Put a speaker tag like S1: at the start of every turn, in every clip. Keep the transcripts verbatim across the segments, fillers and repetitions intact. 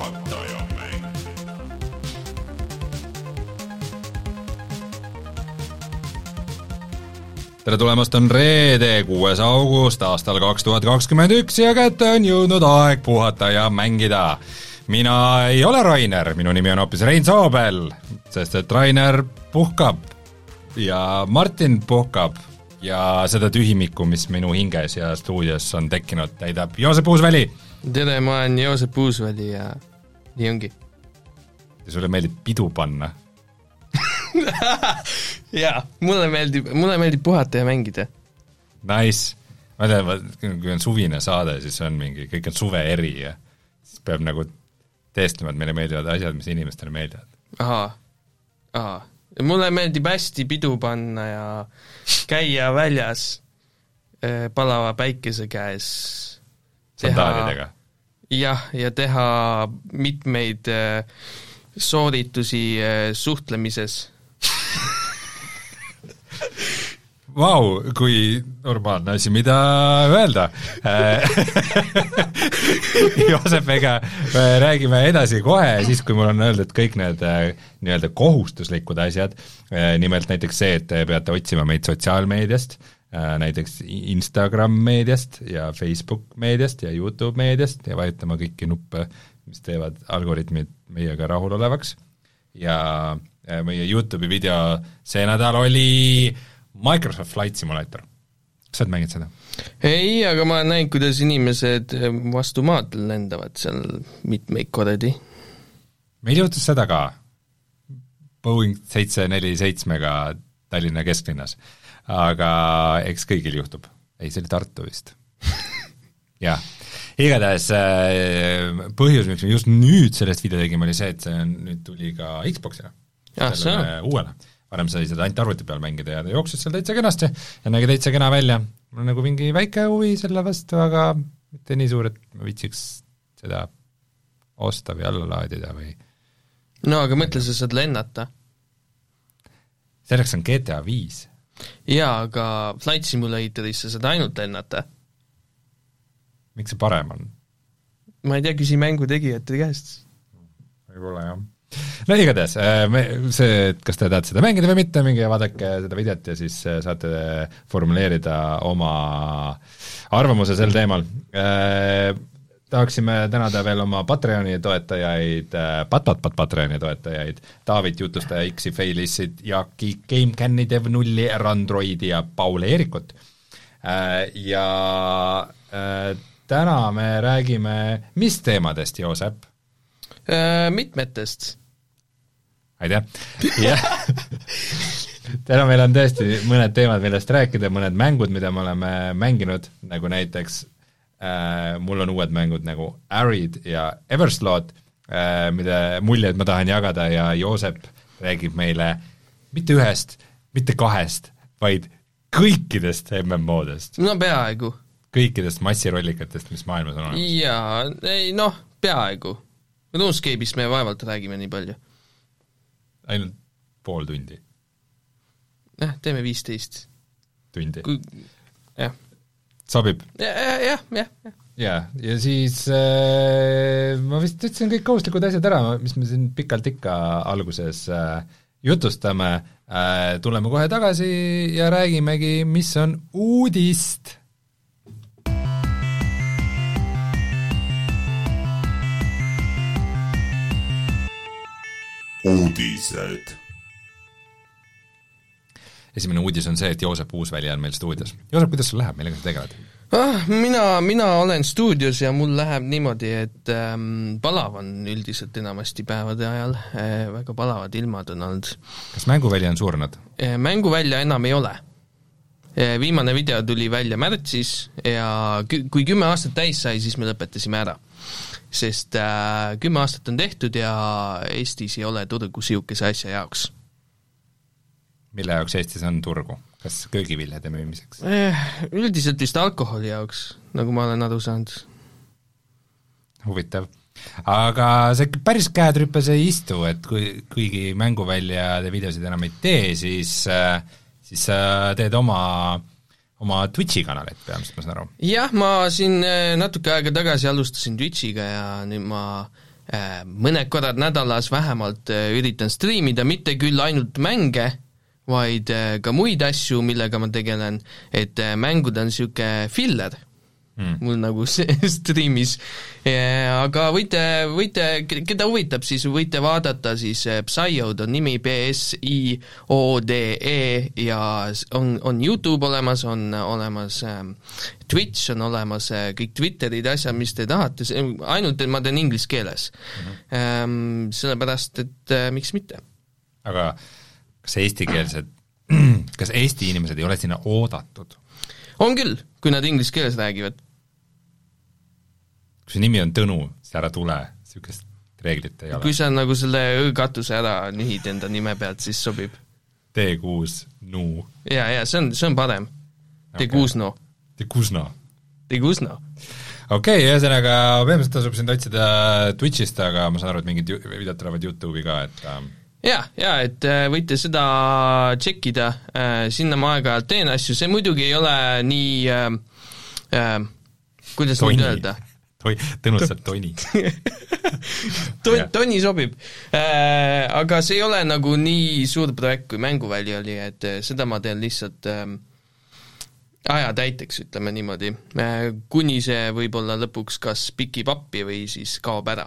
S1: puhataja mäng. Tere tulemast, on reede, kuues august aastal kaks tuhat kakskümmend üks ja kätte on jõudnud aeg puhata ja mängida. Mina ei ole Rainer, minu nimi on hoopis Rein Soobel, sest et Rainer puhkab ja Martin puhkab ja seda tühimikku, mis minu hinges ja stuudios on tekkinud, täidab Joosep Uusväli.
S2: Tere, ma olen Joosep Uusväli ja nii ongi.
S1: Ja sulle meeldib pidu panna?
S2: jaa, mulle meeldib, mulle meeldib puhata ja mängida.
S1: Nice. Ma tean, kui on suvine saade, siis on mingi, kõik on suve eri ja siis peab nagu teestlema, et meile meeldivad asjad, mis inimestele meeldivad. Aha,
S2: aha. Mulle meeldib hästi pidu panna ja käia väljas palava päikese käes.
S1: Sandaalidega?
S2: Jah, ja teha mitmeid sooritusi suhtlemises.
S1: Vau, kui normaalne asi, mida öelda. Joosepega räägime edasi kohe, siis kui mul on öeldud, et kõik need nii-öelda kohustuslikud asjad, nimelt näiteks see, et te peate otsima meid sotsiaalmeediast, näiteks Instagram meediast ja Facebook meediast ja YouTube meediast ja vajutama kõiki nuppe, mis teevad algoritmid meiega rahulolevaks. Ja meie YouTube'i video see nädal oli Microsoft Flight Simulator. Kas sa oled mängid seda?
S2: Ei, aga ma olen näinud, kuidas inimesed vastu maad lendavad seal mitmeid koredi.
S1: Meil juhtus seda ka Boeing seitse neli seitsmega Tallinna kesklinnas, aga eks kõigil juhtub. Ei, see oli Tartu vist. jah, igatahes põhjus, miks me just nüüd sellest video tegime, oli see, et see nüüd tuli ka Xboxile.
S2: Ah, see on?
S1: Uuele. Varem sai seda ainult arvuti peal mängida ja ta jooksis seal täitsa kenasti ja nägi täitsa kena välja. Mul on nagu mingi väike huvi selle vastu, aga mitte nii suur, et ma viitsiks seda osta või alla laadida või...
S2: No aga mõtle, sa saad lennata.
S1: Selleks on G T A viis.
S2: Jaa, aga Flight Simulatoris sa saad ainult lennata.
S1: Miks see parem on?
S2: Ma ei tea, küsi mängu tegijate käest.
S1: Võib-olla jah. No igatahes, see, et kas te tahate seda mängida või mitte, minge ja vaadake seda videot ja siis saate formuleerida oma arvamuse sel teemal. Tahaksime tänada veel oma Patreoni toetajaid, pat-pat-pat Patreoni toetajaid, David Jutustaja, X-i Failissid, Jaaki, GameCanni, Dev-Nulli, Randroidi ja Paul Eerikut. Ja täna me räägime mis teemadest, Joosep?
S2: Mitmetest.
S1: Aide. Ja. täna meil on tõesti mõned teemad, millest rääkida, mõned mängud, mida me oleme mänginud, nagu näiteks äh, mul on uued mängud nagu Arid ja Everslot, äh, mida muljeid ma tahan jagada ja Joosep räägib meile mitte ühest, mitte kahest, vaid kõikidest M M O-dest.
S2: No peaaegu.
S1: Kõikidest massirollikatest, mis maailmas on olemas.
S2: Jaa, ei noh, peaaegu. RuneScape'ist me vaevalt räägime nii palju.
S1: Ainult pool tundi.
S2: Jah, teeme viisteist.
S1: Tundi.
S2: Kui, jah.
S1: Sobib?
S2: Jah, jah, jah.
S1: Ja, ja siis äh, ma vist ütlesin kõik kohustuslikud asjad ära, mis me siin pikalt ikka alguses äh, jutustame. Äh, tuleme kohe tagasi ja räägimegi, mis on uudist. Uudised. Esimene uudis on see, et Joosep Uusväli on meil stuudios. Joosep, kuidas sul läheb, millega sa tegeled?
S2: Ah, mina, mina olen stuudios ja mul läheb niimoodi, et ähm, palav on üldiselt enamasti päevade ajal, äh, väga palavad ilmad on olnud.
S1: Kas mänguväli on suurnud?
S2: Äh, mänguvälja enam ei ole. Äh, viimane video tuli välja märtsis ja kü- kui kümme aastat täis sai, siis me lõpetasime ära. Sest äh, kümme aastat on tehtud ja Eestis ei ole turgu siukese asja jaoks.
S1: Mille jaoks Eestis on turgu? Kas köögiviljade müümiseks?
S2: Eh, üldiselt vist alkoholi jaoks, nagu ma olen aru saanud.
S1: Huvitav. Aga see päris käed rüppes ei istu, et kui, kuigi mänguväljade videosid enam ei tee, siis, siis sa teed oma... oma Twitchi kanalit peamiselt, ma saan aru.
S2: Jah, ma siin natuke aega tagasi alustasin Twitchiga ja nüüd ma mõned korrad nädalas vähemalt üritan striimida, mitte küll ainult mänge, vaid ka muid asju, millega ma tegelen, et mängud on niisugune filler mm. mul nagu striimis, aga võite, võite, keda huvitab, siis võite vaadata siis Psyode on nimi P S I O D E ja on, on YouTube olemas, on olemas Twitch, on olemas kõik Twitterid, asjad, mis te tahate, ainult et ma teen inglise keeles mm-hmm. sellepärast, et miks mitte.
S1: Aga kas eestikeelsed, kas Eesti inimesed ei ole sinna oodatud?
S2: On küll, kui nad inglise keeles räägivad.
S1: Kui see nimi on Tõnu, siis ära tule, niisugust reeglit ei ole.
S2: Kui sa nagu selle öökatuse ära nühid enda nime pealt, siis sobib.
S1: T kuus Nu.
S2: Ja, ja see on, see on parem. T kuus No.
S1: T kuus No.
S2: T kuus No.
S1: Okei, okay, ühesõnaga, põhimõtteliselt tasub sind otsida Twitchist, aga ma saan aru, et mingid videod tulevad YouTube'i ka, et
S2: ja, ja, et võite seda tšekkida, sinna ma aeg-ajalt teen asju, see muidugi ei ole nii äh, äh, kuidas
S1: Toni.
S2: nüüd öelda?
S1: Toi, Tõnust saab Toni.
S2: Ton, Toni sobib äh,, aga see ei ole nagu nii suur projekt, kui Mänguväli oli, et seda ma teen lihtsalt äh, aja täiteks, ütleme niimoodi, äh, kuni see võib-olla lõpuks kas pikib appi või siis kaob ära.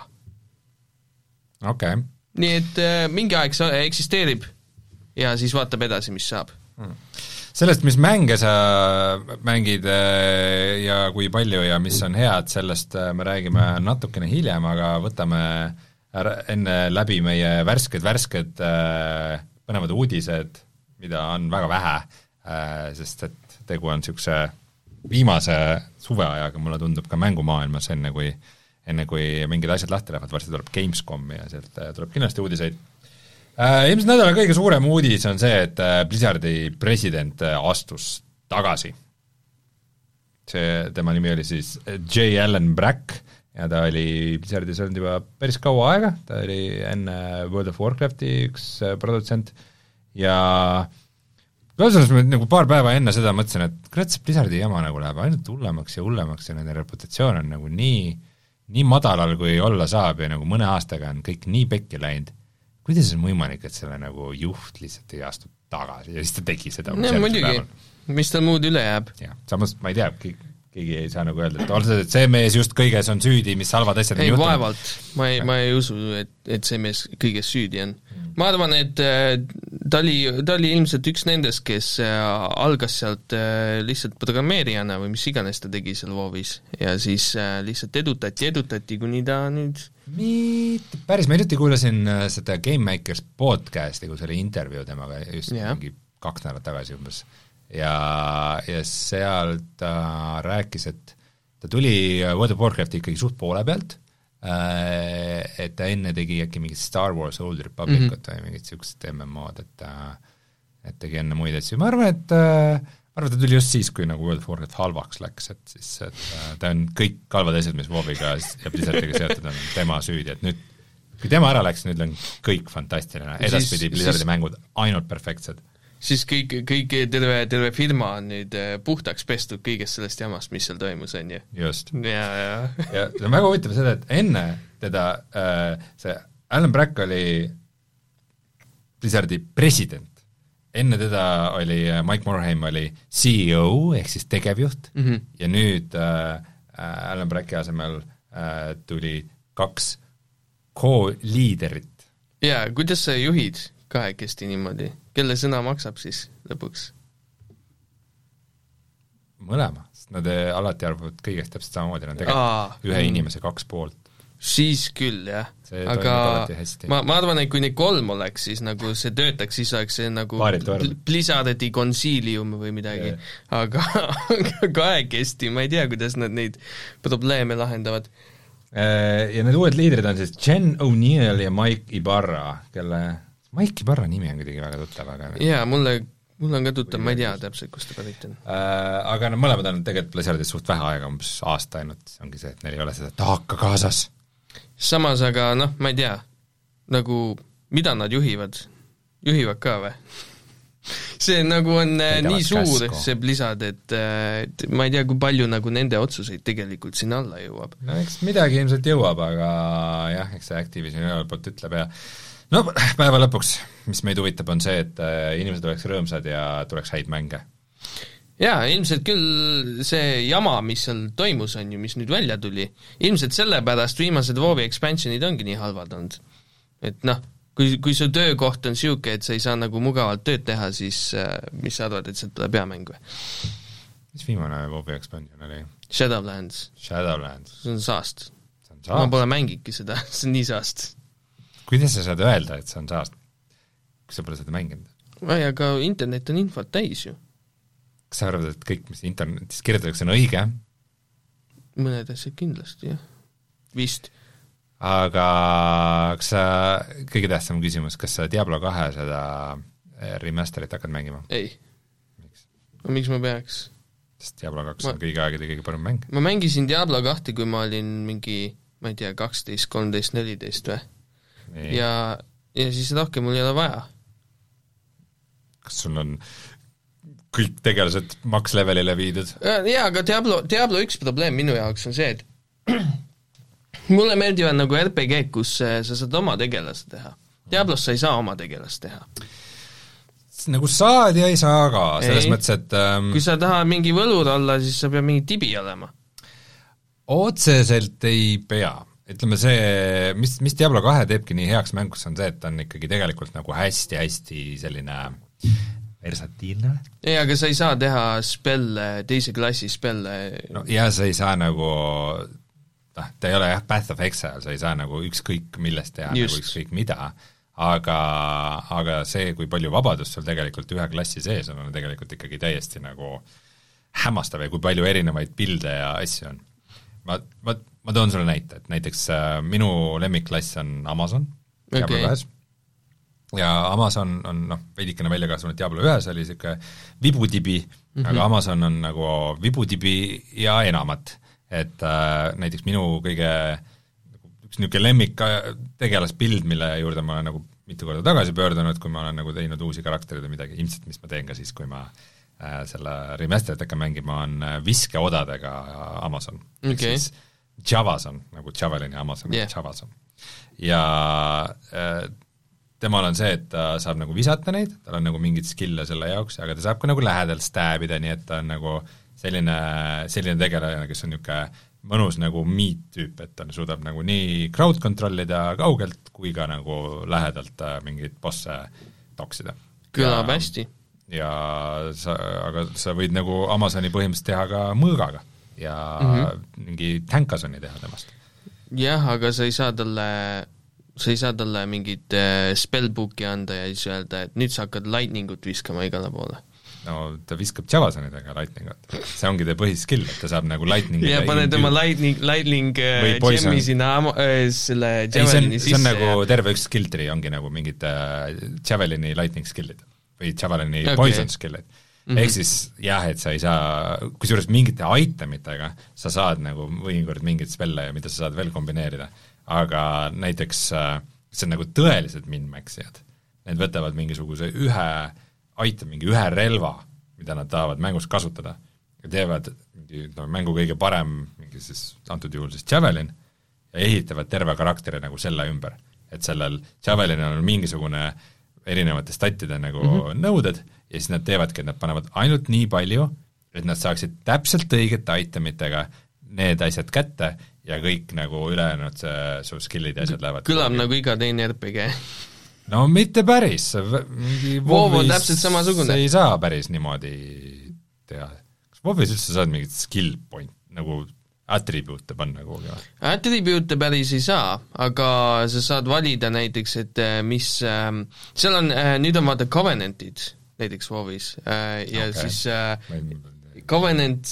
S1: Okei okay.
S2: Nii et äh, mingi aeg sa eksisteerib ja siis vaatab edasi, mis saab.
S1: Hmm. Sellest, mis mänge sa mängid ja kui palju ja mis on head, sellest me räägime natukene hiljem, aga võtame enne läbi meie värsked, värsked põnevad uudised, mida on väga vähe, sest et tegu on niisuguse viimase suveajaga, mulle tundub ka mängumaailmas, enne kui enne kui mingid asjad lahti lähevad, varsti tuleb Gamescom ja sealt tuleb kindlasti uudiseid. Äh, ilmselt nädala kõige suurem uudis on see, et Blizzardi president astus tagasi. See, tema nimi oli siis J. Allen Brack ja ta oli Blizzardis olnud juba päris kaua aega, ta oli enne World of Warcrafti üks produtsent ja kausas ma nagu paar päeva enne seda mõtlesin, et kurat, see Blizzardi jama nagu läheb ainult hullemaks ja hullemaks ja nende reputatsioon on nagu nii nii madalal, kui olla saab ja nagu mõne aastaga on kõik nii pekki läinud. Kuidas on võimalik, et selle nagu juht lihtsalt ei astu tagasi ja siis ta tegi seda?
S2: No, muidugi, mis tal muud üle jääb?
S1: Ja, samas ma ei tea, keegi, keegi ei saa nagu öelda, et oled, et see mees just kõiges on süüdi, mis halvad asjad
S2: ei, vaevalt, ma ei, ma ei usu, et, et see mees kõiges süüdi on. Ma arvan, et ta oli, ta oli ilmselt üks nendest, kes algas sealt lihtsalt programmeerijana või mis iganes ta tegi seal Vovis ja siis lihtsalt edutati, edutati, kuni ta nüüd
S1: Mitte, päris, ma hiljuti kuulasin seda Game Makers podcasti, kus oli intervjuu temaga just yeah. mingi kaks nädalat tagasi umbes ja, ja seal ta rääkis, et ta tuli World of Warcrafti ikkagi suht poole pealt, et ta enne tegi äkki mingit Star Wars Old Republicut mm-hmm. või mingit niisugust M M O-d, et ta et tegi enne muid asju, ma arvan, et ma arvan, et ta tuli just siis, kui nagu World of Warcraft halvaks läks, et siis et ta on kõik halvad asjad, mis WoWiga ja Blizzardiga seotud on tema süüdi, et nüüd, kui tema ära läks, nüüd on kõik fantastiline, edaspidi Blizzardi siis, mängud ainult perfektsed.
S2: Siis kõik, kõik terve, terve firma on nüüd puhtaks pestud kõigest sellest jamast, mis seal toimus, on ju.
S1: Just.
S2: Ja, ja.
S1: ja see on väga huvitav seda, et enne teda äh, see Alan Brack oli Blizzardi president. Enne teda oli Mike Morhaime oli C E O ehk siis tegevjuht mm-hmm. ja nüüd äh, Alan Bracki asemel äh, tuli kaks co-liiderit.
S2: Jaa, kuidas sa juhid kahekesti niimoodi? Kelle sõna maksab siis lõpuks?
S1: Mõlema, sest nad alati arvavad kõigest täpselt samamoodi, nad tegelikult ühe mm. inimese kaks poolt.
S2: Siis küll, jah. See aga ma, ma arvan, et kui neid kolm oleks, siis nagu see töötaks, siis oleks see nagu Blizzardi konsiilium või midagi. Yeah. Aga, aga kahekesti, ma ei tea, kuidas nad neid probleeme lahendavad.
S1: Ja need uued liidrid on siis Jen O'Neill ja Mike Ibarra, kelle Mike Ibarra nimi on kuidagi väga tuttav, aga
S2: jaa, mulle, mulle on ka tuttav, ma ei tea täpselt, kus ta pärit on.
S1: Äh, aga no mõlemad on tegelikult Blizzardis suht vähe aega, umbes aasta ainult, ongi see, et neil ei ole seda taaka kaasas.
S2: Samas aga noh, ma ei tea, nagu mida nad juhivad? Juhivad ka või? see nagu on
S1: Täidavad
S2: nii suur,
S1: käsku.
S2: see Blizzard, et, et ma ei tea, kui palju nagu nende otsuseid tegelikult sinna alla jõuab.
S1: no eks midagi ilmselt jõuab, aga jah, eks see Activisioni ühel poolt ütleb ja no päeva lõpuks, mis meid huvitab, on see, et inimesed oleks rõõmsad ja tuleks häid mänge.
S2: jaa, ilmselt küll see jama, mis seal toimus, on ju, mis nüüd välja tuli, ilmselt sellepärast viimased WoW-i expansionid ongi nii halvad olnud. Et noh, kui, kui su töökoht on siuke, et sa ei saa nagu mugavalt tööd teha, siis äh, mis sa arvad, et sealt tuleb hea mäng või?
S1: mis viimane WoW-i expansion oli?
S2: Shadowlands.
S1: Shadowlands.
S2: see on saast.
S1: see on
S2: ma
S1: saast?
S2: pole mängidki seda, see on nii saast.
S1: kuidas sa saad öelda, et see on saast? kas sa pole seda mänginud?
S2: ei, aga internet on infot täis ju.
S1: kas sa arvad, et kõik, mis internetis kirjutatakse, on õige?
S2: mõned asjad kindlasti, jah. Vist.
S1: aga kas sa, kõige tähtsam küsimus, kas sa Diablo kahe seda remasterit hakkad mängima?
S2: ei.
S1: miks?
S2: no miks ma peaks?
S1: sest Diablo kaks
S2: ma...
S1: on kõigi aegade kõige parem mäng.
S2: ma mängisin Diablo kahte, kui ma olin mingi, ma ei tea, kaksteist, kolmteist, neliteist või? ja, ja siis rohkem mul ei ole vaja.
S1: kas sul on kõik tegelased max-levelile viidud?
S2: jaa, aga Diablo, Diablo üks probleem minu jaoks on see, et mulle meeldivad nagu R P G-d, kus sa saad oma tegelast teha. Diablos sa ei saa oma tegelast teha.
S1: nagu saad ja ei saa ka, selles
S2: ei.
S1: mõttes, et ähm,
S2: kui sa tahad mingi võlur olla, siis sa pead mingi tibi olema.
S1: otseselt ei pea. ütleme see, mis, mis Diablo kahe teebki nii heaks mängus, on see, et ta on ikkagi tegelikult nagu hästi-hästi selline versatiilne.
S2: ei, aga sa ei saa teha spelle, teise klassi spelle.
S1: no ja sa ei saa nagu noh, ta ei ole jah, Path of Exile, sa ei saa nagu ükskõik millest teha Just. nagu ükskõik mida, aga, aga see, kui palju vabadust sul tegelikult ühe klassi sees on, on tegelikult ikkagi täiesti nagu hämmastav ja kui palju erinevaid pilde ja asju on. Ma, ma, ma toon sulle näite, et näiteks äh, minu lemmikklass on Amazon, Diablo
S2: okay.
S1: kahes, ja Amazon on noh, veidikene välja kasvanud, Diablo ühes oli niisugune vibutibi mm, -hmm. aga Amazon on nagu vibutibi ja enamat. et äh, näiteks minu kõige üks niisugune lemmik tegelaspild, mille juurde ma olen nagu mitu korda tagasi pöördunud, kui ma olen nagu teinud uusi karakterid või midagi, ilmselt mis ma teen ka siis, kui ma äh, selle remasterit hakkan mängima, on viskeodadega Amazon
S2: okay..
S1: siis Javason, nagu Javelini Amazon yeah., Javason. ja äh, temal on see, et ta saab nagu visata neid, tal on nagu mingid skill'e selle jaoks, aga ta saab ka nagu lähedalt stääbida, nii et ta on nagu selline, selline tegelane, kes on niisugune mõnus nagu meat-tüüp, et ta suudab nagu nii crowd kontrollida kaugelt, kui ka nagu lähedalt mingeid bosse toksida.
S2: kõlab hästi.
S1: ja sa, aga sa võid nagu Amazoni põhimõtteliselt teha ka mõõgaga ja mm -hmm. mingi tankasoni teha temast.
S2: jah, aga sa ei saa talle sa ei saa talle mingit äh, spellbooki anda ja siis öelda, et nüüd sa hakkad lightningut viskama igale poole.
S1: no ta viskab Javasonidega lightningut, see ongi ta põhiskill, et ta saab nagu lightningi
S2: ja paned oma lightning, lightning gemmi sinna äh, selle Javelini sisse.
S1: see on nagu ja... terve üks skill tree ongi nagu mingid äh, Javelini lightning skill'id või Javelini okay. poison skill'id. Mm-hmm. ehk siis jah, et sa ei saa, kusjuures mingite itemitega sa saad nagu mõnikord mingeid spelle ja mida sa saad veel kombineerida, aga näiteks see on nagu tõelised min-maxijad, need võtavad mingisuguse ühe item, mingi ühe relva, mida nad tahavad mängus kasutada ja teevad mingi no, mängu kõige parem, mingi siis antud juhul siis Javelin, ja ehitavad terve karakteri nagu selle ümber, et sellel Javelinil on mingisugune erinevate statide nagu mm-hmm. nõuded ja siis nad teevadki, et nad panevad ainult nii palju, et nad saaksid täpselt õigete itemitega need asjad kätte ja kõik nagu ülejäänud see su skill'id ja asjad lähevad
S2: kõlab nagu iga teine R P G.
S1: no mitte päris, mingi
S2: WoW on täpselt samasugune.
S1: ei saa päris niimoodi teha. kas WoWis üldse saad mingit skill point, nagu attribuute panna kuhugi või? Attribuute
S2: päris ei saa, aga sa saad valida näiteks, et mis äh, seal on äh,, nüüd on vaata Covenantid näiteks WoWis äh, ja okay. siis äh, Covenant,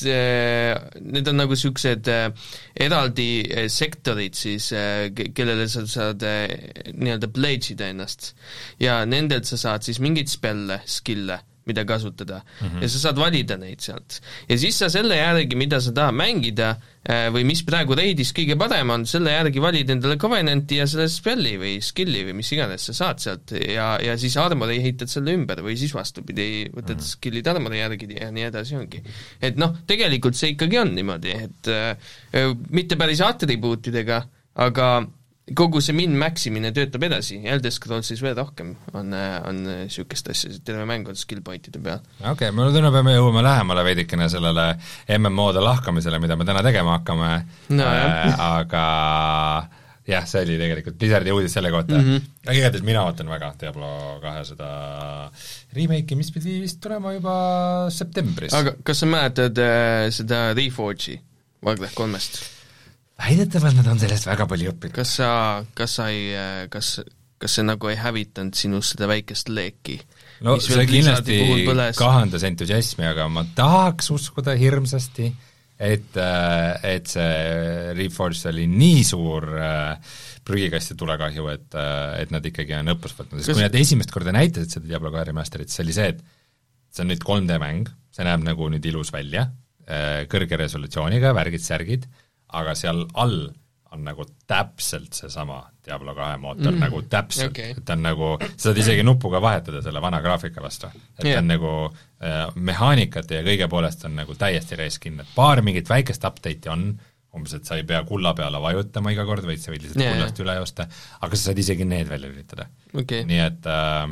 S2: need on nagu niisugused eraldi sektorid siis, kellele sa saad nii-öelda pledge'ida ennast ja nendelt sa saad siis mingeid spelle, skill'e mida kasutada mm -hmm. ja sa saad valida neid sealt. ja siis sa selle järgi, mida sa tahad mängida või mis praegu raidis kõige parem on, selle järgi valid endale Covenanti ja selle spelli või skill'i või mis iganes sa saad sealt ja, ja siis armori ehitad selle ümber või siis vastupidi, võtad mm -hmm. skill'id armori järgi ja nii edasi ongi. et noh, tegelikult see ikkagi on niimoodi, et äh, mitte päris atribuutidega, aga kogu see min-maximine töötab edasi, Elder Scrollsis veel rohkem on, on niisugust asja, terve mäng on skill pointide peal.
S1: okei okay,, mulle tunneb, et me jõuame lähemale veidikene sellele M M O-de lahkamisele, mida me täna tegema hakkame no,, äh, aga jah, see oli tegelikult Blizzardi uudis selle kohta mm, -hmm. aga igatahes mina ootan väga Diablo kahe seda remake'i, mis pidi vist tulema juba septembris.
S2: aga kas sa mäletad äh, seda Reforge'i Warcraft kolmest?
S1: väidetavalt nad on sellest väga palju õppinud.
S2: kas sa, kas sa ei, kas, kas see nagu ei hävitanud sinust seda väikest leeki?
S1: no see kindlasti kahandas entusiasmi, aga ma tahaks uskuda hirmsasti, et, et see Reforged oli nii suur prügikast ja tulekahju, et, et nad ikkagi on õppust võtnud, sest kas... kui nad esimest korda näitasid seda Diablo kahe remasterit, see oli see, et see on nüüd kolm D mäng, see näeb nagu nüüd ilus välja, kõrge resolutsiooniga, värgid-särgid, aga seal all on nagu täpselt seesama Diablo kahe mootor mm, nagu täpselt okay., et ta on nagu, sa saad isegi nupuga vahetada selle vana graafika vastu, et yeah. ta on nagu äh, mehaanikate ja kõige poolest on nagu täiesti reskin, et paar mingit väikest update'i on, umbes, et sa ei pea kulla peale vajutama iga kord, vaid sa võid lihtsalt yeah, kullast yeah. üle joosta, aga sa saad isegi need välja lülitada okay.. nii et äh,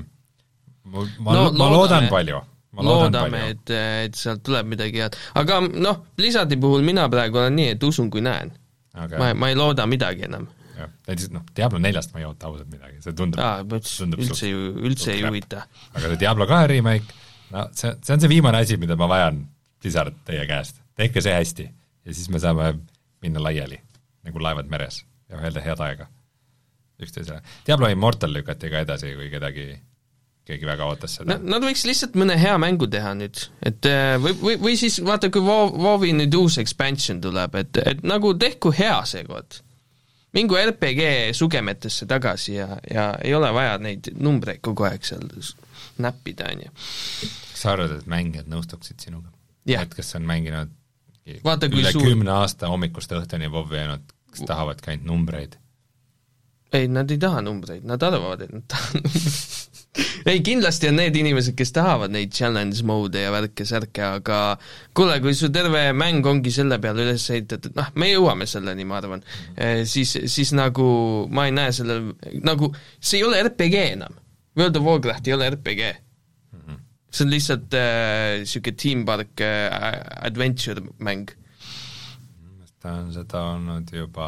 S1: ma, ma, no, ma loodan palju Ma
S2: loodame, et, et sealt tuleb midagi head. Aga noh, Blizzardi puhul mina praegu olen nii, et usun, kui näen okay.. Ma, ma ei looda midagi enam.
S1: Näiteks noh, Diablo neljast ma ei oota ausalt midagi, see tundub,
S2: Aa, tundub üldse, ju, üldse ei huvita.
S1: Aga see Diablo kahe remake, no see, see on see viimane asi, mida ma vajan Blizzard teie käest. Tehke see hästi ja siis me saame minna laiali, nagu laevad meres ja öelda head aega. Üksteisele. Diablo Immortal lükati ka edasi, kui kedagi keegi väga ootas seda.
S2: Nad võiks lihtsalt mõne hea mängu teha nüüd, et või, või, või siis vaata, kui WoW-i nüüd uus expansion tuleb, et, et nagu tehku hea seekord. Mingu R P G sugemetesse tagasi ja, ja ei ole vaja neid numbreid kogu aeg seal näppida, on ju.
S1: Sa arvad, et mängijad nõustuksid sinuga?
S2: Yeah.
S1: Et kas on mänginud
S2: vaata,
S1: üle
S2: suur...
S1: kümne aasta hommikust õhtuni WoW-i ja nad kas tahavad ka ainult numbreid?
S2: Ei, nad ei taha numbreid, nad arvavad, et nad tahavad numbreid. Ei, kindlasti on need inimesed, kes tahavad neid challenge mode ja värke särke, aga kuule, kui su terve mäng ongi selle peale üles ehitatud, noh, me jõuame selleni, ma arvan, e, siis, siis nagu ma ei näe sellel, nagu see ei ole R P G enam. World of Warcraft ei ole R P G. Mm-hmm. See on lihtsalt äh, siuke Team Park äh, adventure mäng.
S1: Ta on seda olnud juba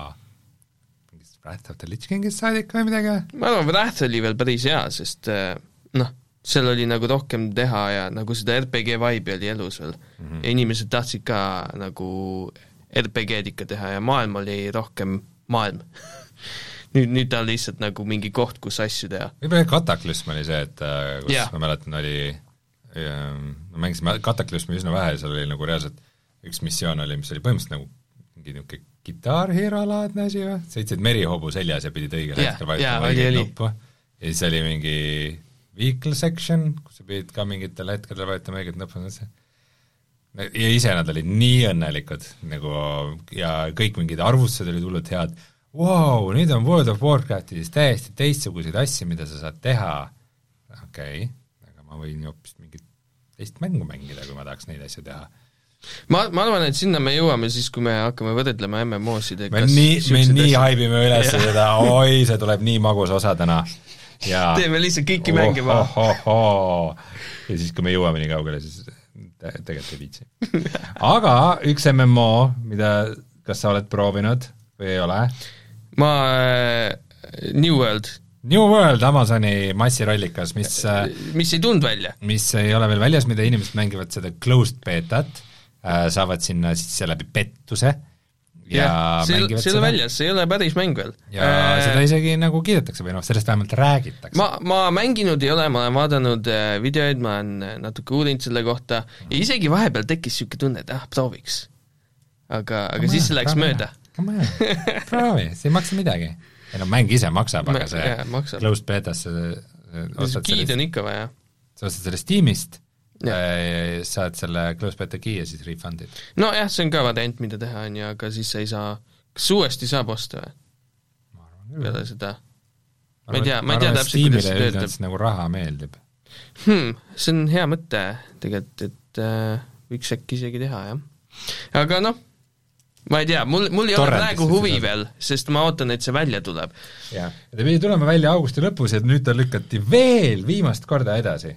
S1: Wrath of the Lich Kingist saadik või midagi?
S2: Ma arvan, Wrath oli veel päris hea, sest noh, seal oli nagu rohkem teha ja nagu seda R P G vibe oli elus veel mm. -hmm. Ja inimesed tahtsid ka nagu R P G-d ikka teha ja maailm oli rohkem maailm. nüüd, nüüd ta on lihtsalt nagu mingi koht, kus asju teha.
S1: Võib-olla Kataklüsm oli see, et kus yeah. ma mäletan, oli ma mängisin Kataklüsmi üsna vähe ja seal oli nagu reaalselt üks missioon oli, mis oli põhimõtteliselt nagu mingi niisugune gitaarhiiralaadne asi või? Seitsid merihobu seljas ja pidid õigel
S2: yeah,
S1: hetkel vajutama yeah, õiget nuppu. Ja siis oli mingi vehicle section, kus sa pidid ka mingitel hetkedel vajutama õiget nuppu. Ja ise nad olid nii õnnelikud nagu, ja kõik mingid arvustused olid hullult head. Wow, nüüd on World of Warcraftis täiesti teistsuguseid asju, mida sa saad teha. Okei, okay, aga ma võin ju hoopis mingit teist mängu mängida, kui ma tahaks neid asju teha.
S2: Ma, ma arvan, et sinna me jõuame siis, kui me hakkame võrdlema M M O-sid.
S1: Me nii, me nii haibime üles ja. Seda, oi, see tuleb nii magus osa täna. Ja
S2: teeme lihtsalt kõiki oh, mänge ma.
S1: Oh, oh, oh. Ja siis, kui me jõuame nii kaugele, siis te, tegelikult ei viitsi. Aga üks M M O, mida, kas sa oled proovinud või ei ole?
S2: Ma, äh, New World.
S1: New World, Amazoni massirollikas, mis
S2: mis ei tulnud välja.
S1: Mis ei ole veel väljas, mida inimesed mängivad seda closed betat, saavad sinna siis läbi pettuse ja, ja
S2: see, mängivad see seda. See ei ole väljas, see ei ole päris mäng veel.
S1: Ja äh, seda isegi nagu kiidetakse või noh, sellest vähemalt räägitakse.
S2: Ma, ma mänginud ei ole, ma olen vaadanud videoid, ma olen natuke uurinud selle kohta ja isegi vahepeal tekkis niisugune tunne, et ah, prooviks. Aga, aga Come siis see läks mööda.
S1: Proovi, see ei maksa midagi. Ei no mäng ise maksab, aga see
S2: jah, maksab.
S1: Closed betas
S2: kiid on ikka vaja.
S1: sa ostad selle Steamist, äh, saad selle close beta key ja siis refundid.
S2: No jah, see on ka variant, mida teha on ja aga siis sa ei saa, kas uuesti saab osta või?
S1: Ma arvan,
S2: peale seda. Ma ei tea, ma ei tea täpselt, kuidas see töötab.
S1: Nagu raha meeldib.
S2: Hmm, see on hea mõte tegelikult, et äh, võiks äkki isegi teha, jah. Aga noh, ma ei tea, mul, mul ei ole praegu huvi veel, sest ma ootan, et see välja tuleb.
S1: Jah, ta pidi tulema välja augusti lõpus, et nüüd ta lükati veel viimast korda edasi.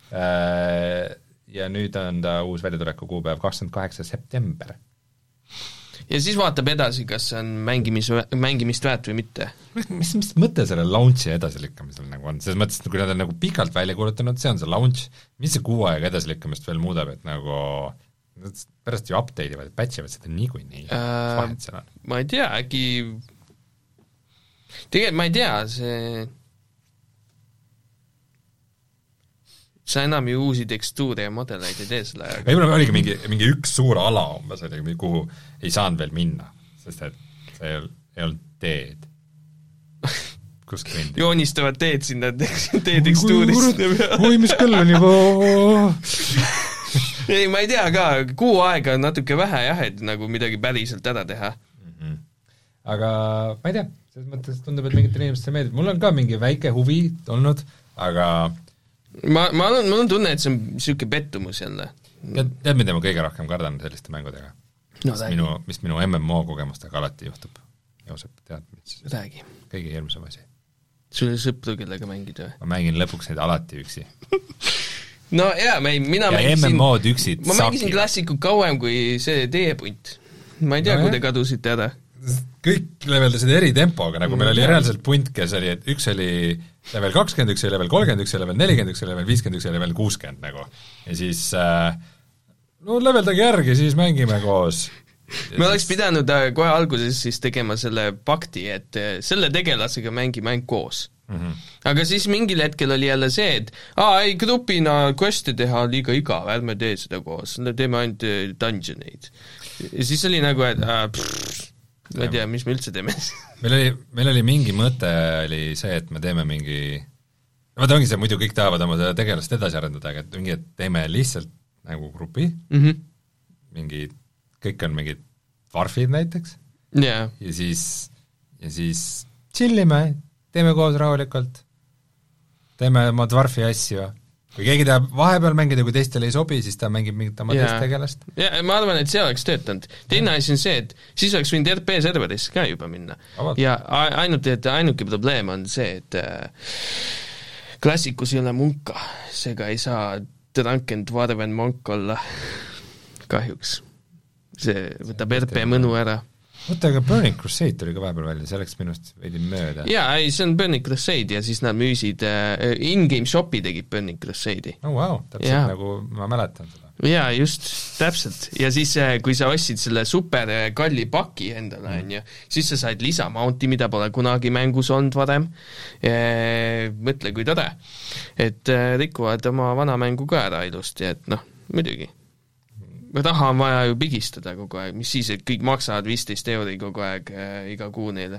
S1: Ja nüüd on ta uus väljatuleku kuupäev kakskümmend kaheksa september.
S2: Ja siis vaatab edasi, kas see on mängimis, mängimist väärt või mitte.
S1: Mis, mis, mis mõte selle launchi edasilükkamisel nagu on? Selles mõttes, kui nad on nagu pikalt välja kuulutanud, see on see launch, mis see kuu aega edasilükkamist veel muudab, et nagu pärast ju update ivad, patch ivad seda niikuinii äh,.
S2: Ma ei tea, äkki tegelikult ma ei tea, see sa enam ju uusi tekstuure ja modeleid ei tee selle ajaga.
S1: Ei, mul oligi mingi, mingi üks suur ala umbes, kuhu ei saanud veel minna, sest et see ei, ei olnud teed. Kus kõndi?
S2: Joonistavad teed sinna tee tekstuurist.
S1: Oi, mis kõll on juba...
S2: ei, ma ei tea ka, kuu aega on natuke vähe jah, et nagu midagi päriselt ära teha.
S1: Mm-hmm. Aga ma ei tea, selles mõttes tundub, et mingit inimest see meeldib. Mul on ka mingi väike huvi olnud, aga
S2: ma, ma olen, mul on tunne, et see on niisugune pettumus jälle.
S1: Tead, tead mida ma kõige rohkem kardan selliste mängudega?
S2: No,
S1: mis, minu, mis minu M M O kogemustega alati juhtub. Joosep, tead, mis
S2: räägi.
S1: Kõige hirmsam asi.
S2: Sul ei sõpru, kellega mängid või?
S1: Ma mängin lõpuks neid alati üksi.
S2: no jaa, mina
S1: ja mängisin, M M O-d üksid
S2: ma mängisin klassiku kauem kui see teie punt. Ma ei tea, no, kui te kadusite ära.
S1: Kõik leveldasid eri tempoga, nagu meil oli reaalselt punt, kes oli, et üks oli level kakskümmend, üks oli level kolmkümmend, üks oli level nelikümmend, üks oli level viiskümmend, üks oli level kuuskümmend nagu. Ja siis äh, no leveldagi järgi, siis mängime koos.
S2: me oleks pidanud kohe alguses siis tegema selle pakti, et selle tegelasega mängi mäng koos. Mm-hmm. Aga siis mingil hetkel oli jälle see, et aa, ei, grupina quest'e teha liiga igav, ärme tee seda koos, teeme ainult dungeoneid. Ja siis oli nagu, et äh, pff, ma ei tea, mis me üldse teeme.
S1: meil oli, meil oli mingi mõte oli see, et me teeme mingi vaata ongi see, muidu kõik tahavad oma tegelast edasi arendada, aga et mingi, et teeme lihtsalt nagu grupi
S2: mm-hmm.
S1: mingi kõik on mingid dwarfid näiteks
S2: yeah.
S1: ja siis ja siis chillime, teeme koos rahulikult, teeme oma dwarfi asju, kui keegi tahab vahepeal mängida, kui teistele ei sobi, siis ta mängib mingit oma yeah. teist tegelast.
S2: Ja, ma arvan, et see oleks töötanud. Teine asi on see, et siis oleks võinud R P serverisse ka juba minna. Avalt. Ja ainult, et ainuke probleem on see, et äh, klassikus ei ole munka, seega ei saa Drunken Dwarven monk olla kahjuks. See võtab R P mõnu ära.
S1: Võtta, aga Burning Crusade tuli ka vahepeal välja, see oleks minust veidi mööda.
S2: Jaa, ei, see on Burning Crusade ja siis nad müüsid äh, in-game shopi tegid Burning Crusade'i.
S1: Oh wow, täpselt ja. Nagu ma mäletan seda.
S2: Jaa, just, täpselt. Ja siis, kui sa ostsid selle super kalli paki endale, mm. on ju, siis sa said lisamounti, mida pole kunagi mängus olnud varem. E, mõtle, kui tore. Et rikuvad oma vana mängu ka ära ilusti, et noh, muidugi. Raha on vaja ju pigistada kogu aeg, mis siis, et kõik maksavad viisteist euri kogu aeg äh, iga kuu neile.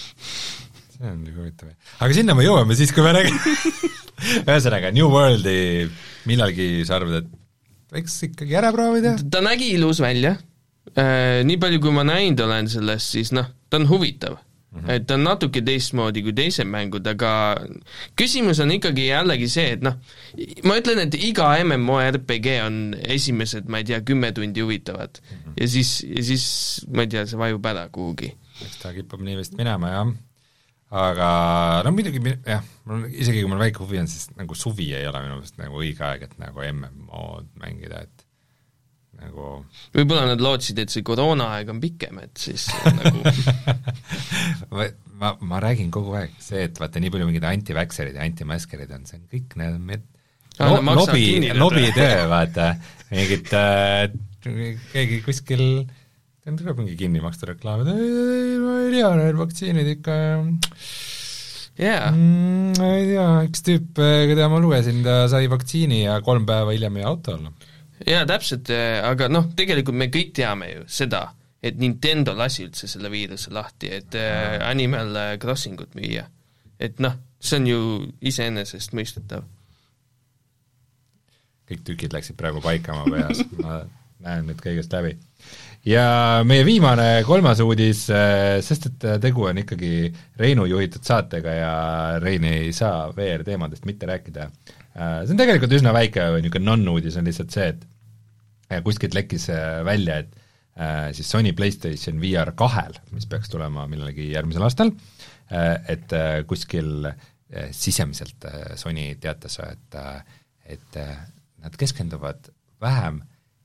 S1: See on nagu huvitav. Aga sinna me jõuame siis, kui me räägime. Ühesõnaga, New Worldi millalgi sa arvad, et võiks ikkagi ära proovida?
S2: Ta nägi ilus välja. Äh, nii palju, kui ma näinud olen sellest, siis noh, ta on huvitav. Mm-hmm. Et ta on natuke teistmoodi kui teised mängud, aga küsimus on ikkagi jällegi see, et noh, ma ütlen, et iga M M O R P G on esimesed, ma ei tea, kümme tundi huvitavad mm-hmm. ja siis, ja siis, ma ei tea, see vajub ära kuhugi.
S1: Eks ta kipub nii vist minema, jah. Aga no muidugi, jah, isegi kui mul väike huvi on, siis nagu suvi ei ole minu meelest nagu õige aeg, et nagu M M O-d mängida, et nagu
S2: võib-olla nad lootsid, et see koroonaaeg on pikem, et siis nagu
S1: ma, ma, ma räägin kogu aeg see, et vaata nii palju mingid anti-vaxerid ja anti-maskerid on, see on kõik need med...
S2: ah, no,
S1: lobi, lobi töö, vaata mingid äh, keegi kuskil tuleb mingi kinni maksta reklaamid, ei, ma ei tea, need vaktsiinid ikka
S2: yeah.
S1: mm, ma ei tea, üks tüüp, keda ma lugesin, ta sai vaktsiini ja kolm päeva hiljem ei auto olla.
S2: Jaa, täpselt, aga noh, tegelikult me kõik teame ju seda, et Nintendo lasi üldse selle viiruse lahti, et äh, Animal Crossingut müüa. Et noh, see on ju iseenesest mõistetav.
S1: kõik tükid läksid praegu paika oma peas, ma näen nüüd kõigest läbi. Ja meie viimane kolmas uudis, sest et tegu on ikkagi Reinu juhitud saatega ja Rein ei saa V R-teemadest mitte rääkida. See on tegelikult üsna väike niisugune non-uudis, on lihtsalt see, et kuskilt lekkis välja, et siis Sony PlayStation V R kahel, mis peaks tulema millalgi järgmisel aastal, et kuskil sisemiselt Sony teatas, et, et nad keskenduvad vähem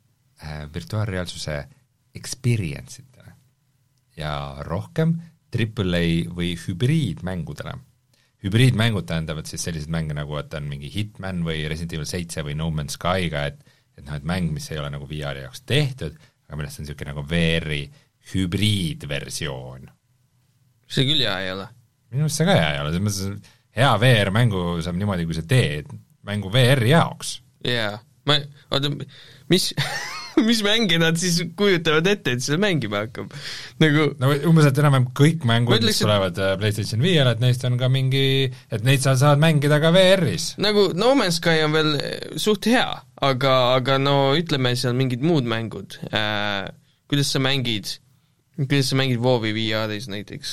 S1: virtuaalreaalsuse experience itele ja rohkem triple A või hübriidmängudele. Hübriidmängud tähendavad siis sellised mänge, nagu et on mingi Hitman või Resident Evil seitse või No Man's Skyga, et, et noh, et mäng, mis ei ole nagu V R-i jaoks tehtud, aga millest on niisugune nagu V R-i hübriidversioon.
S2: See küll hea ei ole.
S1: Minu arust see ka hea ei ole, selles mõttes hea V R-mängu saab niimoodi, kui sa teed mängu V R-i jaoks.
S2: Jaa, ma, oota, mis... mis mänge nad siis kujutavad ette, et seda mängima hakkab? Nagu
S1: no umbes, et enam-vähem kõik mängud,
S2: ütleks,
S1: mis tulevad PlayStation viiele, et neist on ka mingi, et neid sa saad mängida ka V R-is.
S2: Nagu No Man's Sky on veel suht hea, aga, aga no ütleme, seal mingid muud mängud äh,, kuidas sa mängid, kuidas sa mängid WoW-i V R-is näiteks?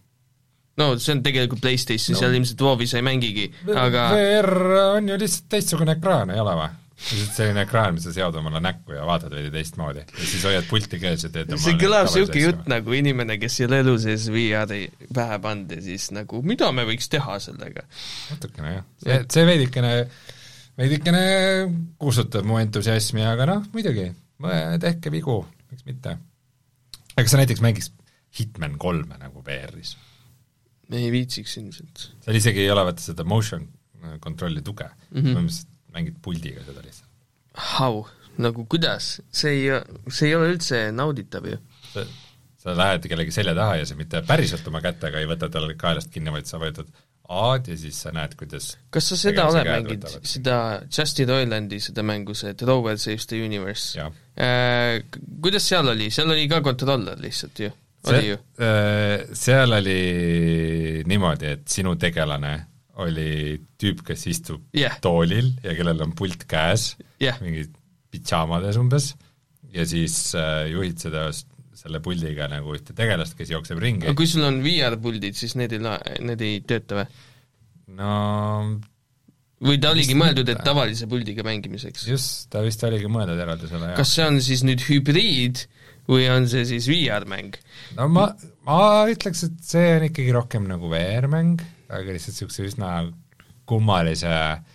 S2: No see on tegelikult PlayStation no., seal ilmselt WoW-i sa ei mängigi, aga
S1: V R on ju lihtsalt teistsugune ekraan, ei ole või? selline ekraan, mis sa seod omale näkku ja vaatad veidi teistmoodi ja siis hoiad pulti käes ja teed
S2: see kõlab siuke jutt nagu inimene, kes ei ole elu sees V R-i pähe pand ja siis nagu, mida me võiks teha sellega?
S1: natukene jah, see, see veidikene veidikene kustutab mu entusiasmi, aga noh, muidugi tehke vigu, miks mitte. Aga sa näiteks mängiks Hitman kolme nagu V R-is?
S2: ei viitsiks ilmselt.
S1: seal isegi ei ole vaata seda motion kontrolli tuge mm, -hmm. mängid puldiga seda lihtsalt.
S2: How? Nagu kuidas? See ei, see ei ole üldse nauditav ju.
S1: Sa, sa lähed kellegi selja taha ja sa mitte päriselt oma kätega ei võta talle kaelast kinni, vaid sa võtad A-d ja siis sa näed, kuidas
S2: kas sa seda oled mänginud, seda Justin Roilandi, seda mängu, see Rover Saves the Universe? Äh, kuidas seal oli? Seal oli ka kontroller lihtsalt ju? Oli
S1: see,
S2: ju?
S1: Äh, seal oli niimoodi, et sinu tegelane oli tüüp, kes istub yeah. toolil ja kellel on pult käes
S2: yeah.,
S1: mingi pitsaamades umbes, ja siis äh, juhid seda, selle puldiga nagu ühte tegelast, kes jookseb ringi.
S2: aga kui sul on V R-puldid, siis need ei, need ei tööta või?
S1: No
S2: või ta oligi mõeldud, et tavalise puldiga mängimiseks?
S1: just, ta vist oligi mõeldud eraldusele, jah.
S2: kas see on siis nüüd hübriid või on see siis V R-mäng?
S1: no ma, ma ütleks, et see on ikkagi rohkem nagu V R-mäng, aga lihtsalt niisuguse üsna kummalise,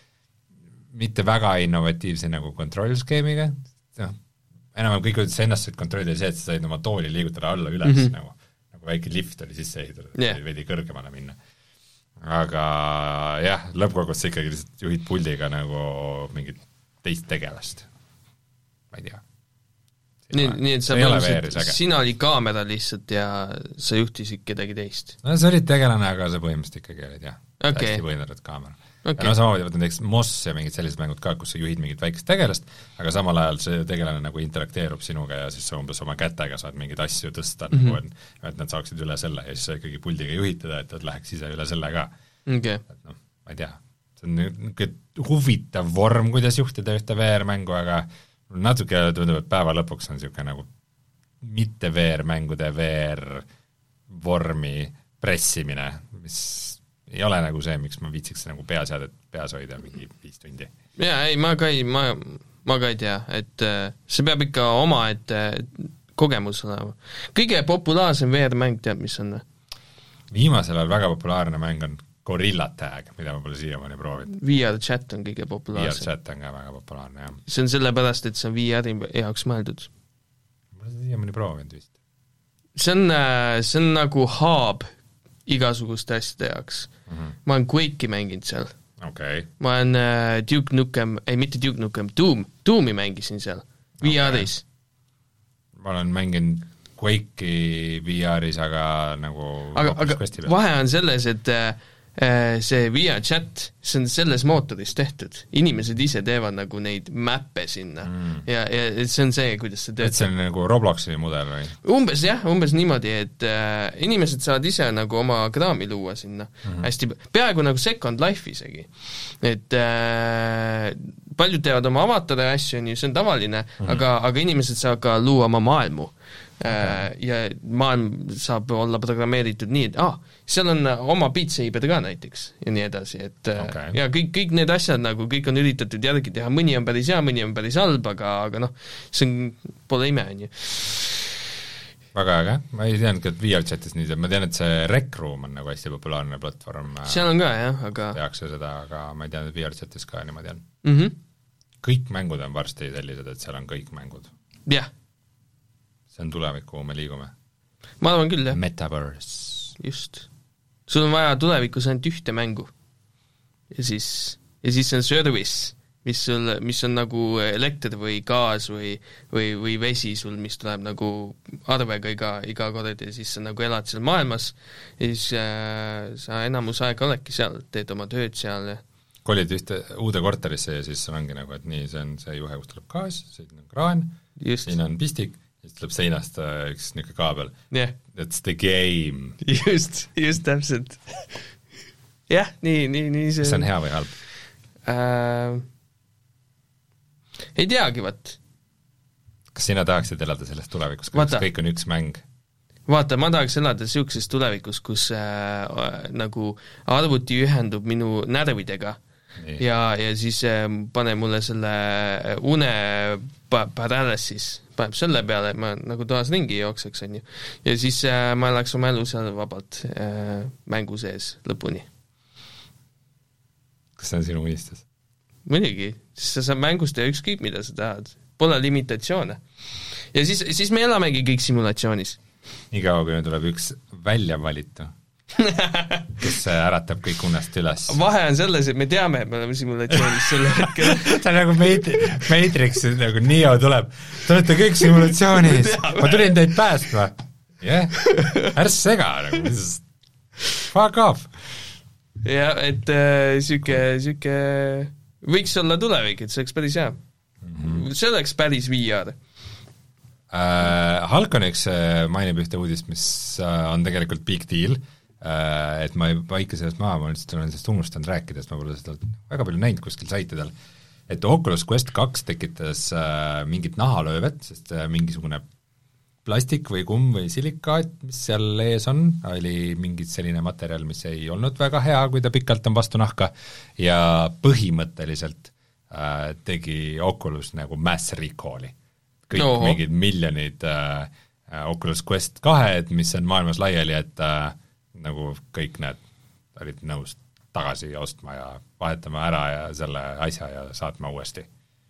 S1: mitte väga innovatiivse nagu kontrollskeemiga, noh, enam-vähem kõik, kuidas sa ennast said kontrollida, see, et sa said oma tooli liigutada alla üles mm, -hmm. nagu, nagu väike lift oli sisse ehitatud, yeah. veidi kõrgemale minna. aga jah, lõppkogus sa ikkagi lihtsalt juhid puldiga nagu mingit teist tegelast. Ma ei tea.
S2: Nii, nii et sa põhimõtteliselt, sina oli kaamera lihtsalt ja sa juhtisid kedagi teist?
S1: no sa olid tegelane, aga sa põhimõtteliselt ikkagi olid jah
S2: okay.,
S1: hästi põhjendatud kaamera
S2: okay..
S1: ja no samamoodi võtad näiteks Moss ja mingid sellised mängud ka, kus sa juhid mingit väikest tegelast, aga samal ajal see tegelane nagu interakteerub sinuga ja siis sa umbes oma kätega saad mingeid asju tõsta mm, -hmm. nagu on, et nad saaksid üle selle ja siis sa ikkagi puldiga juhid teda, et nad läheks ise üle selle ka
S2: okay..
S1: et noh, ma ei tea, see on niisugune huvitav vorm, kuidas juhtida ühte V R-mängu, aga natuke tundub, et päeva lõpuks on niisugune nagu mitte V R-mängude V R-vormi pressimine, mis ei ole nagu see, miks ma viitsiks nagu peaseadet peas hoida mingi viis tundi.
S2: jaa, ei, ma ka ei, ma, ma ka ei tea, et see peab ikka oma, et kogemus olema. kõige populaarsem V R-mäng teab, mis on?
S1: Viimasel ajal väga populaarne mäng on Gorilla Tag, mida ma pole siiamaani proovinud.
S2: V R-chat on kõige populaarsem.
S1: V R-chat on ka väga populaarne, jah.
S2: see on sellepärast, et see on V R-i jaoks mõeldud.
S1: Ma olen siiamaani proovinud vist.
S2: See on, see on nagu hub igasuguste asjade jaoks mm. -hmm. ma olen Quake'i mänginud seal.
S1: Okay.
S2: ma olen uh, Duke Nukem, ei mitte Duke Nukem, Doom, Doomi mängisin seal, V R-is
S1: okay.. ma olen mänginud Quake'i V R-is, aga nagu
S2: aga, aga vahe on selles, et see V R chat, see on selles mootoris tehtud, inimesed ise teevad nagu neid mäppe sinna mm. ja, ja see on see, kuidas see töötab.
S1: Et see on nagu Robloxi mudel või?
S2: Umbes jah, umbes niimoodi, et äh, inimesed saavad ise nagu oma kraami luua sinna mm-hmm. hästi, peaaegu nagu Second Life isegi, et äh, paljud teevad oma avatari asju, nii see on tavaline mm-hmm., aga, aga inimesed saavad ka luua oma maailmu. Okay. Ja maailm saab olla programmeeritud nii, et ah, seal on oma Beat Saber ka näiteks ja nii edasi, et okay. ja kõik, kõik need asjad nagu, kõik on üritatud järgi teha, mõni on päris hea, mõni on päris halb, aga, aga noh, see on, pole ime, on ju.
S1: Väga äge, ma ei teadnud, et V R chatis nii, ma tean, et see Rec Room on nagu hästi populaarne platvorm.
S2: Seal on ka, jah, aga
S1: tehakse seda, aga ma ei teadnud, et V R chatis ka niimoodi on.
S2: Mm-hmm.
S1: Kõik mängud on varsti sellised, et seal on kõik mängud.
S2: Jah. Yeah.
S1: See on tulevik, kuhu me liigume.
S2: Ma arvan küll, jah.
S1: Metaverse.
S2: Just. Sul on vaja tulevikus ainult ühte mängu. Ja siis, ja siis on service, mis, sul, mis on nagu elekter või gaas või, või, või vesi sul, mis tuleb nagu arvega iga, iga kord ja siis sa nagu elad seal maailmas ja siis äh, sa enamus aega oledki seal, teed oma tööd seal ja
S1: kolid ühte uude korterisse ja siis ongi nagu, et nii, see on see juhe, kus tuleb gaas, siin on kraan, siin on pistik, siis tuleb seinast üks niisugune kaabel.
S2: Yeah.
S1: That's the game.
S2: Just, just täpselt. jah, nii, nii, nii see
S1: see on hea või halb?
S2: Äh, ei teagi, vaat.
S1: Kas sina tahaksid elada selles tulevikus, kus kõik on üks mäng?
S2: Vaata, ma tahaks elada niisuguses tulevikus, kus äh, nagu arvuti ühendub minu närvidega nii. ja, ja siis äh, pane mulle selle une paralysis, paneb selle peale, ma nagu toas ringi jookseks, on ju. Ja siis äh, ma elaks oma elu seal vabalt äh, mängu sees lõpuni.
S1: Kas see on sinu unistus?
S2: Muidugi, siis sa saad mängust teha ükskõik, mida sa tahad. Pole limitatsioone. Ja siis, siis me elamegi kõik simulatsioonis.
S1: Nii kaua, kui tuleb üks välja valitu, kes äratab kõik unest üles.
S2: Vahe on selles, et me teame, et me oleme simulatsioonis selle hetkel.
S1: see on nagu Matrix, nagu Neo tuleb, te olete kõik simulatsioonis, ma tulin teid päästma. jah, yeah. Ärs sega, nagu, fuck off.
S2: jah, et äh, süke, süke võiks olla tulevik, et see oleks päris hea. Mm-hmm. See oleks päris V R.
S1: Uh, Halkonix uh, mainib ühte uudist, mis uh, on tegelikult big deal, uh, et ma ei paika sellest maha, ma lihtsalt olen sellest unustanud rääkida, sest ma pole seda väga palju näinud kuskil saitidel, et Oculus Quest kaks tekitas uh, mingit nahalöövet, sest uh, mingisugune plastik või kumm või silikaat, mis seal ees on, oli mingi selline materjal, mis ei olnud väga hea, kui ta pikalt on vastu nahka, ja põhimõtteliselt uh, tegi Oculus nagu mass recall'i. Kõik Oho. mingid miljonid äh, Oculus Quest kahed, mis on maailmas laiali, et äh, nagu kõik need olid nõus tagasi ostma ja vahetama ära ja selle asja ja saatma uuesti.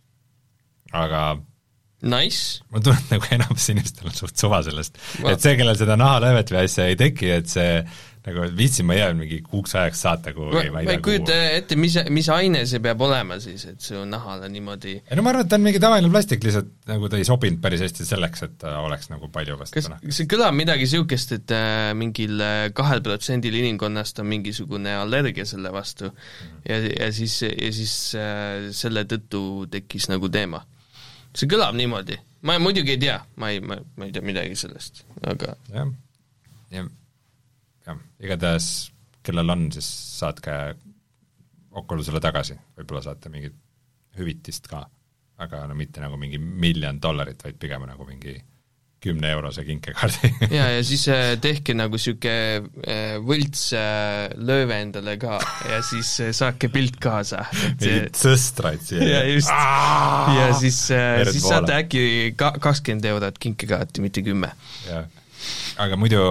S1: Aga
S2: nice.
S1: ma tunnen, nagu enamus inimestel on suht suva sellest, ma... et see, kellel seda nahalöövet või asja ei teki, et see nagu viitsin ma jään mingi kuuks ajaks saata kuhugi,
S2: ma, ma ei kujuta ette, mis, mis aine see peab olema siis, et see on nahale niimoodi
S1: ei no ma arvan, et ta on mingi tavaline plastik, lihtsalt nagu ta ei sobinud päris hästi selleks, et ta oleks nagu palju vastu
S2: nahkas. See kõlab midagi niisugust, et äh, mingil kahel protsendil inimkonnast on mingisugune allergia selle vastu mm. ja, ja siis, ja siis äh, selle tõttu tekkis nagu teema. See kõlab niimoodi. Ma muidugi ei tea, ma ei, ma, ma ei tea midagi sellest, aga
S1: jah, jah jah, igatahes kellel on, siis saatke Oculusele tagasi, võib-olla saate mingit hüvitist ka, aga no mitte nagu mingi miljon dollarit, vaid pigem nagu mingi kümne eurose kinkekaardi.
S2: ja, ja siis tehke nagu siuke võlts lööve endale ka ja siis saake pilt kaasa.
S1: mingid sõstraid siia.
S2: ja just, ja siis, siis saate äkki kakskümmend eurot kinkekaarti, mitte kümme.
S1: aga muidu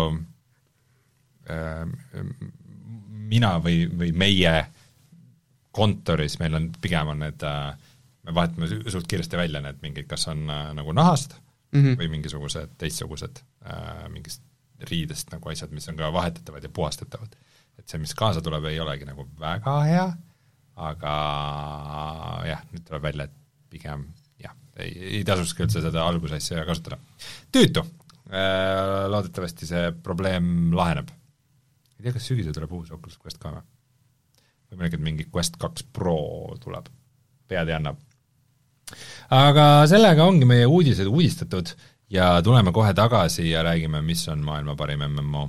S1: mina või, või meie kontoris, meil on pigem on need, me vahetame suht kiiresti välja need mingid, kas on nagu nahast mm -hmm. või mingisugused teistsugused mingist riidest nagu asjad, mis on ka vahetatavad ja puhastatavad. Et see, mis kaasa tuleb, ei olegi nagu väga hea, aga jah, nüüd tuleb välja, et pigem jah, ei, ei tasuski üldse seda algusasja kasutada. Tüütu! Loodetavasti see probleem laheneb. ei tea, kas sügisel tuleb uus Oculus Quest ka või? Või mõnikord mingi Quest kaks Pro tuleb, pead ei annab. Aga sellega ongi meie uudised uudistatud ja tuleme kohe tagasi ja räägime, mis on maailma parim M M O.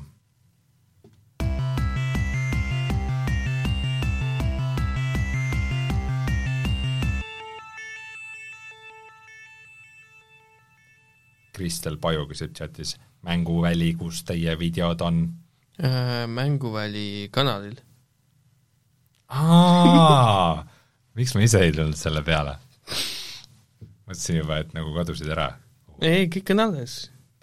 S1: Kristel Paju küsib chatis, Mänguväli, kus teie videod on?
S2: Äh, Mänguväli kanalil.
S1: Aa, miks ma ise ei tulnud selle peale? Mõtlesin juba, et nagu kadusid ära.
S2: Ei, kõik on alles.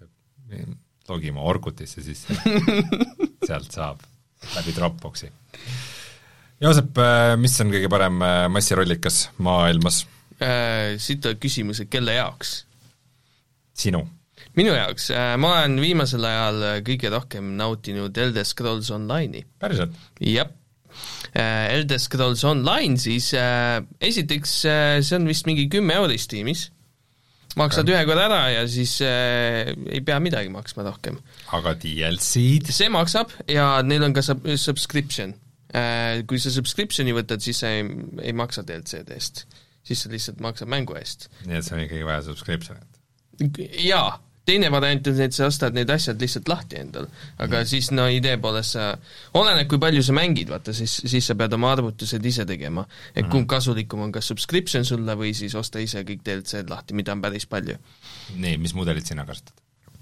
S1: Logima Orkutisse sisse. Sealt saab läbi Dropboxi. Joosep, mis on kõige parem massirollikas maailmas?
S2: Äh, siit on küsimus, et kelle jaoks?
S1: Sinu?
S2: Minu jaoks. Ma olen viimasel ajal kõige rohkem nautinud Elder Scrolls Online'i.
S1: Päriselt?
S2: Jep. Elder Scrolls Online siis, esiteks see on vist mingi kümme euri Steamis. Maksad okay. ühe korra ära ja siis äh, ei pea midagi maksma rohkem.
S1: Aga D L C-d?
S2: See maksab ja neil on ka sub- subscription. Äh, kui sa subscriptioni võtad, siis sa ei, ei maksa D L C-d eest. Siis sa lihtsalt maksad mängu eest.
S1: Nii et see on ikkagi vaja subscriptionit?
S2: Jaa, teine variant on, et sa ostad need asjad lihtsalt lahti endal, aga mm. siis no idee poolest sa, oleneb kui palju sa mängid, vaata, siis, siis sa pead oma arvutused ise tegema, et mm. kumb kasulikum on kas subscription sulle või siis osta ise kõik D L C-d lahti, mida on päris palju.
S1: Nii, mis mudelit sina kasutad?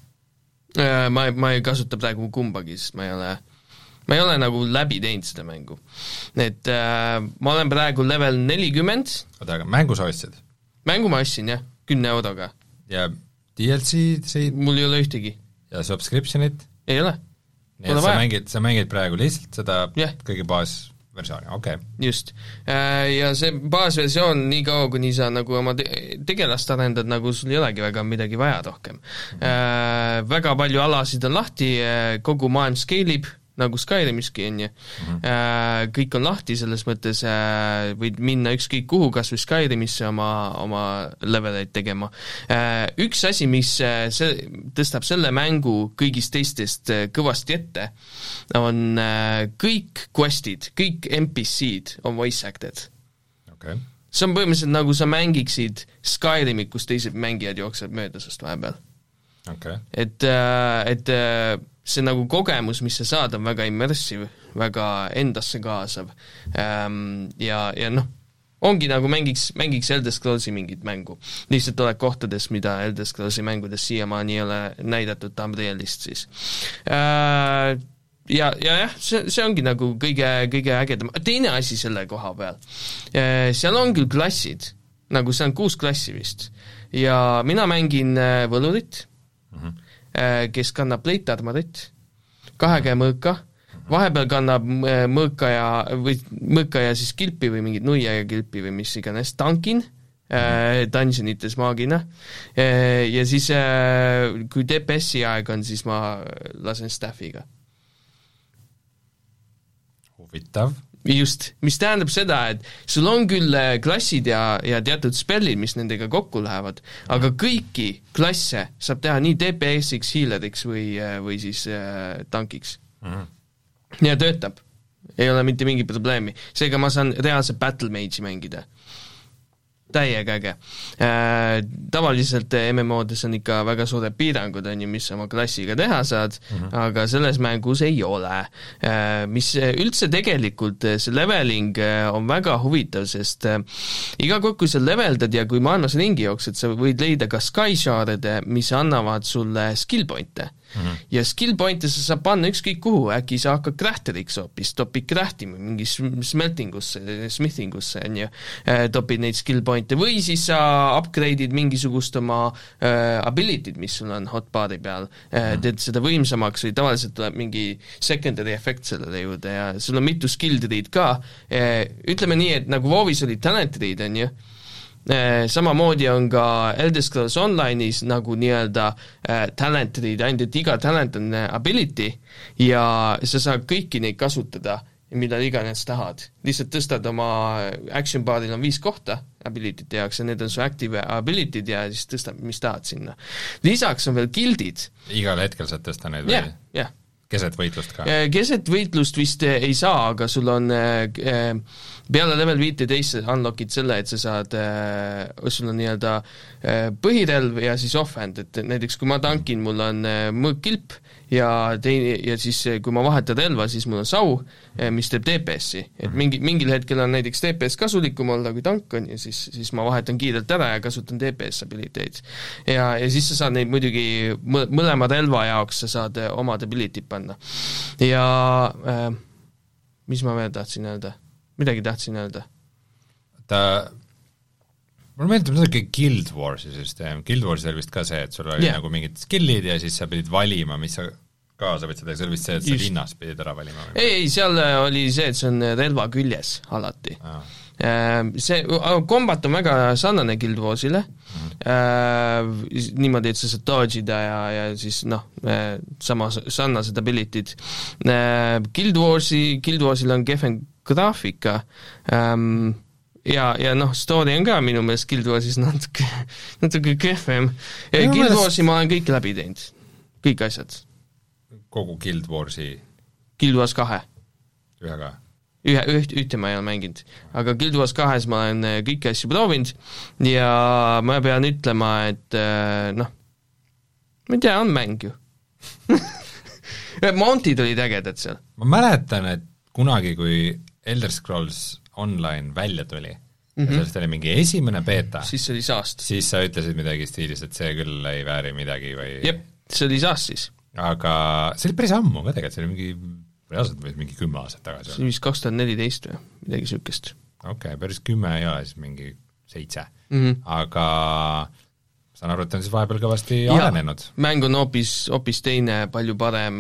S2: Ma, ma ei kasuta praegu kumbagi, sest ma ei ole, ma ei ole nagu läbi teinud seda mängu. Et äh, ma olen praegu level nelikümmend.
S1: Oota, aga mängu sa ostsid?
S2: Mängu ma ostsin, jah, kümne euroga.
S1: Ja D L C see...
S2: Mul ei ole ühtegi.
S1: Ja subscriptionit?
S2: Ei ole.
S1: Nii et sa mängid, sa mängid praegu lihtsalt seda yeah. kõige baasversiooni, okei. Okay.
S2: Just. Ja see baasversioon nii kaua, kuni sa nagu oma te- tegelast arendad, nagu sul ei olegi väga midagi vaja rohkem. Mm-hmm. Väga palju alasid on lahti, kogu maailm skeelib, nagu Skyrimiski on ju. Mm-hmm. Kõik on lahti, selles mõttes võid minna ükskõik kuhu, kas või Skyrimisse oma, oma leveleid tegema. Üks asi, mis see, tõstab selle mängu kõigist teistest kõvasti ette, on kõik questid, kõik N P C-d on voice acted.
S1: Okay. See
S2: on põhimõtteliselt nagu sa mängiksid Skyrimi, kus teised mängijad jooksevad mööda sest vahepeal.
S1: Okay.
S2: Et, et see nagu kogemus, mis sa saad, on väga immersive, väga endasse kaasav ähm, ja, ja noh, ongi nagu mängiks, mängiks Elder Scrollsi mingit mängu. Lihtsalt oled kohtades, mida Elder Scrollsi mängudes siiamaani ei ole näidatud Tamrielist siis. Äh, ja, ja jah, see, see ongi nagu kõige, kõige ägedam. Teine asi selle koha peal. Äh, seal on küll klassid, nagu see on kuus klassi vist. Ja mina mängin võlurit, mm-hmm. kes kannab plate armorit, kahega ja mõõka, vahepeal kannab mõõka ja, või mõõka ja siis kilpi või mingit nuia ja kilpi või mis iganes, tankin, mm-hmm. dungeonites maagina, ja siis kui D P S-i aeg on, siis ma lasen staffiga.
S1: Huvitav.
S2: Just, mis tähendab seda, et sul on küll klassid ja, ja teatud spellid, mis nendega kokku lähevad, aga kõiki klasse saab teha nii D P S-iks, healeriks või, või siis äh, tankiks. Mm-hmm. Ja töötab. Ei ole mitte mingi probleemi. Seega ma saan reaalse battle mage'i mängida. Täiega äge. Äh, tavaliselt M M O-des on ikka väga suured piirangud, on ju, mis oma klassiga teha saad, mm-hmm. aga selles mängus ei ole. Äh, mis üldse tegelikult, see leveling on väga huvitav, sest äh, iga kord, kui sa leveldad ja kui maailmas ringi jooksed, sa võid leida ka skyshard'e, mis annavad sulle skill point'e. Mm-hmm. Ja skill point'e sa saab panna ükskõik kuhu, äkki sa hakkad crafteriks hoopis, topid craftima mingi smeltingusse, smithingusse, on ju, topid neid skill point'e või siis sa upgrade'id mingisugust oma äh, ability'd, mis sul on hotbari peal, äh, teed seda võimsamaks või tavaliselt tuleb mingi secondary effect sellele juurde ja sul on mitu skill tree'd ka, äh, ütleme nii, et nagu WoW'is oli talent tree'd, on ju, samamoodi on ka Elder Scrolls Online'is nagu nii-öelda äh, talent tree'd, ainult et iga talent on ability ja sa saad kõiki neid kasutada, mida iganes tahad. Lihtsalt tõstad oma action bar'il on viis kohta ability'te jaoks ja need on su active ability'd ja siis tõstad, mis tahad sinna. Lisaks on veel guildid.
S1: Igal hetkel saad tõsta neid või?
S2: jah, jah.
S1: keset võitlust ka?
S2: Keset võitlust vist ei saa, aga sul on peale level viiteist unlockid selle, et sa saad, sul on nii-öelda põhirelv ja siis offhand, et näiteks kui ma tankin, mul on mõõkkilp ja teine, ja siis kui ma vahetan relva, siis mul on sau, mis teeb D P S-i. Et mingi, mingil hetkel on näiteks D P S kasulikum olla, kui tank on, ja siis, siis ma vahetan kiirelt ära ja kasutan D P S abiliteid. Ja, ja siis sa saad neid muidugi mõlema relva jaoks, sa saad omad ability'd panna. Ja äh, mis ma veel tahtsin öelda? Midagi tahtsin öelda.
S1: Ta, mulle meeldib natuke Guild Warsi süsteem. Guild Warsi oli vist ka see, et sul oli yeah. nagu mingid skillid ja siis sa pidid valima, mis sa kaasa võid seda, see oli vist see, et sa Just. linnas pidid ära valima. Või?
S2: Ei, seal oli see, et see on relva küljes alati. Ah. See kombat on väga sarnane Guild Warsile, mm-hmm. niimoodi, et sa saad dodge'ida ja, ja siis noh, sama sarnased ability'd. Guild Warsi, Guild Warsil on kehvem graafika ja, ja noh, story on ka minu meelest Guild Warsis natuke, natuke kehvem. Guild Warsi ma olen kõik läbi teinud, kõik asjad.
S1: Kogu Guild Warsi?
S2: Guild Wars kahe.
S1: Ühe ka?
S2: Ühe, üht, ühte ma ei ole mänginud, aga Guild Wars kahes ma olen kõiki asju proovinud ja ma pean ütlema, et noh, ma ei tea, on mäng ju. Mountid olid ägedad seal. Ma
S1: mäletan, et kunagi, kui Elder Scrolls Online välja tuli, mm-hmm. ja sellest oli mingi esimene beta,
S2: siis oli saast.
S1: Siis sa ütlesid midagi stiilis, et see küll ei vääri midagi või...
S2: Jep, see oli saast siis.
S1: Aga see oli päris ammu ka tegelikult, see oli mingi... reaalselt või mingi kümme aastat tagasi.
S2: See oli vist kaks tuhat neliteist või midagi sükest.
S1: Okei, okay, päris kümme ei ole, siis mingi seitse.
S2: Mm-hmm.
S1: Aga saan aru, et on siis vahepeal kõvasti arenenud.
S2: Mäng on hoopis, hoopis teine, palju parem.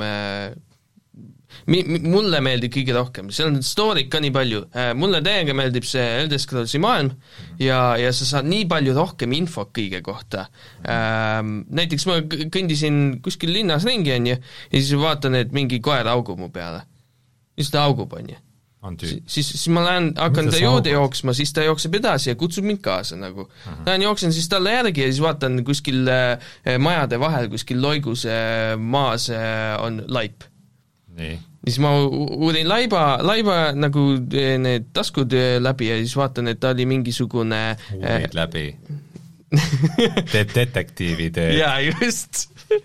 S2: Mi, mi, mulle meeldib kõige rohkem, seal on story'd ka nii palju. Mulle täiega meeldib see Elder Scrollsi maailm ja, ja sa saad nii palju rohkem infot kõige kohta. Näiteks ma kõndisin kuskil linnas ringi, on ju, ja siis vaatan, et mingi koer augub mu peale. Siis ta augub, on ju. Si, siis, siis ma lähen, hakkan ta juurde jooksma, siis ta jookseb edasi ja kutsub mind kaasa nagu. Uh-huh. Lähen jooksen siis talle järgi ja siis vaatan kuskil majade vahel, kuskil loigus maas on laip.
S1: Nii.
S2: Siis ma uurin laiba, laiba nagu need taskud läbi ja siis vaatan, et ta oli mingisugune
S1: uurid läbi. Teed detektiivi teed.
S2: Jaa, just.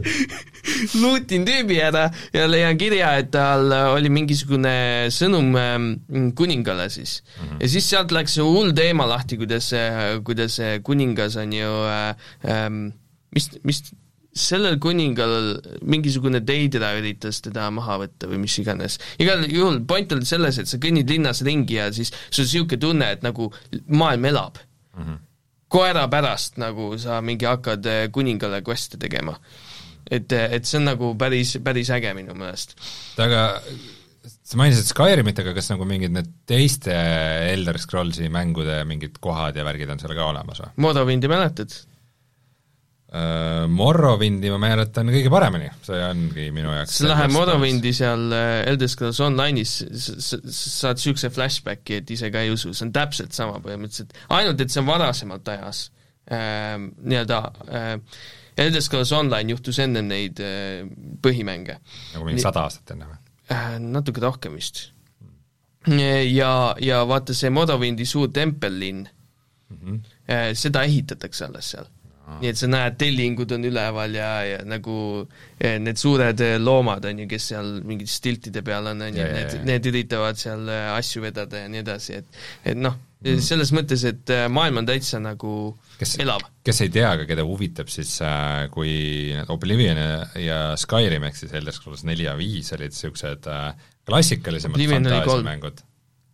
S2: Luutin tüübi ära ja leian kirja, et tal oli mingisugune sõnum kuningale siis. Mm-hmm. Ja siis sealt läks hull teema lahti, kuidas, kuidas kuningas on ju ähm, mis, mis sellel kuningal mingisugune teidra üritas teda maha võtta või mis iganes. Igal juhul point on selles, et sa kõnnid linnas ringi ja siis sul on siuke tunne, et nagu maailm elab. Mm-hmm. Koera pärast nagu sa mingi hakkad kuningale queste tegema. Et, et see on nagu päris, päris äge minu mõelest.
S1: Aga sa mainisid Skyrimit, aga kas nagu mingid need teiste Elder Scrollsi mängude mingid kohad ja värgid on seal ka olemas või?
S2: Morrowindi mäletad?
S1: Uh, Morrowindi ma mäletan kõige paremini, see ongi minu jaoks.
S2: See läheb Morrowindi seal Elder Scrolls Online'is, saad sükse flashbacki, et ise ka ei usu, see on täpselt sama põhimõtteliselt, ainult et see on varasemalt ajas. Uh, nii-öelda uh, Elder Scrolls Online juhtus enne neid uh, põhimänge.
S1: Nagu mingi sada aastat enne või?
S2: Uh, natuke rohkem vist. Ja, ja vaata see Morrowindi suur tempellinn, mm-hmm. uh, seda ehitatakse alles seal. Nii et sa näed, tellingud on üleval ja, ja nagu need suured loomad on ju, kes seal mingid stiltide peal on, on ju, need, need üritavad seal asju vedada ja nii edasi, et, et noh, mm. selles mõttes, et maailm on täitsa nagu
S1: kes,
S2: elav.
S1: Kes ei tea, aga keda huvitab, siis kui Oblivion ja Skyrim ehk siis Elder Scrolls neli ja viis olid niisugused klassikalisemad fantaasiamängud.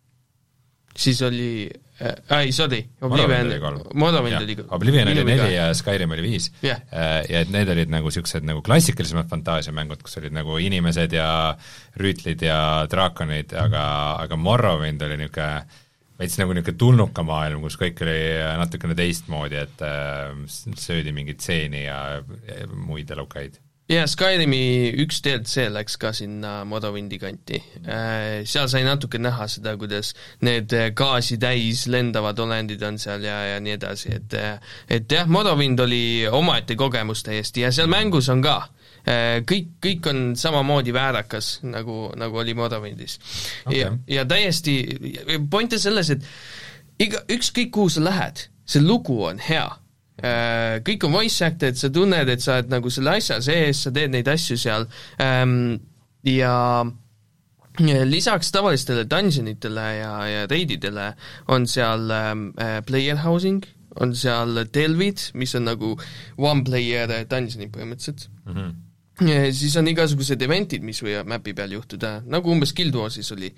S2: Siis oli äh, ei, sorry, Oblivion, Morrowind oli
S1: Oblivion oli neli ja Skyrim oli viis
S2: yeah.
S1: ja et need olid nagu siuksed nagu klassikalisemad fantaasiamängud, kus olid nagu inimesed ja rüütlid ja draakonid, aga, aga Morrowind oli niisugune veits nagu niisugune tulnuka maailm, kus kõik oli natukene teistmoodi, et äh, söödi mingit seeni ja, ja muid elukaid.
S2: ja Skyrimi üks D L C läks ka sinna Morrowindi kanti. Seal sai natuke näha seda, kuidas need gaasi täis lendavad olendid on seal ja, ja nii edasi, et et jah, Morrowind oli omaette kogemus täiesti ja seal mängus on ka kõik, kõik on samamoodi väärakas, nagu, nagu oli Morrowindis. Okay. Ja, ja täiesti, point on selles, et iga, ükskõik kuhu sa lähed, see lugu on hea. Kõik on voice acted, sa tunned, et sa oled nagu selle asja sees, sa teed neid asju seal ja lisaks tavalistele dungeonitele ja, ja raididele on seal player housing, on seal delvid, mis on nagu one player dungeonid põhimõtteliselt. Mm-hmm. Siis on igasugused eventid, mis võivad mapi peal juhtuda, nagu umbes Guild Warsis oli.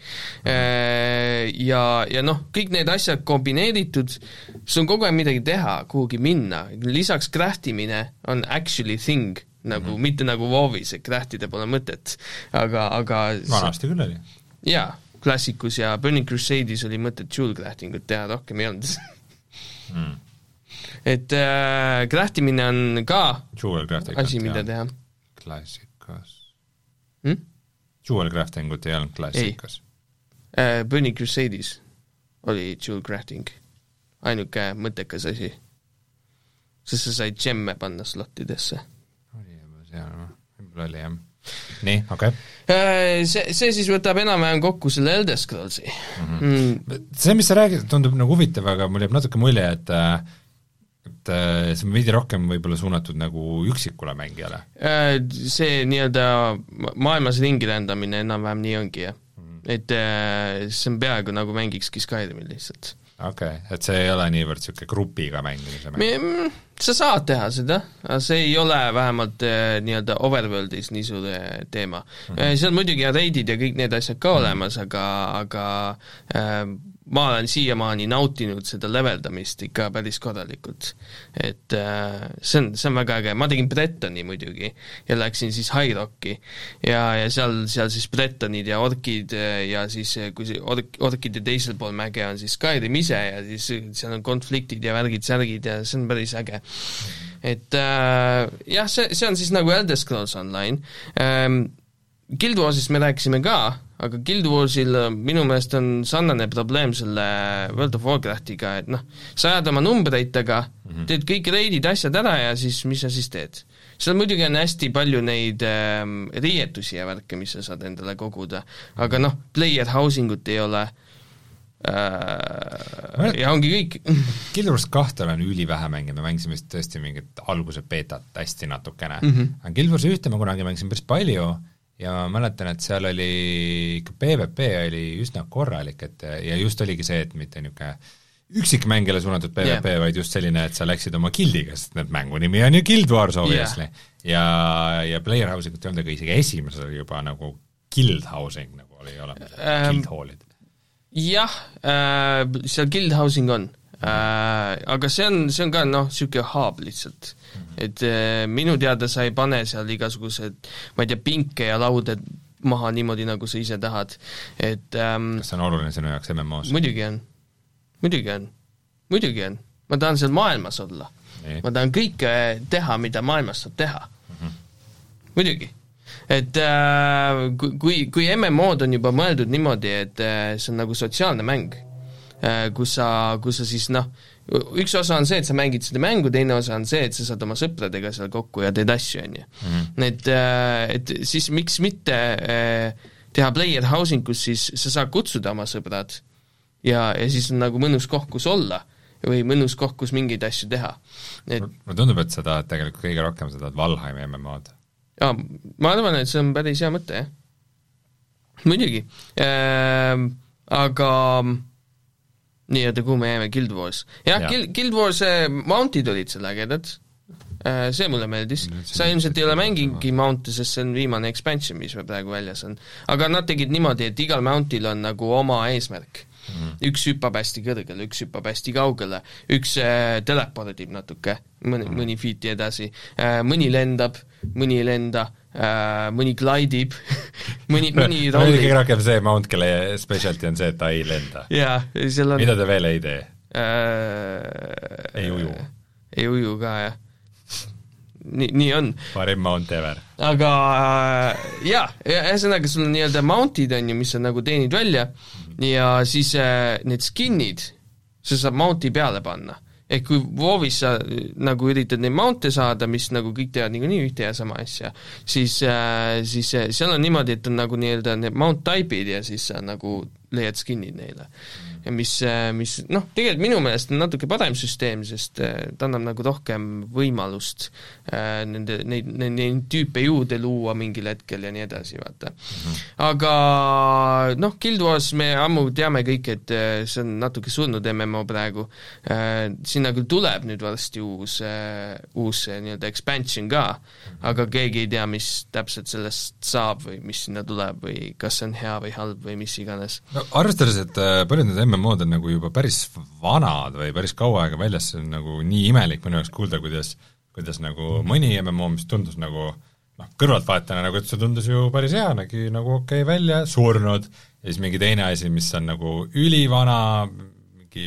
S2: Ja, ja noh, kõik need asjad kombineeritud, see on kogu aeg midagi teha, kuhugi minna. Lisaks craftimine on actually thing, nagu, mm-hmm. mitte nagu WoWis, et craftida pole mõtet. Aga, aga
S1: vanasti küll oli.
S2: Jaa, klassikus ja Burning Crusade'is oli mõtet jewel craftingut teha, rohkem ei olnud. mm. Et äh, craftimine on ka asi, mida teha.
S1: Klassikas.
S2: Hmm?
S1: Jewel craftingut ei olnud klassikas.
S2: Ei. Burning Crusade'is oli jewel crafting. Ainuke mõttekas asi. Sest sa said gemme panna slotidesse.
S1: Oli juba seal, võib-olla oli jah. Nii, okei. Okay.
S2: See, see siis võtab enam-vähem kokku selle Elder Scrollsi.
S1: Mm-hmm. Mm. See, mis sa räägid, tundub nagu huvitav, aga mul jääb natuke mulje, et et see on veidi rohkem võib-olla suunatud nagu üksikule mängijale.
S2: See nii-öelda maailmas ringi rändamine enam-vähem nii ongi, jah. Mm. Et see on peaaegu nagu mängikski Skyrimil lihtsalt.
S1: Okei, okay. Et see ei ole niivõrd siuke grupiga mängimise mäng?
S2: Sa saad teha seda, aga see ei ole vähemalt nii-öelda overworldis nii suur teema. Mm-hmm. See on muidugi ja raidid ja kõik need asjad ka olemas, aga, aga äh, ma olen siiamaani nautinud seda leveldamist ikka päris korralikult. Et äh, see, on, see on väga äge. Ma tegin Bretoni muidugi ja läksin siis High Rocki ja, ja seal, seal siis Bretonid ja orkid ja siis kui see ork, orkide teisel pool mäge on siis Skyrim ise ja siis seal on konfliktid ja värgid, särgid ja see on päris äge. Et äh, jah, see, see on siis nagu Elder Scrolls Online. Ähm, Guild Warsist me rääkisime ka, aga Guild Warsil minu meelest on sarnane probleem selle World of Warcraftiga, et noh, sa ajad oma numbreid taga, mm-hmm. teed kõik reidid asjad ära ja siis mis sa siis teed? Seal muidugi on hästi palju neid ähm, riietusi ja värke, mis sa saad endale koguda, aga noh, player housing ut ei ole äh, ja ongi kõik.
S1: Guild Wars kahte olen ülivähe mänginud, ma mängisin vist tõesti mingit alguse beetat hästi natukene,
S2: mm-hmm.
S1: aga Guild Wars ühte ma kunagi mängisin päris palju ja ma mäletan, et seal oli ikka PvP oli üsna korralik, et ja just oligi see, et mitte niisugune üksikmängijale suunatud PvP yeah., vaid just selline, et sa läksid oma guildiga, sest need mängu nimi on ju Guild Wars obviously yeah. ja, ja player housing ut ei olnud, aga isegi esimesel oli juba nagu guild housing nagu oli olemas um, guild hallid.
S2: Jah, äh, seal guild housing on äh, aga see on, see on ka noh, siuke hub lihtsalt mm-hmm. et äh, minu teada sa ei pane seal igasugused, ma ei tea, pinke ja laude maha niimoodi, nagu sa ise tahad, et ähm,
S1: kas see on oluline sinu jaoks M M O-s?
S2: muidugi on, muidugi on, muidugi on, ma tahan seal maailmas olla nee. Ma tahan kõike teha, mida maailmas saab teha mm-hmm. muidugi et äh, kui, kui M M O-d on juba mõeldud niimoodi, et äh, see on nagu sotsiaalne mäng, äh, kus sa, kus sa siis noh, üks osa on see, et sa mängid seda mängu, teine osa on see, et sa saad oma sõpradega seal kokku ja teed asju, on ju. Et, et siis miks mitte teha player housing, kus siis sa saad kutsuda oma sõbrad ja, ja siis on nagu mõnus koht, kus olla või mõnus koht, kus mingeid asju teha. Et,
S1: ma tundub, et sa tahad tegelikult kõige rohkem seda Valheimi M M O-d.
S2: Ja, ma arvan, et see on päris hea mõte, jah. Muidugi. Äh, aga nii-öelda kuhu me jääme, Guild Wars. Jah, ja. Guild Wars äh, mountid olid seal ägedad, äh, see mulle meeldis. Sa ilmselt ei ole mängingi mounte, sest see on viimane expansion, mis praegu väljas on. Aga nad tegid niimoodi, et igal mountil on nagu oma eesmärk. Mm-hmm. Üks hüppab hästi kõrgele, üks hüppab hästi kaugele, üks äh, telepordib natuke, mõni, mm-hmm. mõni feeti edasi, äh, mõni lendab, mõni ei lenda, äh, mõni glidib, mõni, mõni
S1: rollib. Kõige rohkem see mount, kelle specialty on see, et ta ei lenda.
S2: Jaa, seal on...
S1: Mida ta veel ei tee?
S2: Äh,
S1: ei uju.
S2: Ei uju ka, jah. nii, nii on.
S1: parim mount ever.
S2: Aga jaa, ühesõnaga sul on nii-öelda mountid on ju, mis sa nagu teenid välja ja siis need skin'id sa saab mounti peale panna. Ehk kui WoW'is sa nagu üritad neid mounte saada, mis nagu kõik teevad nii, nii ühte ja sama asja, siis, siis seal on niimoodi, et on nagu nii-öelda need mount type'id ja siis sa nagu leiad skin'id neile. Ja mis, mis noh, tegelikult minu meelest on natuke parem süsteem, sest ta annab nagu rohkem võimalust nende, neid, neid, neid tüüpe juurde luua mingil hetkel ja nii edasi, vaata. Mm-hmm. Aga noh, Guild Wars me ammu teame kõik, et see on natuke surnud M M O praegu. Sinna küll tuleb nüüd varsti uus, uus nii-öelda expansion ka, aga keegi ei tea, mis täpselt sellest saab või mis sinna tuleb või kas see on hea või halb või mis iganes.
S1: No arvestades, et paljud need M M O-d on nagu juba päris vanad või päris kaua aega väljas, see on nagu nii imelik minu jaoks kuulda, kuidas, kuidas nagu mõni M M O, mis tundus nagu noh, kõrvaltvaatajana nagu, et see tundus ju päris hea, nägi nagu okei okay välja, surnud, ja siis mingi teine asi, mis on nagu ülivana, mingi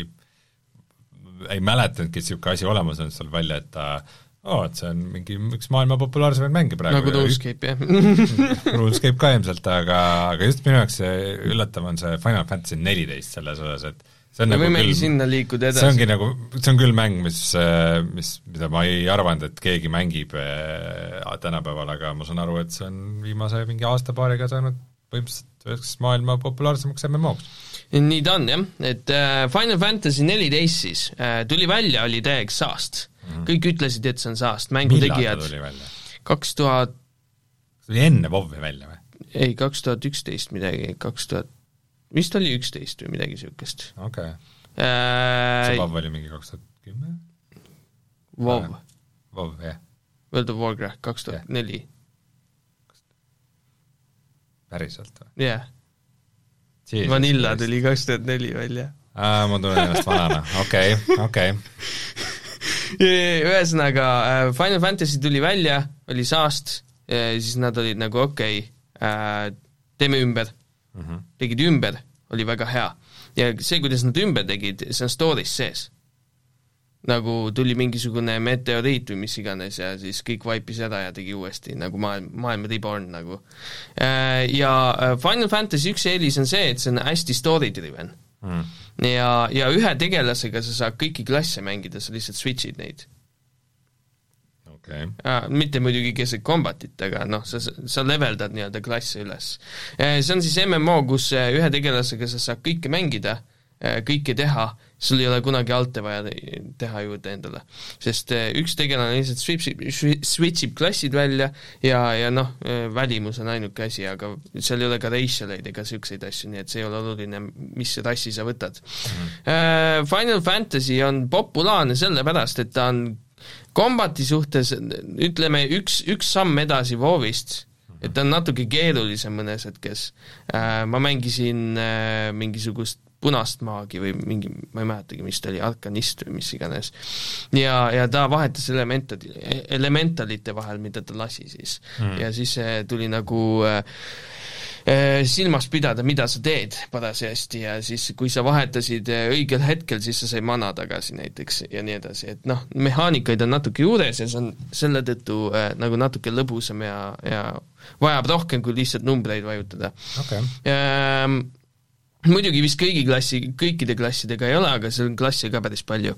S1: ei mäletanudki, et niisugune asi olemas on, seal välja, et ta oo, oh, et see on mingi üks maailma populaarsemaid mänge praegu.
S2: Nagu RuneScape, jah.
S1: RuneScape ka ilmselt, aga, aga just minu jaoks see üllatav on see Final Fantasy neliteist selles osas, et see on
S2: ja
S1: nagu
S2: võimegi
S1: küll,
S2: sinna liikuda edasi.
S1: see ongi nagu, see on küll mäng, mis, mis, mida ma ei arvanud, et keegi mängib tänapäeval, aga ma saan aru, et see on viimase mingi aasta-paariga saanud põhimõtteliselt üheks maailma populaarsemaks M M O-ks.
S2: Nii ta on, jah, et Final Fantasy neliteist siis tuli välja, oli täiega saast. Mm-hmm. Kõik ütlesid, et see on saast, mängu
S1: millal
S2: tegijad.
S1: ta tuli välja?
S2: kaks tuhat
S1: see oli enne WoW-i välja või?
S2: Ei, kaks tuhat üksteist midagi, kaks tuhat vist oli üksteist või midagi niisugust.
S1: Okei.
S2: Okay.
S1: See WoW oli mingi kaks tuhat kümme?
S2: WoW.
S1: WoW, jah.
S2: World of Warcraft kaks tuhat neli.
S1: Päriselt või?
S2: Jah. Yeah. Vanilla tuli kaks tuhat neli välja.
S1: Aa, ma tunnen ennast vanana. Okei, okei.
S2: Ühesõnaga, Final Fantasy tuli välja, oli saast, siis nad olid nagu okei, okay, teeme ümber. Mm-hmm. Tegid ümber, oli väga hea. Ja see, kuidas nad ümber tegid, see on story's sees. Nagu tuli mingisugune meteoriit või mis iganes ja siis kõik vaipis ära ja tegi uuesti, nagu maailm, maailm reborn nagu. Ja Final Fantasy üks eelis on see, et see on hästi story-driven. Mm. Ja, ja ühe tegelasega sa saad kõiki klasse mängida, sa lihtsalt switchid neid.
S1: Okay.
S2: Ah, mitte muidugi keset kombatit, aga noh, sa, sa leveldad nii-öelda klasse üles. See on siis M M O, kus ühe tegelasega sa saad kõike mängida, kõike teha, sul ei ole kunagi alte vaja teha juurde endale. Sest üks tegelane lihtsalt switchib, switchib klassid välja ja, ja noh, välimus on ainuke asi, aga seal ei ole ka racialeid ega siukseid asju, nii et see ei ole oluline, mis rassi sa võtad. Mm. Final Fantasy on populaarne sellepärast, et ta on kombati suhtes, ütleme, üks, üks samm edasi WoW'ist, et ta on natuke keerulisem mõnes hetkes. Ma mängisin mingisugust punast maagi või mingi, ma ei mäletagi, mis ta oli, arkanist või mis iganes. Ja, ja ta vahetas elementali, elementalite vahel, mida ta lasi siis. Mm. Ja siis tuli nagu äh, silmas pidada, mida sa teed parasjasti ja siis kui sa vahetasid õigel hetkel, siis sa sai mana tagasi näiteks ja nii edasi. Et noh, mehaanikaid on natuke juures ja see on selle tõttu äh, nagu natuke lõbusam ja, ja vajab rohkem kui lihtsalt numbreid vajutada.
S1: Okay.
S2: Ähm, muidugi vist kõigi klassi, kõikide klassidega ei ole, aga see on klassi ka päris palju.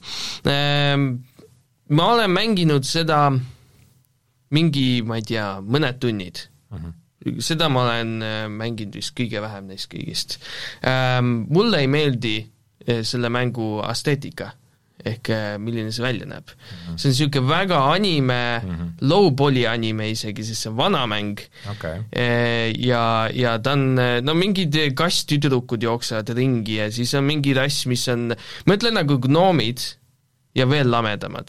S2: Ma olen mänginud seda mingi, ma ei tea, mõned tunnid. Uh-huh. Seda ma olen mänginud vist kõige vähem neist kõigist. Mulle ei meeldi selle mängu esteetika, ehk milline see välja näeb. Uh-huh. See on niisugune väga anime, uh-huh. low poly anime isegi, sest see on vana mäng.
S1: Okay.
S2: Ja, ja ta on, no mingid kasttüdrukud jooksevad ringi ja siis on mingi rass, mis on, ma ütlen nagu gnoomid ja veel lamedamad.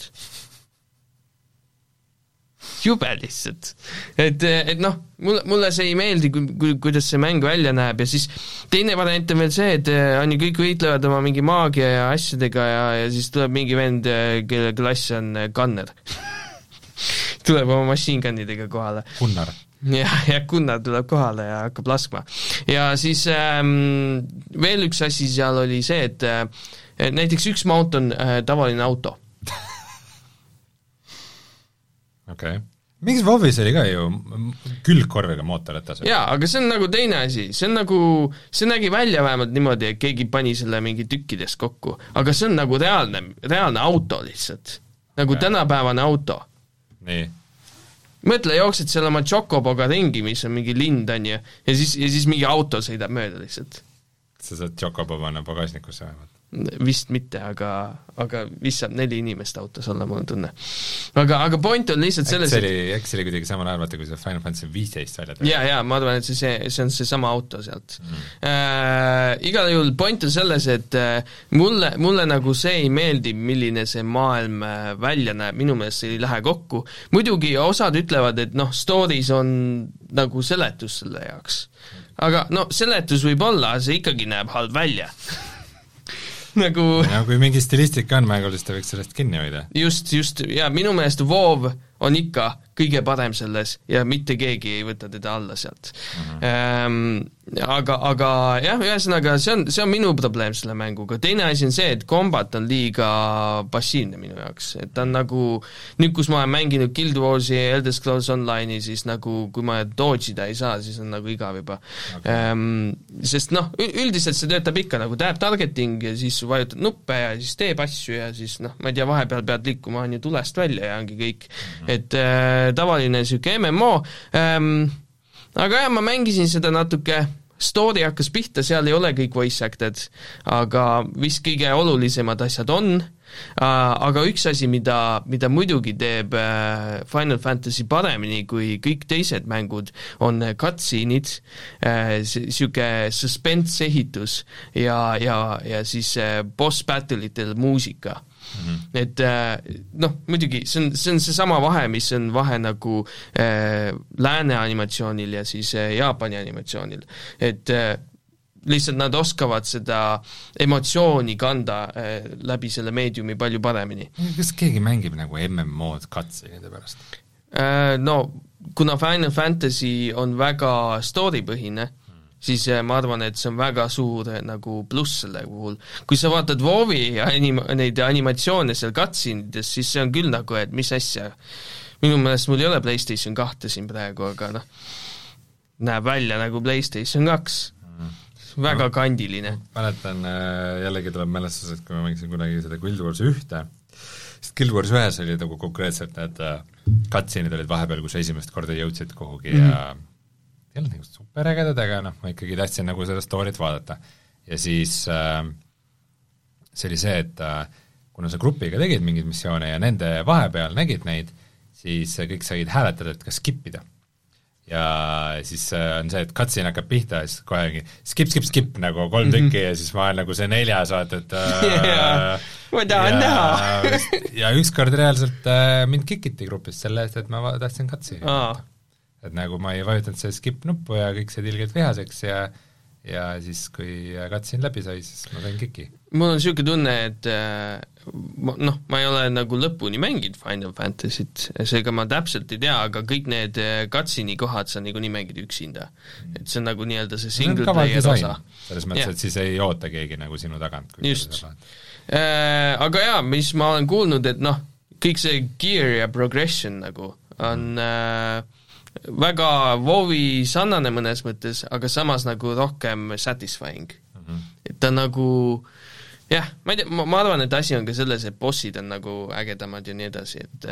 S2: Jube lihtsalt. Et, et noh, mulle, mulle see ei meeldi, ku, ku, kuidas see mäng välja näeb ja siis teine variant on veel see, et on ju kõik võitlevad oma mingi maagia ja asjadega ja, ja siis tuleb mingi vend, kelle klass on Gunner. tuleb oma machine-gunnidega kohale.
S1: Gunnar.
S2: Ja, ja Gunnar tuleb kohale ja hakkab laskma. Ja siis ähm, veel üks asi seal oli see, et äh, näiteks üks mount on äh, tavaline auto.
S1: okei okay. Mingis WoW'is oli ka ju külgkorviga mootorratas.
S2: jaa, aga see on nagu teine asi, see on nagu, see nägi välja vähemalt niimoodi, et keegi pani selle mingi tükkidest kokku, aga see on nagu reaalne, reaalne auto lihtsalt. Nagu okay. tänapäevane auto.
S1: Nii.
S2: Mõtle, jooksed seal oma Chocoboga ringi, mis on mingi lind, on ju, ja siis, ja siis mingi auto sõidab mööda lihtsalt.
S1: Sa saad Chocobo panna pagasnikusse vähemalt?
S2: Vist mitte, aga, aga vist saab neli inimest autos olla, mul on tunne. Aga, aga point on lihtsalt selles,
S1: et eks see oli kuidagi samal ajal, vaata, kui see Final Fantasy viisteist välja tuli.
S2: jaa, jaa, ma arvan, et see, see, see on see sama auto sealt mm.. Äh, igal juhul point on selles, et äh, mulle, mulle nagu see ei meeldi, milline see maailm äh, välja näeb, minu meelest see ei lähe kokku. Muidugi osad ütlevad, et noh, stories on nagu seletus selle jaoks. Aga no seletus võib olla, see ikkagi näeb halb välja nagu
S1: ja kui mingi stilistika on mängulis, ta võiks sellest kinni hoida.
S2: Just, just, ja minu meelest WoW on ikka kõige parem selles ja mitte keegi ei võta teda alla sealt uh-huh. ähm, aga, aga jah, ühesõnaga see on, see on minu probleem selle mänguga. Teine asi on see, et kombat on liiga passiivne minu jaoks, et ta on nagu nüüd, kus ma olen mänginud Guild Warsi ja Elder Scrolls Online'i, siis nagu kui ma dodge'ida ei saa, siis on nagu igav juba okay. ähm, sest noh, üldiselt see töötab ikka nagu tab targeting ja siis vajutad nuppe ja siis teeb asju ja siis noh, ma ei tea, vahepeal pead liikuma on ju tulest välja ja ongi kõik uh-huh. et äh, tavaline siuke M M O ähm, aga jah, ma mängisin seda natuke, story hakkas pihta, seal ei ole kõik voice acted, aga vist kõige olulisemad asjad on, aga üks asi, mida, mida muidugi teeb Final Fantasy paremini kui kõik teised mängud, on cutscene'id, siuke suspense ehitus ja, ja, ja siis boss battle'itel muusika. Mm-hmm. et noh, muidugi see on, see on seesama vahe, mis on vahe nagu äh, lääne animatsioonil ja siis äh, Jaapani animatsioonil, et äh, lihtsalt nad oskavad seda emotsiooni kanda äh, läbi selle meediumi palju paremini.
S1: Kas keegi mängib nagu M M O-d cutscene'ide pärast?
S2: Äh, no, kuna Final Fantasy on väga story-põhine, siis ma arvan, et see on väga suur nagu pluss selle puhul. Kui sa vaatad WoW'i ja anim- neid animatsioone seal cutscene'ides, siis see on küll nagu, et mis asja. Minu meelest mul ei ole PlayStation kahte siin praegu, aga noh, näeb välja nagu PlayStation kaks. Mm. Väga no, kandiline.
S1: Mäletan, jällegi tuleb mälestused, kui ma mängisin kunagi seda Guild Wars ühte, sest Guild Wars ühes oli nagu konkreetselt need cutscene'id olid vahepeal, kus esimest korda jõudsid kuhugi mm. ja ei olnud nagu superägedad, aga noh, ma ikkagi tahtsin nagu seda story't vaadata. Ja siis äh, see oli see, et äh, kuna sa grupiga tegid mingeid missioone ja nende vahepeal nägid neid, siis kõik said hääletada, et kas skipida. Ja siis äh, on see, et cutscene hakkab pihta ja siis kohe skip, skip, skip nagu kolm mm-hmm. tükki ja siis ma olen nagu see neljas, vaata, et äh,
S2: yeah, ma tahan näha.
S1: ja ükskord reaalselt äh, mind kikiti grupist selle eest, et ma tahtsin cutscene
S2: ah.
S1: et nagu ma ei vajutanud see skip-nuppu ja kõik see tilgelt vihaseks ja ja siis, kui katsin läbi sai, siis ma sain kiki.
S2: Mul on niisugune tunne, et noh, ma ei ole nagu lõpuni mänginud Final Fantasy't, seega ma täpselt ei tea, aga kõik need cutscene'i kohad sa nagu nii mängid üksinda. Et see on nagu nii-öelda see single player osa.
S1: Selles mõttes, et siis ei oota keegi nagu sinu tagant.
S2: Just. Äh, aga jaa, mis ma olen kuulnud, et noh, kõik see gear ja progression nagu on äh, väga WoW'i sannane mõnes mõttes, aga samas nagu rohkem satisfying. Mm-hmm. Et ta nagu jah, ma ei tea, ma, ma arvan, et asi on ka selles, et bossid on nagu ägedamad ja nii edasi, et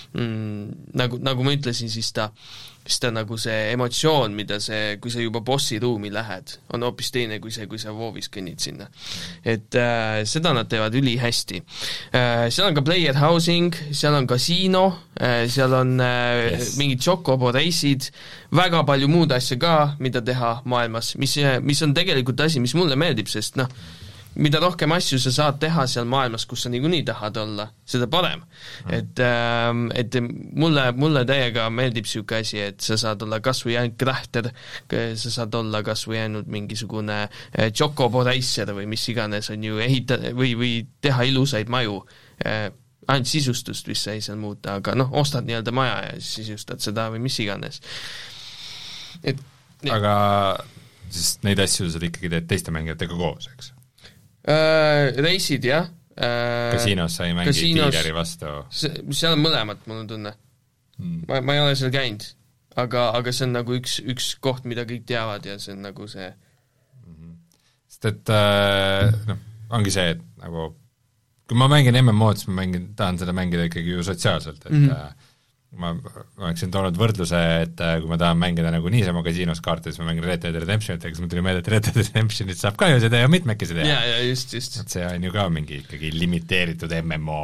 S2: mm, nagu, nagu ma ütlesin, siis ta, siis ta nagu see emotsioon, mida see, kui sa juba bossi ruumi lähed, on hoopis teine kui see, kui sa WoW'is kõnnid sinna. Et äh, seda nad teevad üli hästi. Äh, seal on ka player housing, seal on kasiino, äh, seal on äh, yes. mingid Chocobo reisid, väga palju muud asja ka, mida teha maailmas, mis, mis on tegelikult asi, mis mulle meeldib, sest noh, mida rohkem asju sa saad teha seal maailmas, kus sa niikuinii tahad olla, seda parem. Mm. Et, ähm, et mulle, mulle täiega meeldib siuke asi, et sa saad olla kas või ainult krahter, sa saad olla kas või ainult mingisugune Chocobo racer või mis iganes on ju ehita- või, või teha ilusaid maju. Ainult sisustust vist sai seal muuta, aga noh, ostad nii-öelda maja ja sisustad seda või mis iganes. Et,
S1: aga siis neid asju sa ikkagi teed teiste mängijatega koos, eks?
S2: Uh, reisid, jah. Uh,
S1: kasiinos sa ei mängi diileri vastu?
S2: Seal on mõlemat, mul on tunne. mm. ma, ma ei ole seal käinud, aga, aga see on nagu üks, üks koht, mida kõik teavad ja see on nagu see
S1: mm-hmm. sest et äh, noh, ongi see, et nagu kui ma mängin M M O-d, siis ma mängin, tahan seda mängida ikkagi ju sotsiaalselt, et mm-hmm. ma oleksin toonud võrdluse, et kui ma tahan mängida nagu niisama kasiinos kaarte, siis ma mängin Red Dead Redemptionit, aga siis ma tuli meelde, et Red Dead Redemptionit saab ka ju seda ja mitmekesi teha.
S2: ja, ja just, just.
S1: et see on ju ka mingi ikkagi limiteeritud M M O.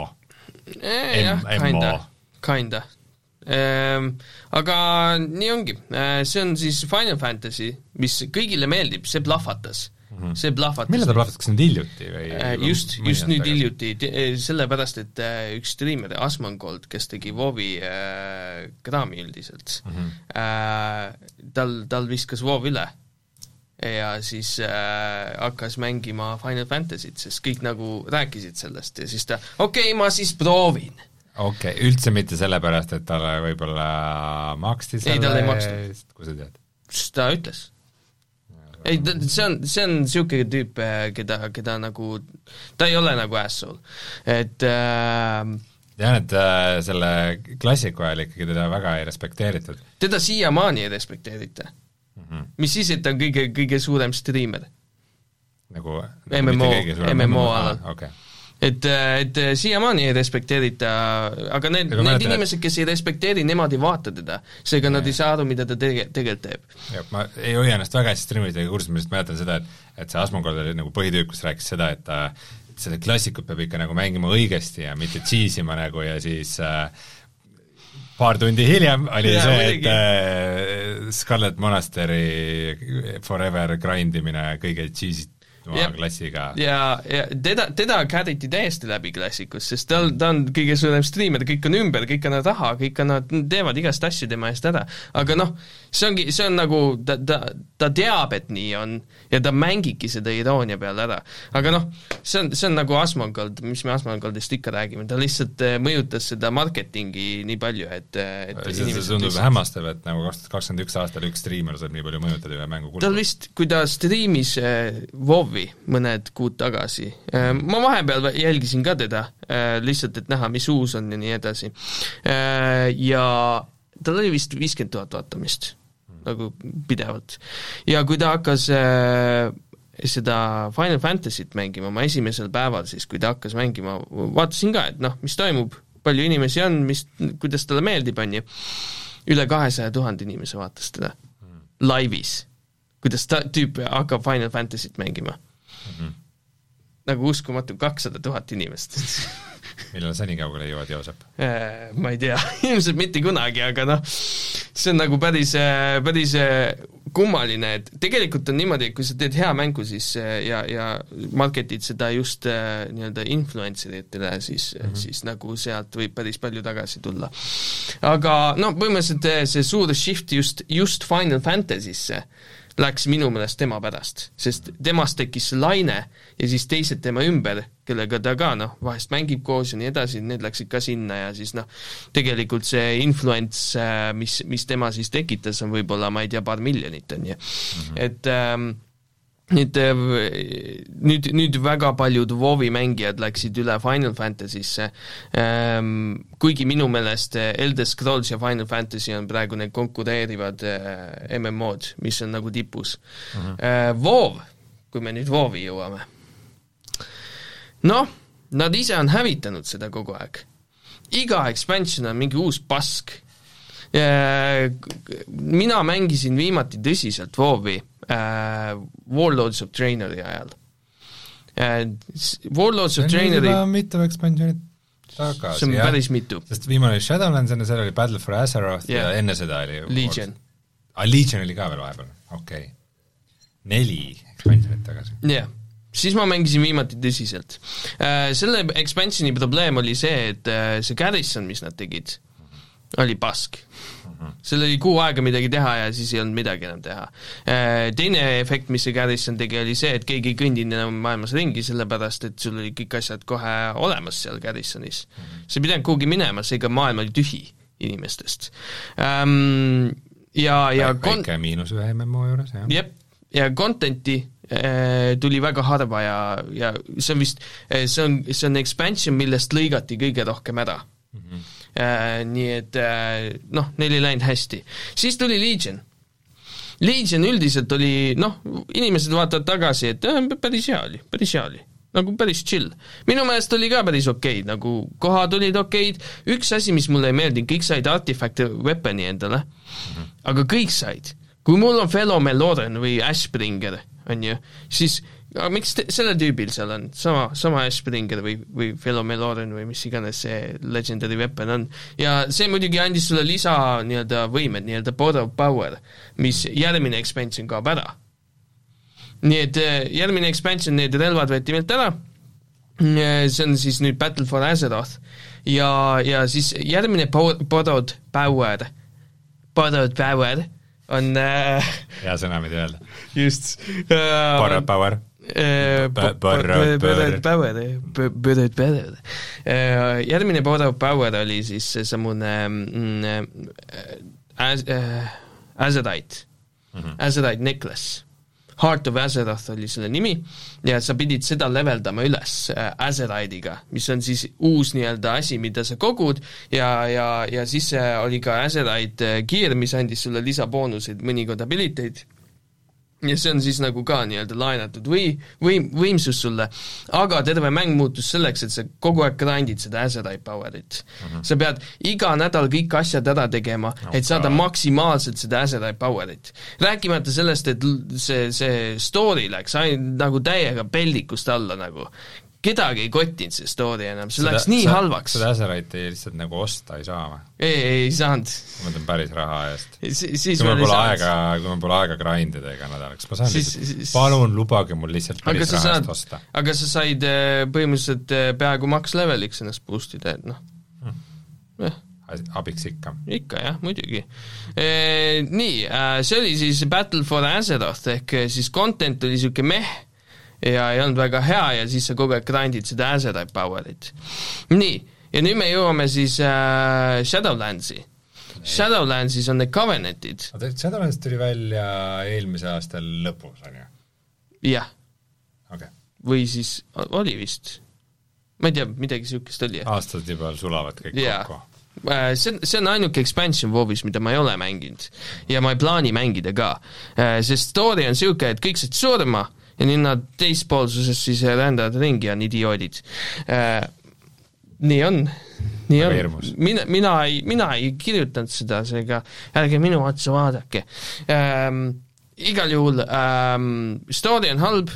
S2: E, jah, kinda, kinda. Ehm, aga nii ongi. See on siis Final Fantasy, mis kõigile meeldib, see plahvatas. see plahvatas.
S1: Mille ta plahvatas, kas nüüd hiljuti? Või
S2: just, just nüüd hiljuti, sellepärast, et üks streamer, Asmongold, kes tegi WoWi äh, kraami üldiselt, mm-hmm. äh, tal, tal viskas WoW üle ja siis äh, hakkas mängima Final Fantasy't, sest kõik nagu rääkisid sellest ja siis ta, okei okay,, ma siis proovin.
S1: Okei okay,, üldse mitte sellepärast, et talle võib-olla maksti selle
S2: ei, talle ei makstud.
S1: Kui sa tead?
S2: Sest ta ütles. Ei, see on, see on niisugune tüüp, keda, keda nagu, ta ei ole nagu asshole, et äh,
S1: tean, et äh, selle klassiku ajal ikkagi teda väga ei respekteeritud.
S2: Teda siiamaani ei respekteerita. Mm-hmm. Mis siis, et ta on kõige, kõige suurem streamer?
S1: Nagu
S2: M M O, M M O alal.
S1: Ah, okay.
S2: et, et siiamaani ei respekteerita, aga need, need mäletan, inimesed, kes ei respekteeri, nemad ei vaata teda, seega nad ei saa aru, mida ta tege, tegelikult teeb.
S1: Ja, ma ei hoia ennast väga hästi streamidega kursus, ma just mäletan seda, et, et see Asmongold oli nagu põhitüüp, kus rääkis seda, et ta, seda klassikut peab ikka nagu mängima õigesti ja mitte cheesima nagu ja siis äh, paar tundi hiljem oli ja, see, et äh, Scarlet Monastery Forever grindimine kõige cheesit
S2: Ja,
S1: klassiga.
S2: ja, ja teda, teda käriti täiesti läbi klassikus, sest ta, ta on kõige suurem streamer, kõik on ümber, kõik on raha, kõik on, nad teevad igast asju tema eest ära. Aga noh, see ongi, see on nagu, ta, ta, ta teab, et nii on ja ta mängibki seda iroonia peale ära. Aga noh, see on, see on nagu Asmongold, mis me Asmongoldist ikka räägime, ta lihtsalt mõjutas seda marketingi nii palju, et, et
S1: see, see tundub lihtsalt hämmastav, et nagu kaks tuhat kakskümmend üks aastal üks streamer saab nii palju mõjutada ühe mängu kulgu.
S2: Tal vist, kui ta streamis äh, WoW mõned kuud tagasi. Ma vahepeal jälgisin ka teda, lihtsalt, et näha, mis uus on ja nii edasi. Ja tal oli vist viiskümmend tuhat vaatamist, nagu pidevalt. Ja kui ta hakkas seda Final Fantasy't mängima, ma esimesel päeval siis, kui ta hakkas mängima, vaatasin ka, et noh, mis toimub, palju inimesi on, mis, kuidas talle meeldib, on ju. Üle kahesaja tuhande inimese vaatas teda. Laivis. Kuidas ta tüüp hakkab Final Fantasy't mängima. Mm-hmm. Nagu uskumatu kakssada tuhat inimest.
S1: Millal sa nii kaugele jõuad, Joosep?
S2: Ma ei tea, ilmselt mitte kunagi, aga noh, see on nagu päris, päris kummaline, et tegelikult on niimoodi, et kui sa teed hea mängu siis ja, ja marketid seda just nii-öelda influenceritele, siis, mm-hmm. siis nagu sealt võib päris palju tagasi tulla. Aga noh, põhimõtteliselt see suur shift just, just Final Fantasy'sse läks minu meelest tema pärast, sest temast tekkis laine ja siis teised tema ümber, kellega ta ka noh, vahest mängib koos ja nii edasi, need läksid ka sinna ja siis noh, tegelikult see influence, mis, mis tema siis tekitas, on võib-olla, ma ei tea, paar miljonit on ju. Mm-hmm. Et ähm, nüüd, nüüd, nüüd väga paljud WoWi mängijad läksid üle Final Fantasy'sse, ähm, kuigi minu meelest Elder Scrolls ja Final Fantasy on praegu need konkureerivad M M O-d, mis on nagu tipus. Uh-huh. äh, WoW, kui me nüüd WoWi jõuame, noh, nad ise on hävitanud seda kogu aeg. Iga expansion on mingi uus pask. Äh, mina mängisin viimati tõsiselt WoWi Uh, Warlords of Draenori ajal. Uh, Warlords of Draenori
S1: mitu expansionit tagasi.
S2: See on jah, päris mitu.
S1: Sest viimane oli Shadowlands, enne seal oli Battle for Azeroth yeah. ja enne seda oli
S2: Legion.
S1: Ah, Legion oli ka veel vahepeal, okei okay. Neli expansionit tagasi.
S2: Jah yeah. Siis ma mängisin viimati tõsiselt. Uh, selle expansioni probleem oli see, et uh, see Garrison, mis nad tegid, oli pask. Seal oli kuu aega midagi teha ja siis ei olnud midagi enam teha. Teine efekt, mis see Garrison tegi, oli see, et keegi ei kõndinud enam maailmas ringi, sellepärast, et sul oli kõik asjad kohe olemas seal Garrisonis. See pidanud kuhugi minema, seega maailm oli tühi inimestest. Um, ja, ja
S1: kon- väike miinus ühe M M O juures, jah.
S2: Jep, ja contenti äh, tuli väga harva ja, ja see on vist, see on, see on expansion, millest lõigati kõige rohkem ära. Mm-hmm. äh, nii et äh, noh, neil ei läinud hästi. Siis tuli Legion. Legion üldiselt oli, noh, inimesed vaatavad tagasi, et äh, päris hea oli, päris hea oli, nagu päris chill. Minu meelest oli ka päris okeid, nagu kohad olid okeid, üks asi, mis mulle ei meeldinud, kõik said artifact weaponi endale, mm-hmm. aga kõik said. Kui mul on Fellow Meloren või Ashbringer, on ju, siis aga miks te, selle tüübil seal on sama, sama Ashbringer või, või Fellow Meloren või mis iganes see legendary weapon on. Ja see muidugi andis sulle lisa nii-öelda võimed, nii-öelda borrow power, mis järgmine expansion kaob ära. Nii et järgmine expansion, need relvad võeti meilt ära, see on siis nüüd Battle for Azeroth, ja, ja siis järgmine borrowed power, borrowed power on äh,
S1: hea sõna, mida öelda.
S2: Just.
S1: Borrowed power.
S2: Borrowed power. Borrowed power. Järgmine borrowed power oli siis samune Azerite. Azerite necklace. Heart of Azeroth oli selle nimi ja sa pidid seda leveldama üles Azerite'iga, mis on siis uus nii-öelda asi, mida sa kogud ja, ja, ja siis oli ka Azerite gear, mis andis sulle lisaboonuseid, mõnikord abiliteid. Ja see on siis nagu ka nii-öelda laenatud või, võim, võimsus sulle, aga terve mäng muutus selleks, et sa kogu aeg grindid seda Azerite powerit. Mm-hmm. Sa pead iga nädal kõik asjad ära tegema, okay. et saada maksimaalselt seda Azerite powerit. Rääkimata sellest, et see, see story läks ain, nagu täiega peldikust alla nagu. Kedagi ei kottinud see story enam, see seda, läks nii
S1: sa,
S2: halvaks.
S1: Seda Azerite lihtsalt nagu osta ei saa või?
S2: Ei, ei, ei saanud.
S1: Ma mõtlen päris raha eest.
S2: Si, siis
S1: kui ma pole aega, kui ma pole aega grindida ega nädalaks, ma saan siis, lihtsalt, siis, palun lubage mul lihtsalt päris raha eest osta. Aga sa said põhimõtteliselt peaaegu max leveliks ennast boostida, et noh. Hmm. Eh. Abiks ikka. Ikka, jah, muidugi. E, nii, see oli siis Battle for Azeroth, ehk siis content oli siuke meh, ja ei olnud väga hea ja siis sa kogu aeg grindid seda Azerite powerit. Nii, ja nüüd me jõuame siis äh, Shadowlandsi. Shadowlandsis on need Covenantid. Shadowlands tuli välja eelmise aastal lõpus, on ju?
S2: Jah.
S1: Okay.
S2: Või siis oli vist. Ma ei tea, midagi siukest oli.
S1: Aastad juba sulavad kõik ja. Kokku.
S2: See on, see on ainuke expansion WoW'is, mida ma ei ole mänginud. Ja ma ei plaani mängida ka. See story on siuke, et kõik said surma ja nüüd nad teispoolsuses siis rändavad ringi ja on idioodid. Äh, nii on. Nii on. Mina, mina, ei, mina ei kirjutanud seda, seega ärge minu otsa vaadake. Ähm, igal juhul ähm, story on halb,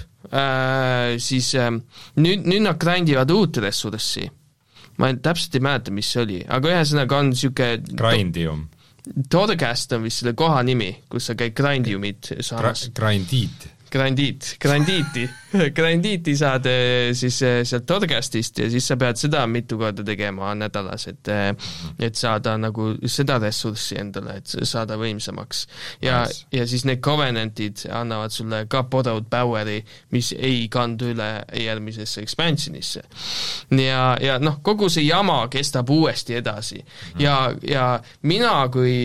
S2: äh, siis ähm, nüüd, nüüd nad grindivad uut ressurssi. Ma täpselt ei mäleta, mis see oli, aga ühesõnaga on siuke
S1: Grindium.
S2: Torghast on vist selle koha nimi, kus sa käid Grindiumit saamas.
S1: Grindiit.
S2: Grandiit, grandiiti, grandiiti saad siis sealt Torghastist ja siis sa pead seda mitu korda tegema nädalas, et, et saada nagu seda ressurssi endale, et saada võimsamaks. Ja, yes. ja siis need Covenantid annavad sulle ka borrowed poweri, mis ei kandu üle järgmisesse expansionisse. Ja, ja noh, kogu see jama kestab uuesti edasi. Ja, ja mina kui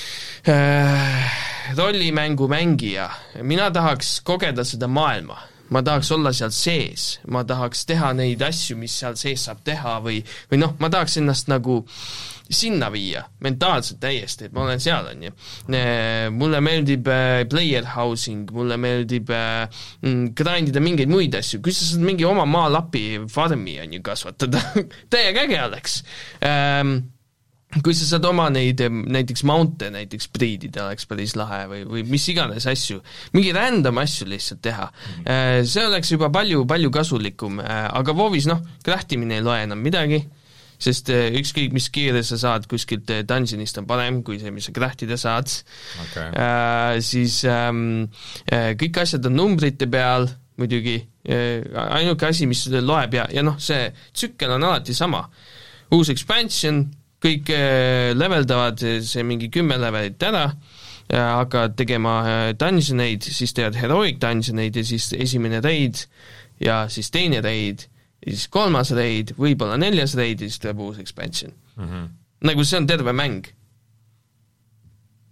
S2: äh, rollimängu mängija, mina tahaks kogeda seda maailma, ma tahaks olla seal sees, ma tahaks teha neid asju, mis seal sees saab teha või, või noh, ma tahaks ennast nagu sinna viia, mentaalselt täiesti, et ma olen seal, on ju. Mulle meeldib player housing, mulle meeldib grindida mingeid muid asju, kui sa saad mingi oma maalapi farmi, on ju, kasvatada, täiega äge oleks. Ähm, kui sa saad oma neid, näiteks mounte näiteks priidida, oleks päris lahe või, või mis iganes asju, mingi random asju lihtsalt teha. See oleks juba palju, palju kasulikum, aga WoW'is noh, craftimine ei loe enam midagi, sest ükskõik mis kiire sa saad kuskilt dungeonist on parem kui see, mis sa craftida saad. Okay. Äh, siis ähm, kõik asjad on numbrite peal, muidugi ainuke asi, mis loeb ja, ja noh, see tsükkel on alati sama. Uus expansion, kõik leveldavad see mingi kümme levelit ära, hakkavad tegema dungeoneid, siis teevad heroic dungeoneid ja siis esimene raid ja siis teine raid ja siis kolmas raid, võib-olla neljas raid ja siis tuleb uus expansion. Mm-hmm. Nagu see on terve mäng.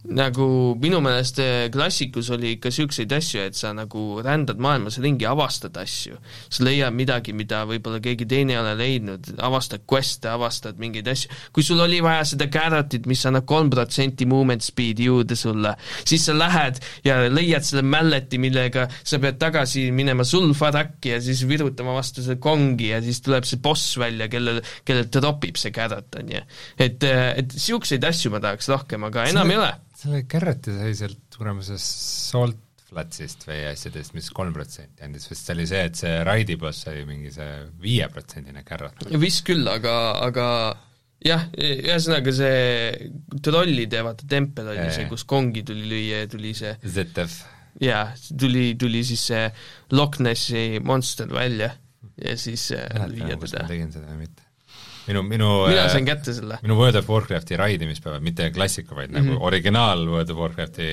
S2: nagu minu meelest klassikus oli ikka siukseid asju, et sa nagu rändad maailmas ringi, avastad asju. Sa leiad midagi, mida võib-olla keegi teine ei ole leidnud, avastad queste, avastad mingeid asju. Kui sul oli vaja seda carrotit, mis annab kolm protsenti movement speedi juurde sulle, siis sa lähed ja leiad selle mälleti, millega sa pead tagasi minema sulfarakki ja siis virutama vastu selle kongi ja siis tuleb see boss välja, kellel, kellel dropib see carrot, on ju. Et, et siukseid asju ma tahaks rohkem, aga enam ei ole.
S1: Selle carroti sai sealt tulemuses Salt Flatsist või asjadest, mis kolm protsenti andis, vist see oli see, et see Raidi boss oli mingi see viie protsendine carrot.
S2: Vist küll, aga, aga jah, ühesõnaga see trollide, vaata tempel oli see, kus kongi tuli lüüa ja tuli see
S1: Z F.
S2: Jah, tuli, tuli siis see Loch Nessi monster välja ja siis lüüa teda.
S1: Ma tegin seda või mitte. Minu, minu,
S2: mina sain kätte selle.
S1: Minu World of Warcrafti raidimispäevad, mitte klassika, vaid mm-hmm. nagu originaal World of Warcrafti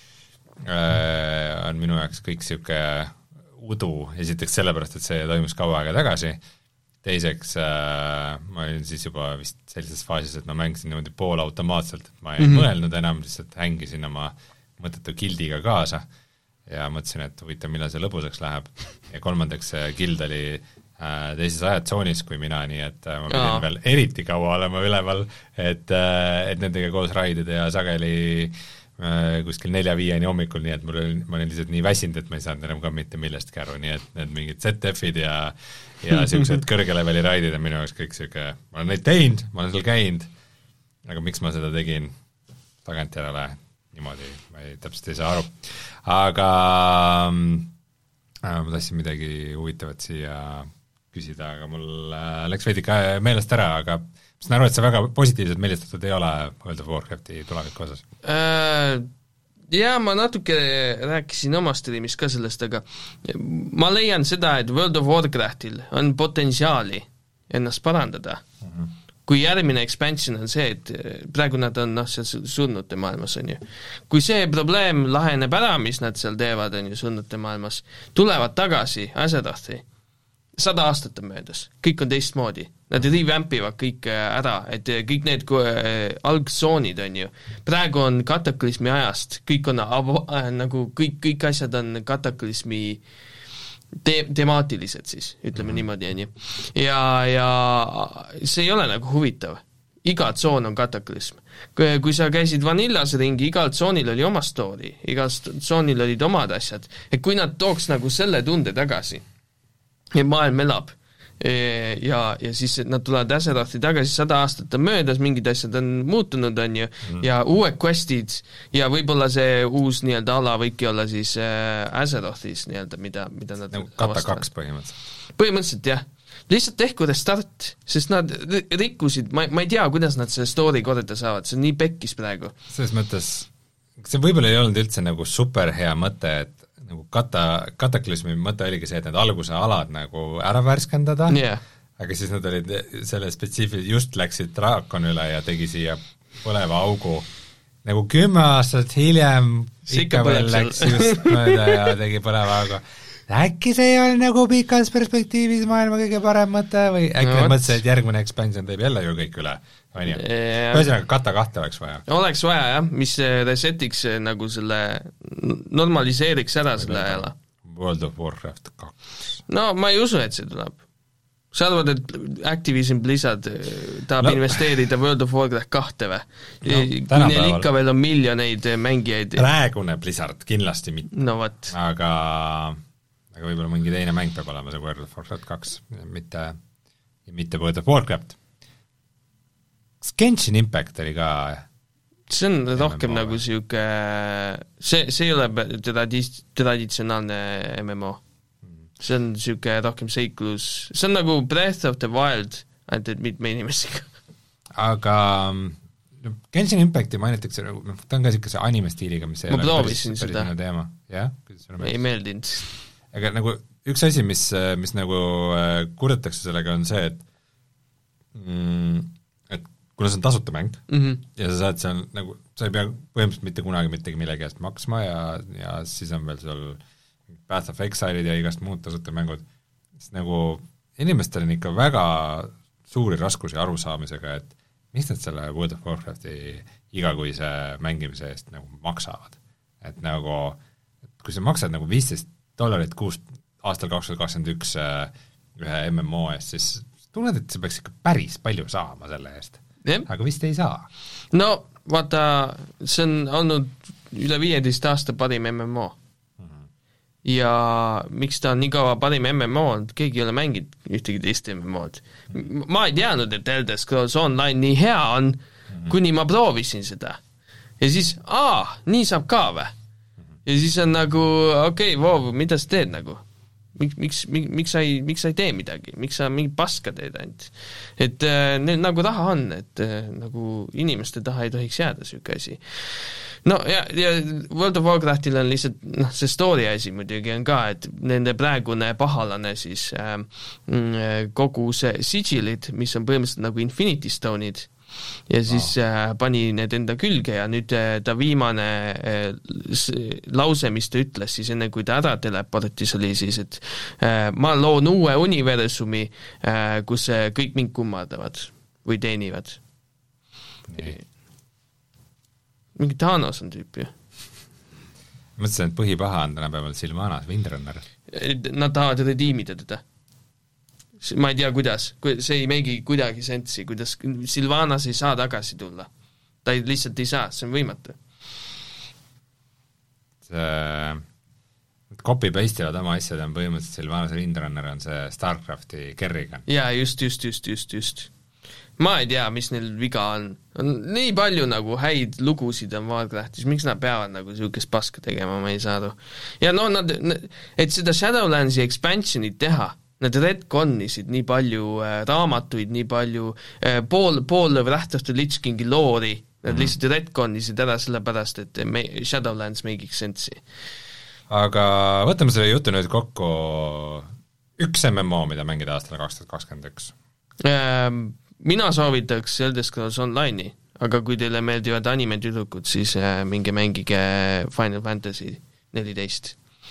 S1: äh, on minu jaoks kõik siuke udu, esiteks sellepärast, et see toimus kaua aega tagasi, teiseks äh, ma olin siis juba vist sellises faasis, et ma mängisin niimoodi poolautomaatselt, et ma ei mm-hmm. mõelnud enam, lihtsalt hängisin oma mõttetu gildiga kaasa ja mõtlesin, et huvitav, millal see lõbusaks läheb. Ja kolmandaks gild oli teises ajatsoonis kui mina, nii et ma pidin Aa. veel eriti kaua olema üleval, et, et nendega koos raidida ja sageli kuskil nelja-viieni hommikul, nii et mul oli, ma olin lihtsalt nii väsinud, et ma ei saanud enam ka mitte millestki aru, nii et need mingid Z F-id ja, ja siuksed kõrgeleveli raidid on minu jaoks kõik siuke, ma olen neid teinud, ma olen seal käinud, aga miks ma seda tegin tagantjärele niimoodi, ma ei, täpselt ei saa aru. Aga äh, ma tahtsin midagi huvitavat siia küsida, aga mul äh, läks veidi ka meelest ära, aga ma saan aru, et see väga positiivselt meelistatud ei ole World of Warcrafti tuleviku osas
S2: äh,. Jaa, ma natuke rääkisin oma streamis ka sellest, aga ma leian seda, et World of Warcraftil on potentsiaali ennast parandada. Mm-hmm. Kui järgmine expansion on see, et praegu nad on noh, seal surnute maailmas, on ju. Kui see probleem laheneb ära, mis nad seal teevad, on ju, surnute maailmas, tulevad tagasi Azerothi, sada aastat on möödas, kõik on teistmoodi. Nad revampivad kõik ära, et kõik need algtsoonid on ju. Praegu on kataklismi ajast, kõik on äh, nagu kõik, kõik asjad on kataklismi te-, temaatilised siis, ütleme mm-hmm. niimoodi, on ju. Ja, ja see ei ole nagu huvitav. Iga tsoon on kataklism. Kui, kui sa käisid Vanillas ringi, igal tsoonil oli oma story, igal tsoonil olid omad asjad. Et kui nad tooks nagu selle tunde tagasi, ja maailm elab ja, ja siis nad tulevad Azerothi tagasi, sada aastat on möödas, mingid asjad on muutunud, on ju, mm. ja uued questid ja võib-olla see uus nii-öelda ala võibki olla siis äh, Azerothis nii-öelda, mida, mida nad
S1: nagu kata kaks põhimõtteliselt.
S2: Põhimõtteliselt, jah. Lihtsalt tehku restart, sest nad rikkusid, ma, ma ei tea, kuidas nad selle story korda saavad, see on nii pekkis praegu.
S1: Selles mõttes, see võib-olla ei olnud üldse nagu super hea mõte, et nagu kata, kataklismi mõte oligi see, et need alguse alad nagu ära värskendada,
S2: yeah.
S1: aga siis nad olid selle spetsiifiliselt, just läksid draakon üle ja tegi siia põleva augu nagu kümme aastat hiljem ikka veel läks just mööda ja tegi põleva augu. Äkki see ei ole nagu pikas perspektiivis maailma kõige parem mõte või äkki no, nad mõtlesid, et järgmine expansion teeb jälle ju kõik üle, on ju? Ühesõnaga kata kahte oleks vaja.
S2: Oleks vaja, jah, mis resetiks nagu selle, normaliseeriks ära selle ajala.
S1: World of Warcraft kaks.
S2: No ma ei usu, et see tuleb. Sa arvad, et Activision Blizzard tahab no. investeerida World of Warcraft kahte või? No, kui neil ikka veel on miljoneid mängijaid.
S1: Praegune Blizzard kindlasti mitte.
S2: No võt.
S1: Aga... aga võib-olla mingi teine mäng peab olema see World of Warcraft kaks, mitte, mitte World of Warcraft. Kas Genshin Impact oli ka?
S2: See on rohkem M M O nagu siuke, see, see ei ole tradi-, traditsionaalne M M O. See on siuke rohkem seiklus, see on nagu Breath of the Wild, ainult et mitme inimesega.
S1: Aga no, Genshin Impacti mainitakse, ta on ka siuke see anime stiiliga, mis ei
S2: ma ole päris, päris
S1: minu teema. Ja?
S2: Ei meeldinud.
S1: Aga nagu üks asi, mis, mis nagu kurdetakse sellega on see, et mm, et kuna see on tasuta mäng
S2: mm-hmm.
S1: ja sa saad seal nagu, sa ei pea põhimõtteliselt mitte kunagi mittegi millegi eest maksma ja, ja siis on veel seal Path of Exile'id ja igast muud tasuta mängud, siis nagu inimestel on ikka väga suuri raskusi arusaamisega, et mis nad selle World of Warcrafti igakuise mängimise eest nagu maksavad. Et nagu, kui sa maksad nagu viisteist dollarit kuus aastal kaks tuhat kakskümmend üks ühe M M O eest, siis tunned, et sa peaks ikka päris palju saama selle eest. Yeah. Aga vist ei saa.
S2: No vaata, see on olnud üle viieteist aasta parim M M O. Mm-hmm. Ja miks ta on nii kaua parim M M O on, keegi ei ole mänginud ühtegi teist M M O-d. Ma ei teadnud, et Elder Scrolls Online nii hea on, mm-hmm. kuni ma proovisin seda. Ja siis, aa, nii saab ka või? Ja siis on nagu, okei, okay, wow, mida sa teed nagu? Miks, miks, miks, sa ei, miks sa ei tee midagi? Miks sa mingi paska teed ainult? Et äh, neil nagu raha on, et äh, nagu inimeste taha ei tohiks jääda süke asi. No ja, ja World of Warcraftil on lihtsalt, noh, see story asi muidugi on ka, et nende praegune pahalane siis äh, kogu see sigilid, mis on põhimõtteliselt nagu Infinity Stone'id, ja siis wow. äh, pani need enda külge ja nüüd äh, ta viimane äh, lause, mis ta ütles siis enne, kui ta ära teleportis, oli siis, et äh, ma loon uue universumi, äh, kus äh, kõik mind kummardavad või teenivad. Nee. Mingi Thanos on tüüp ju.
S1: Mõtlesin, et põhipaha on tänapäeval Sylvanas, Windrunner.
S2: Nad tahavad rediimida teda. Ma ei tea, kuidas, see ei meegi kuidagi sensi, kuidas Sylvanas ei saa tagasi tulla. Ta ei, lihtsalt ei saa, see on võimatu.
S1: See, copy-pastivad oma asjad on põhimõtteliselt Sylvanas Windrunner on see Starcrafti Kerrigan.
S2: Jaa, just, just, just, just, just. Ma ei tea, mis neil viga on. On nii palju nagu häid lugusid on Warcraftis, miks nad peavad nagu siukest paska tegema, ma ei saa aru. Ja no nad, et seda Shadowlandsi expansionit teha, nad retconnisid nii palju äh, raamatuid, nii palju äh, pool, pool Wrath of the Lich Kingi loori, nad mm-hmm. lihtsalt retconnisid ära sellepärast, et me, Shadowlands make'iks sensi.
S1: Aga võtame selle jutu nüüd kokku üks M M O, mida mängida aastal kaks tuhat kakskümmend üks.
S2: Ähm, mina soovitaks Elder Scrolls Online'i, aga kui teile meeldivad anime-tüdrukud, siis äh, minge mängige Final Fantasy neliteist.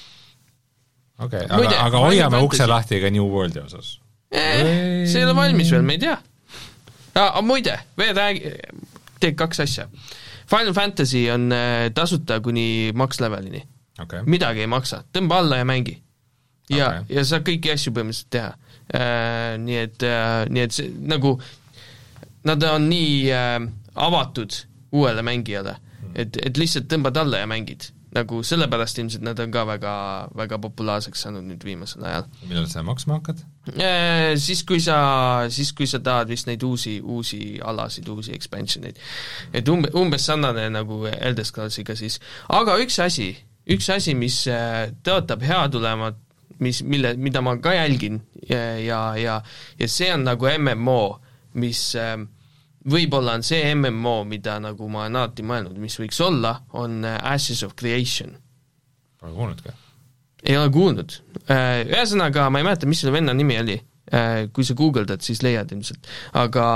S1: Okei, okay, aga, aga hoiame ukse lahti ka New Worldi osas.
S2: Eh, see ei ole valmis veel, me ei tea. Ah, muide, veel räägi, teed kaks asja. Final Fantasy on tasuta kuni max-levelini. Okay. Midagi ei maksa, tõmba alla ja mängi. Ja, okay. ja saab kõiki asju põhimõtteliselt teha. Äh, nii et, äh, nii et see, nagu, nad on nii äh, avatud uuele mängijale, et, et lihtsalt tõmbad alla ja mängid. Nagu sellepärast ilmselt nad on ka väga, väga populaarseks saanud nüüd viimasel ajal.
S1: Millal sa maksma hakkad?
S2: Eee, siis, kui sa, siis kui sa tahad vist neid uusi, uusi alasid, uusi expansioneid. Et umbe, umbes sarnane nagu Elder Scrollsiga siis. Aga üks asi, üks asi, mis tõotab hea tulema, mis, mille, mida ma ka jälgin ja, ja, ja, ja see on nagu M M O, mis võib-olla on see M M O, mida nagu ma olen alati mõelnud, mis võiks olla, on Ashes of Creation.
S1: Pole kuulnud ka?
S2: Ei ole kuulnud. Ühesõnaga, ma ei mäleta, mis selle venna nimi oli. Kui sa googeldad, siis leiad ilmselt. Aga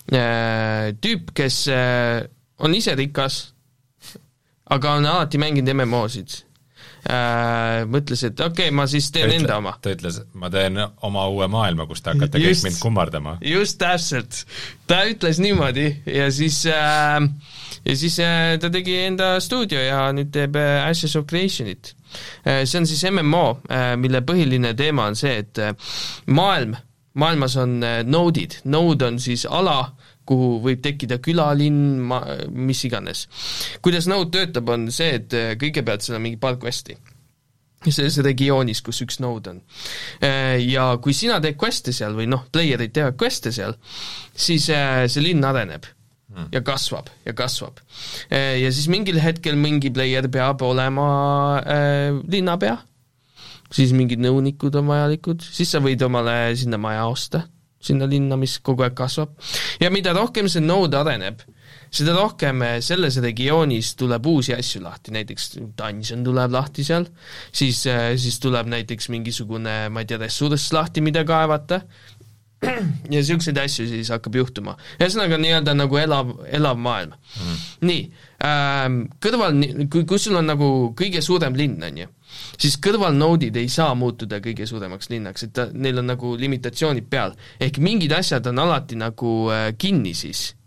S2: tüüp, kes on ise rikas, aga on alati mänginud M M O-sid, mõtles, et okei, okay, ma siis teen
S1: ta ütle,
S2: enda oma.
S1: Ta ütles, ma teen oma uue maailma, kus ta hakkate kõik mind kummardama.
S2: Just täpselt. Ta ütles niimoodi ja siis, äh, ja siis äh, ta tegi enda stuudio ja nüüd teeb äh, Ashes of Creationit. Äh, see on siis M M O, äh, mille põhiline teema on see, et äh, maailm, maailmas on äh, node'id. Node on siis ala, kuhu võib tekkida külalinn, ma, mis iganes. Kuidas node töötab, on see, et kõigepealt seal on mingi paar questi. Selles regioonis, kus üks node on. Ja kui sina teed queste seal, või noh, playerid teevad queste seal, siis see linn areneb hmm. ja kasvab ja kasvab. Ja siis mingil hetkel mingi player peab olema äh, linnapea, siis mingid nõunikud on vajalikud, siis sa võid omale sinna maja osta, sinna linna, mis kogu aeg kasvab. Ja mida rohkem see node areneb, seda rohkem selles regioonis tuleb uusi asju lahti, näiteks dungeon tuleb lahti seal, siis, siis tuleb näiteks mingisugune, ma ei tea, ressurss lahti, mida kaevata, ja siukseid asju siis hakkab juhtuma. Ühesõnaga nii-öelda nagu elav, elav maailm. Mm. Nii, ähm, kõrval, kui, kui sul on nagu kõige suurem linn, on ju, siis kõrvalnoodid ei saa muutuda kõige suuremaks linnaks, et ta, neil on nagu limitatsioonid peal. Ehk mingid asjad on alati nagu äh, kinni siis,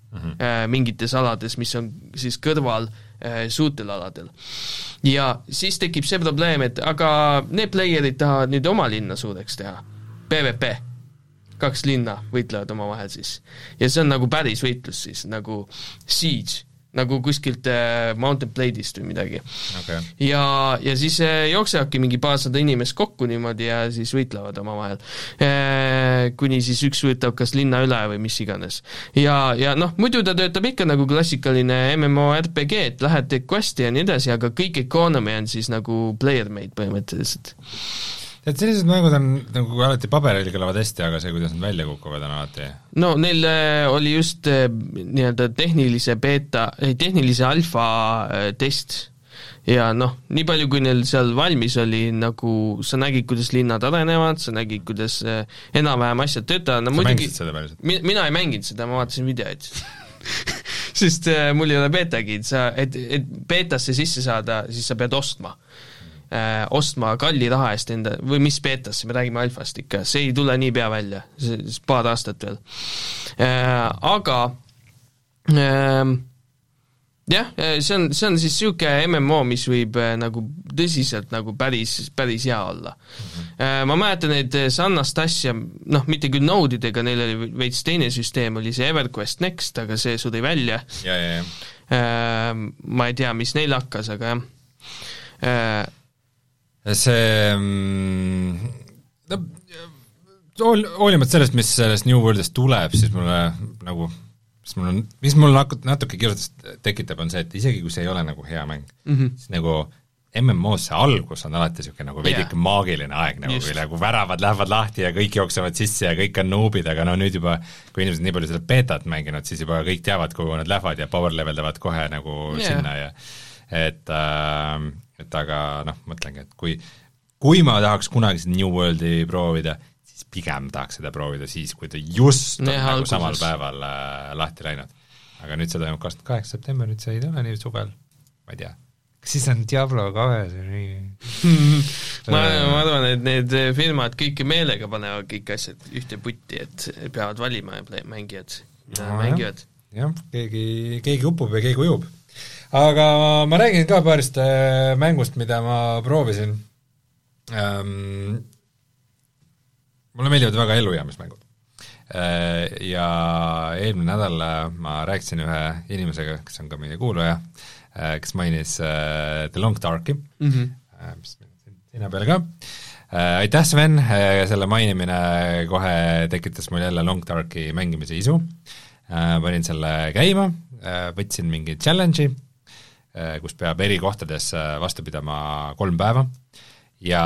S2: mm-hmm. äh, mingites alades, mis on siis kõrval äh, suurtel aladel. Ja siis tekib see probleem, et aga need playerid tahavad nüüd oma linna suureks teha. P V P. Kaks linna võitlevad oma vahel siis. Ja see on nagu päris võitlus siis, nagu Siege, nagu kuskilt äh, Mountain Blade'ist või midagi.
S1: Okay.
S2: Ja, ja siis äh, jooksevadki mingi paarsada inimest kokku niimoodi ja siis võitlevad oma vahel. Äh, kuni siis üks võtab kas linna üle või mis iganes. Ja, ja noh, muidu ta töötab ikka nagu klassikaline M M O R P G, et lähed teed questi ja nii edasi, aga kõik economy on siis nagu player-made põhimõtteliselt.
S1: Et sellised mängud on nagu alati paberil kõlavad hästi, aga see, kuidas nad välja kukuvad, on alati.
S2: No neil oli just nii-öelda tehnilise beta, ei, tehnilise alfa test ja noh, nii palju kui neil seal valmis oli, nagu sa nägid, kuidas linnad arenevad, sa nägid, kuidas enam-vähem asjad töötavad no,.
S1: sa muidugi, mängisid seda päriselt?
S2: Mi, mina ei mänginud seda, ma vaatasin videoid sest äh, mul ei ole betagid, sa, et, et betasse sisse saada, siis sa pead ostma Äh, ostma kalli raha eest enda, või mis beetasse, me räägime alfast ikka, see ei tule nii pea välja, see, see paar aastat veel äh,. Aga äh, jah, see on, see on siis siuke M M O, mis võib äh, nagu tõsiselt nagu päris, päris hea olla mm-hmm. äh, ma mäletan, et sarnast asja, noh, mitte küll node'idega, neil oli veits teine süsteem, oli see EverQuest Next, aga see suri välja
S1: ja, ja, ja.
S2: Äh, ma ei tea, mis neil hakkas, aga jah äh,
S1: see no, hoolimata sellest, mis sellest New Worldist tuleb, siis mulle nagu, mis mul on, mis mul natuke kirjutust tekitab, on see, et isegi kui see ei ole nagu hea mäng mm-hmm. siis nagu M M O-s see algus on alati niisugune nagu veidike yeah. maagiline aeg, nagu kui nagu väravad lähevad lahti ja kõik jooksevad sisse ja kõik on noobid, aga no nüüd juba, kui inimesed nii palju seda betat mänginud, siis juba kõik teavad, kuhu nad lähevad ja power leveldavad kohe nagu yeah. sinna ja et äh, et aga noh, mõtlengi, et kui, kui ma tahaks kunagi seda New Worldi proovida, siis pigem tahaks seda proovida siis, kui ta just on nagu samal päeval äh, lahti läinud. Aga nüüd see toimub kakskümmend kaheksa september, nüüd see ei ole nii suvel, ma ei tea. Kas siis on Diablo kahe?
S2: ma, ma arvan, et need firmad kõike meelega panevad kõik asjad ühte putti, et peavad valima ja mängijad no, mängivad.
S1: Jah, keegi, keegi upub ja keegi ujub. Aga ma räägin ka paarist mängust, mida ma proovisin. Ähm, mulle meeldivad väga ellujäämismängud. Äh, ja eelmine nädal ma rääkisin ühe inimesega, kes on ka meie kuulaja, äh, kes mainis äh, The Long Darki, mm-hmm. äh, mis sinna peale ka. Äh, aitäh, Sven, äh, selle mainimine kohe tekitas mul jälle Long Darki mängimise isu. Äh, panin selle käima, äh, võtsin mingi challenge'i, kus peab eri kohtades vastu pidama kolm päeva ja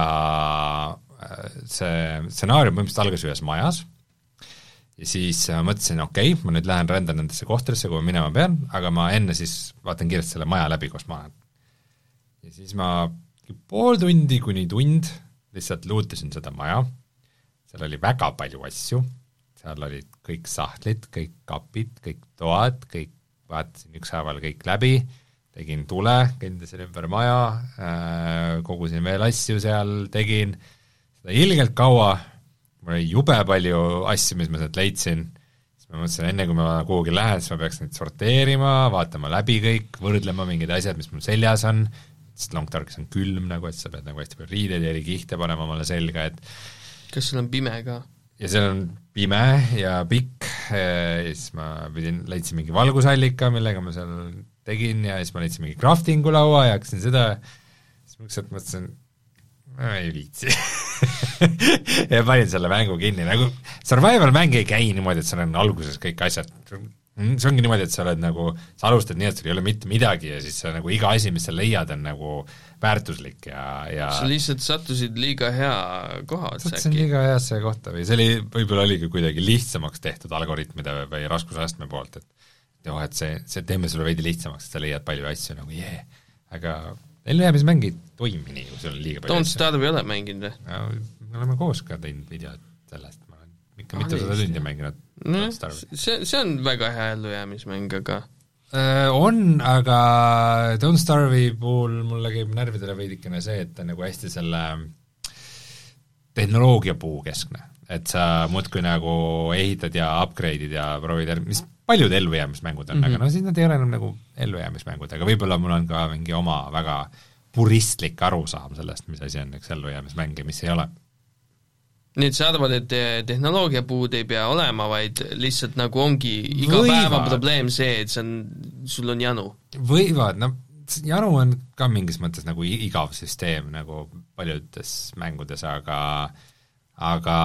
S1: see stsenaarium põhimõtteliselt algas ühes majas ja siis mõtlesin, okei okay,, ma nüüd lähen rändan nendesse kohtadesse, kuhu minema pean, aga ma enne siis vaatan kiiresti selle maja läbi, kus ma olen. Ja siis ma pool tundi kuni tund lihtsalt luutisin seda maja, seal oli väga palju asju, seal olid kõik sahtlid, kõik kapid, kõik toad, kõik vaatasin ükshaaval kõik läbi, tegin tule, kõndisin ümber maja, kogusin veel asju seal, tegin seda ilgelt kaua, mul oli jube palju asju, mis ma sealt leidsin, siis ma mõtlesin, enne kui ma kuhugi lähen, siis ma peaks neid sorteerima, vaatama läbi kõik, võrdlema mingid asjad, mis mul seljas on, sest Long Darkis on külm nagu, et sa pead nagu hästi palju riideid ja eri kihte panema omale selga, et
S2: kas seal on pime ka?
S1: Ja seal on pime ja pikk ja siis ma pidin, leidsin mingi valgusallika, millega ma seal tegin ja siis ma leidsin mingi craftingu laua ja hakkasin seda, siis ma ükselt mõtlesin, ma ei viitsi ja panin selle mängu kinni, nagu survival mäng ei käi niimoodi, et seal on alguses kõik asjad, see ongi niimoodi, et sa oled nagu, sa alustad nii, et sul ei ole mitte midagi ja siis sa nagu iga asi, mis sa leiad, on nagu väärtuslik ja, ja
S2: sa lihtsalt sattusid liiga hea koha
S1: otsa äkki. Sattusin liiga heasse kohta või see oli, võib-olla oligi kuidagi lihtsamaks tehtud algoritmide või raskusastme poolt, et joo, et see, see teeme sulle veidi lihtsamaks, et sa leiad palju asju nagu jee, aga ellujäämismäng ei toimi nii, kui sul on liiga palju
S2: Don't Starve ei ole mänginud või?
S1: Ja, me oleme koos ka teinud videot sellest, ma olen ikka mitu seda tundi mänginud
S2: no, see, see on väga hea ellujäämismäng, aga
S1: äh, on, aga Don't Starve'i puhul mulle käib närvidele veidikene see, et ta nagu hästi selle tehnoloogia puu keskne, et sa muudkui nagu ehitad ja upgrade'id ja proovid, mis paljud ellujäämismängud on mm, -hmm. aga no siis nad ei ole enam nagu ellujäämismängud, aga võib-olla mul on ka mingi oma väga puristlik arusaam sellest, mis asi on üks ellujäämismäng ja mis ei ole.
S2: Nii et sa arvad, et tehnoloogia puud ei pea olema, vaid lihtsalt nagu ongi iga Võivad. päeva probleem see, et see on, sul on janu? Võivad,
S1: no janu on ka mingis mõttes nagu igav süsteem nagu paljudes mängudes, aga aga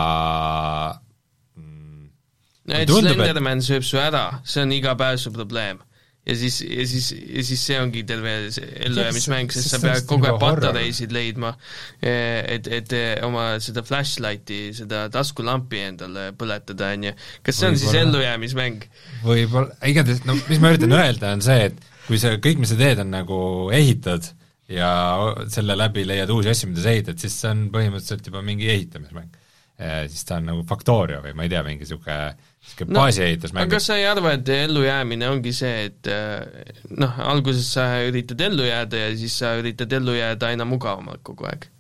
S2: mm, no et Slenderman et... sööb su ära, see on iga päev su probleem. Ja siis, ja siis, ja siis see ongi terve ellujäämismäng, sest sa pead kogu aeg patareisid leidma, et, et oma seda flashlighti, seda taskulampi endale põletada, on ju. Kas see on Võibolla. Siis ellujäämismäng?
S1: Võib-olla, igatahes, no mis ma üritan öelda, on see, et kui sa kõik, mis sa teed, on nagu ehitad ja selle läbi leiad uusi asju, mida sa ehitad, siis see on põhimõtteliselt juba mingi ehitamismäng. Siis ta on nagu Factorio või ma ei tea, mingi niisugune no, baasiehitusmäng.
S2: Aga kas sa ei arva, et ellujäämine ongi see, et noh, alguses sa üritad ellu jääda ja siis sa üritad ellu jääda aina mugavamalt kogu aeg?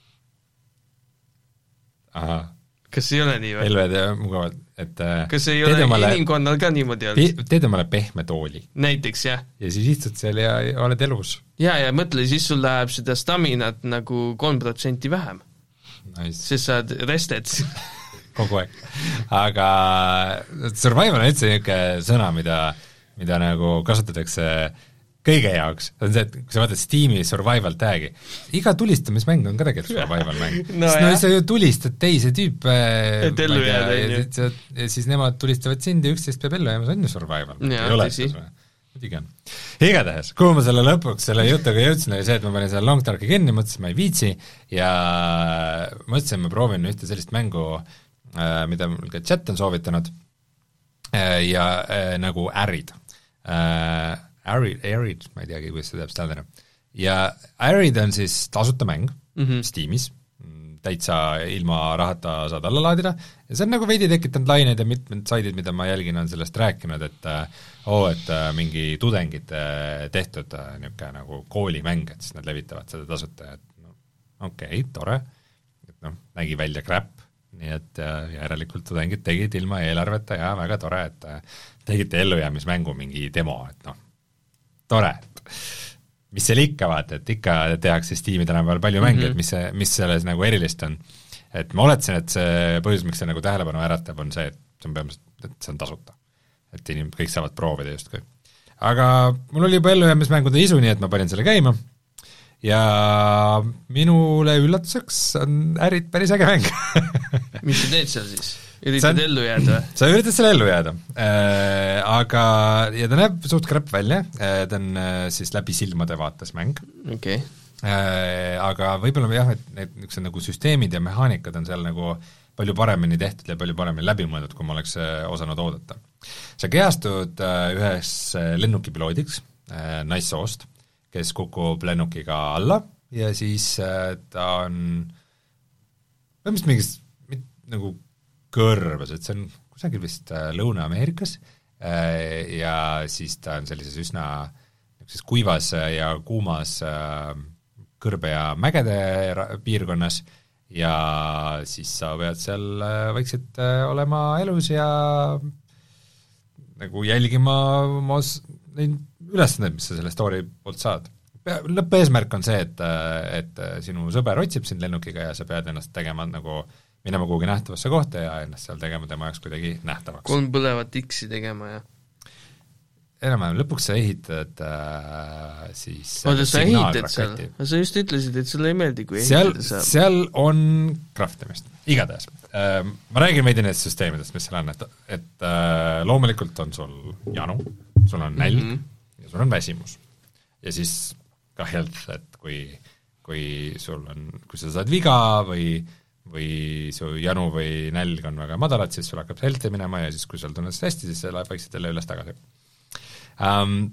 S1: Aha.
S2: Kas ei ole nii või?
S1: Ellu jääda mugavalt, et
S2: kas ei ole omale, inimkonnal ka niimoodi olnud?
S1: Teed omale pehme tooli.
S2: Näiteks, jah.
S1: Ja siis istud seal ja oled elus.
S2: Ja, ja mõtle, siis sul läheb seda staminat nagu kolm protsenti vähem.
S1: Nice.
S2: Sest sa oled rested
S1: kogu aeg. Aga survival on üldse niisugune sõna, mida, mida nagu kasutatakse kõige jaoks. See on see, et kui sa vaatad Steam'i survival tag'i, iga tulistamismäng on ka tegelikult survival mäng. no, Sest, no sa ju tulistad teise tüüpe
S2: et ellu jääda,
S1: ja, ja siis nemad tulistavad sind ja üksteist peab ellu jääma, see on ju survival.
S2: Ja,
S1: ei ole Tigen. Igatahes, kuhu ma selle lõpuks selle jutuga jõudsin, oli see, et ma panin selle Long Darki kinni, mõtlesin, ma ei viitsi ja mõtlesin, ma proovin ühte sellist mängu, mida mul ka chat on soovitanud ja nagu Arid. Arid, Arid, ma ei teagi, kuidas see teab standardina. Ja Arid on siis tasuta mäng mm -hmm. Steamis, täitsa ilma rahata saad alla laadida ja see on nagu veidi tekitanud laineid ja mitmed saidid, mida ma jälgin, on sellest rääkinud, et oo, et mingi tudengite tehtud niisugune nagu koolimäng, et siis nad levitavad seda tasuta ja et no, okei, okay, tore, et noh, nägi välja crap, nii et järelikult tudengid tegid ilma eelarveta ja väga tore, et tegite ellujäämismängu mingi demo, et noh, tore, et mis seal ikka vaata, et ikka tehakse Steam'i tänapäeval palju mänge, mm -hmm. et mis see, mis selles nagu erilist on. Et ma oletsin, et see põhjus, miks see nagu tähelepanu äratab, on see, et see on põhimõtteliselt, et see on tasuta. Et inimesed kõik saavad proovida justkui. Aga mul oli juba ellujäämismängude isu, nii et ma panin selle käima ja minule üllatuseks on Arid päris äge mäng.
S2: Mis sa teed seal siis? Üritad on, ellu jääda?
S1: Sa üritad selle ellu jääda äh,, aga ja ta näeb suht crap välja äh,, ta on äh, siis läbi silmade vaates mäng
S2: okay.
S1: äh, aga võib-olla jah, et need niisugused nagu süsteemid ja mehaanikad on seal nagu palju paremini tehtud ja palju paremini läbimõeldud, kui ma oleks äh, osanud oodata. Sa kehastud äh, ühes lennukipiloodiks äh, naissoost, kes kukub lennukiga alla ja siis äh, ta on põhimõtteliselt mingist nagu kõrvas, et see on kusagil vist Lõuna-Ameerikas ja siis ta on sellises üsna kuivas ja kuumas kõrbe- ja mägede piirkonnas ja siis sa pead seal vaikselt olema elus ja nagu jälgima oma neid ülesandeid, mis sa selle story poolt saad. Lõppeesmärk on see, et, et sinu sõber otsib sind lennukiga ja sa pead ennast tegema nagu minema kuhugi nähtavasse kohta ja ennast seal tegema tema jaoks kuidagi nähtavaks.
S2: kolm põlevat X-i tegema ja
S1: enam-vähem, lõpuks sa ehitad äh, siis
S2: oota, sa ehitad seal? Sa just ütlesid, et sulle ei meeldi, kui
S1: seal,
S2: ehitada saab.
S1: Seal on craftimist, igatahes. Äh, ma räägin veidi nendest süsteemidest, mis seal on, et, et äh, loomulikult on sul janu, sul on nälg mm -hmm. ja sul on väsimus. Ja siis ka health, et kui, kui sul on, kui sa saad viga või või su janu või nälg on väga madalad, siis sul hakkab health'i minema ja siis, kui sul tunned seda hästi, siis see läheb vaikselt jälle üles tagasi. Um,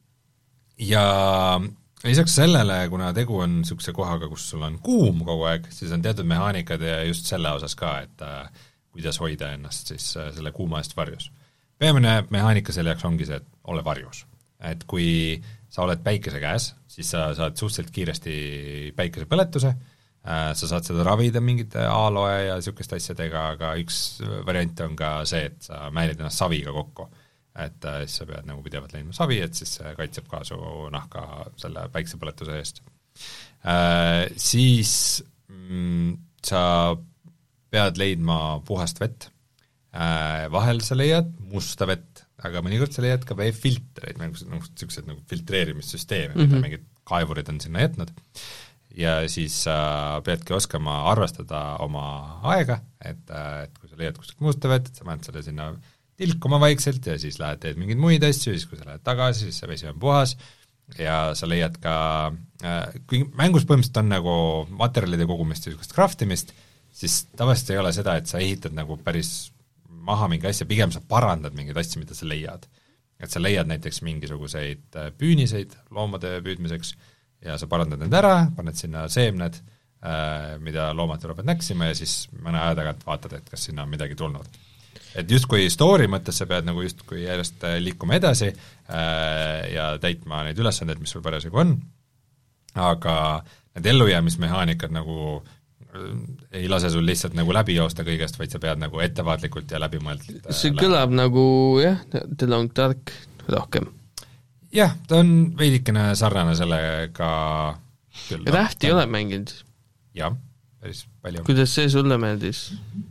S1: ja lisaks sellele, kuna tegu on niisuguse kohaga, kus sul on kuum kogu aeg, siis on teatud mehaanikad ja just selle osas ka, et uh, kuidas hoida ennast siis uh, selle kuuma eest varjus. Peamine mehaanika selle jaoks ongi see, et ole varjus. Et kui sa oled päikese käes, siis sa saad suhteliselt kiiresti päikesepõletuse, sa saad seda ravida mingite aloe ja niisugust asjadega, aga üks variant on ka see, et sa määlid ennast saviga kokku. et äh, siis sa pead nagu pidevalt leidma savi, et siis see kaitseb ka su nahka selle päiksepõletuse eest äh,. Siis mm, sa pead leidma puhast vett äh,, vahel sa leiad musta vett, aga mõnikord sa leiad ka veefiltreid, nagu niisugused nagu filtreerimissüsteeme mm, -hmm. mida mingid kaevurid on sinna jätnud, ja siis sa äh, peadki oskama arvestada oma aega, et, äh, et kui sa leiad kuskilt musta vett, et sa paned selle sinna tilkuma vaikselt ja siis lähed teed mingeid muid asju, siis kui sa lähed tagasi, siis see vesi on puhas ja sa leiad ka äh,, kui mängus põhimõtteliselt on nagu materjalide kogumist ja niisugust craftimist, siis tavaliselt ei ole seda, et sa ehitad nagu päris maha mingi asja, pigem sa parandad mingeid asju, mida sa leiad. Et sa leiad näiteks mingisuguseid püüniseid loomade püüdmiseks ja sa parandad need ära, paned sinna seemned, äh, mida loomad tulevad näksima ja siis mõne aja tagant vaatad, et kas sinna on midagi tulnud. Et justkui story mõttes sa pead nagu justkui järjest liikuma edasi äh, ja täitma neid ülesandeid, mis sul parasjagu on, aga need ellujäämismehaanikad nagu ei lase sul lihtsalt nagu läbi joosta kõigest, vaid sa pead nagu ettevaatlikult ja läbimõeldult
S2: see kõlab läbi. Nagu jah, The Long Dark rohkem.
S1: Jah, ta on veidikene sarnane sellega küll.
S2: Rähti ei ole mänginud?
S1: Jah, päris palju.
S2: Kuidas see sulle meeldis?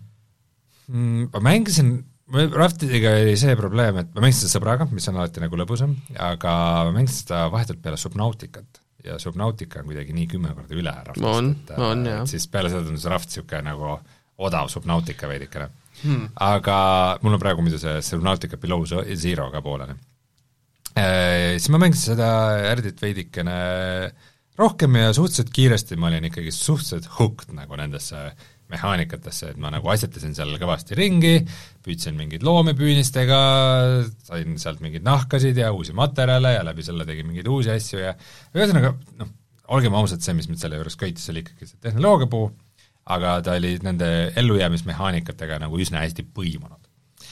S1: Mm, ma mängisin, Raftiga oli see probleem, et ma mängisin seda sõbraga, mis on alati nagu lõbusam, aga ma mängisin seda vahetult peale Subnauticat ja Subnautica on kuidagi nii kümme korda üle Raftist,
S2: on,
S1: et,
S2: on, et
S1: siis peale seda on see Raft niisugune nagu odav Subnautica veidikene
S2: hmm..
S1: Aga mul on praegu muidu see Subnautica Below Zero ka poolene e,. Siis ma mängisin seda ärdit veidikene rohkem ja suhteliselt kiiresti ma olin ikkagi suhteliselt hooked nagu nendesse mehaanikatesse, et ma nagu asjatasin seal kõvasti ringi, püüdsin mingeid loomi püünistega, sain sealt mingeid nahkasid ja uusi materjale ja läbi selle tegin mingeid uusi asju ja ühesõnaga, noh, olgem ausad, see, mis mind selle juures köitis, oli ikkagi see tehnoloogiapuu, aga ta oli nende ellujäämismehaanikatega nagu üsna hästi põimunud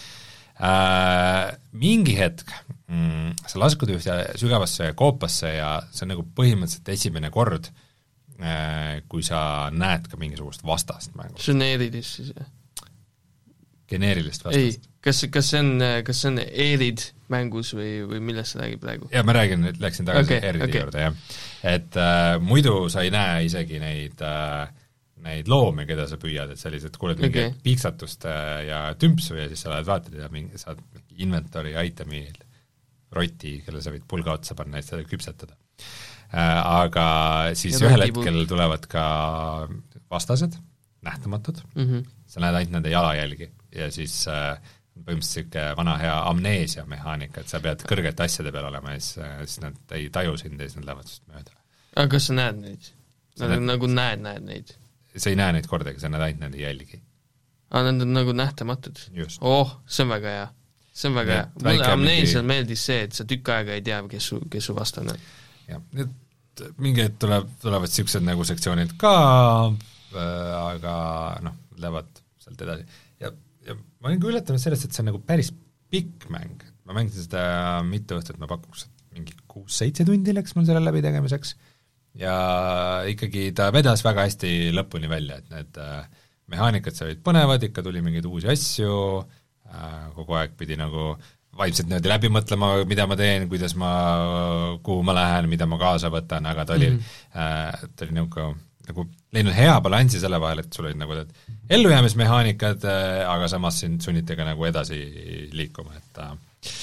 S1: äh,. Mingi hetk mm, sa laskud ühte sügavasse koopasse ja see on nagu põhimõtteliselt esimene kord, kui sa näed ka mingisugust vastast mängus.
S2: See on Eridis siis, jah?
S1: Geneerilist vastast.
S2: Ei, kas, kas see on, kas see on Erid mängus või, või millest sa räägid praegu?
S1: Jaa, ma räägin, et läksin tagasi okay, Eridi okay. juurde, jah. Et äh, muidu sa ei näe isegi neid, äh, neid loomi, keda sa püüad, et sellised kuuled mingi okay. piiksatust äh, ja tümpsu ja siis sa lähed vaatad ja mingi, saad mingi inventory itemi roti, kelle sa võid pulga otsa panna ja seda küpsetada. Aga siis ja ühel hetkel tulevad ka vastased, nähtamatud mm, -hmm. sa näed ainult nende jalajälgi ja siis äh, põhimõtteliselt niisugune vana hea amneesia mehaanika, et sa pead kõrgete asjade peal olema ja siis, siis nad ei taju sind ja siis nad lähevad sust mööda.
S2: aga kas sa näed neid? Nad on nagu näed, näed neid?
S1: Sa ei näe neid kordagi, sa näed ainult nende jälgi.
S2: aga nad on nagu nähtamatud?
S1: Just.
S2: Oh, see on väga hea. See on väga hea. Mulle amneesial mingi... meeldis see, et sa tükk aega ei tea, kes su, kes su vastane.
S1: jah, et mingi hetk tuleb, tulevad niisugused nagu sektsioonid ka äh,, aga noh, lähevad sealt edasi. Ja, ja ma olin ka üllatanud sellest, et see on nagu päris pikk mäng. Ma mängisin seda mitu õhtut, ma pakuks, et mingi kuus-seitse tundi läks mul selle läbi tegemiseks ja ikkagi ta vedas väga hästi lõpuni välja, et need äh, mehaanikad sa olid põnevad, ikka tuli mingeid uusi asju äh,, kogu aeg pidi nagu vaimselt niimoodi läbi mõtlema, mida ma teen, kuidas ma, kuhu ma lähen, mida ma kaasa võtan, aga ta oli mm, -hmm. äh, ta oli nagu, nagu leidnud hea balansi selle vahel, et sul olid nagu need ellujäämismehaanikad äh,, aga samas sind sunniti ka nagu edasi liikuma, et äh,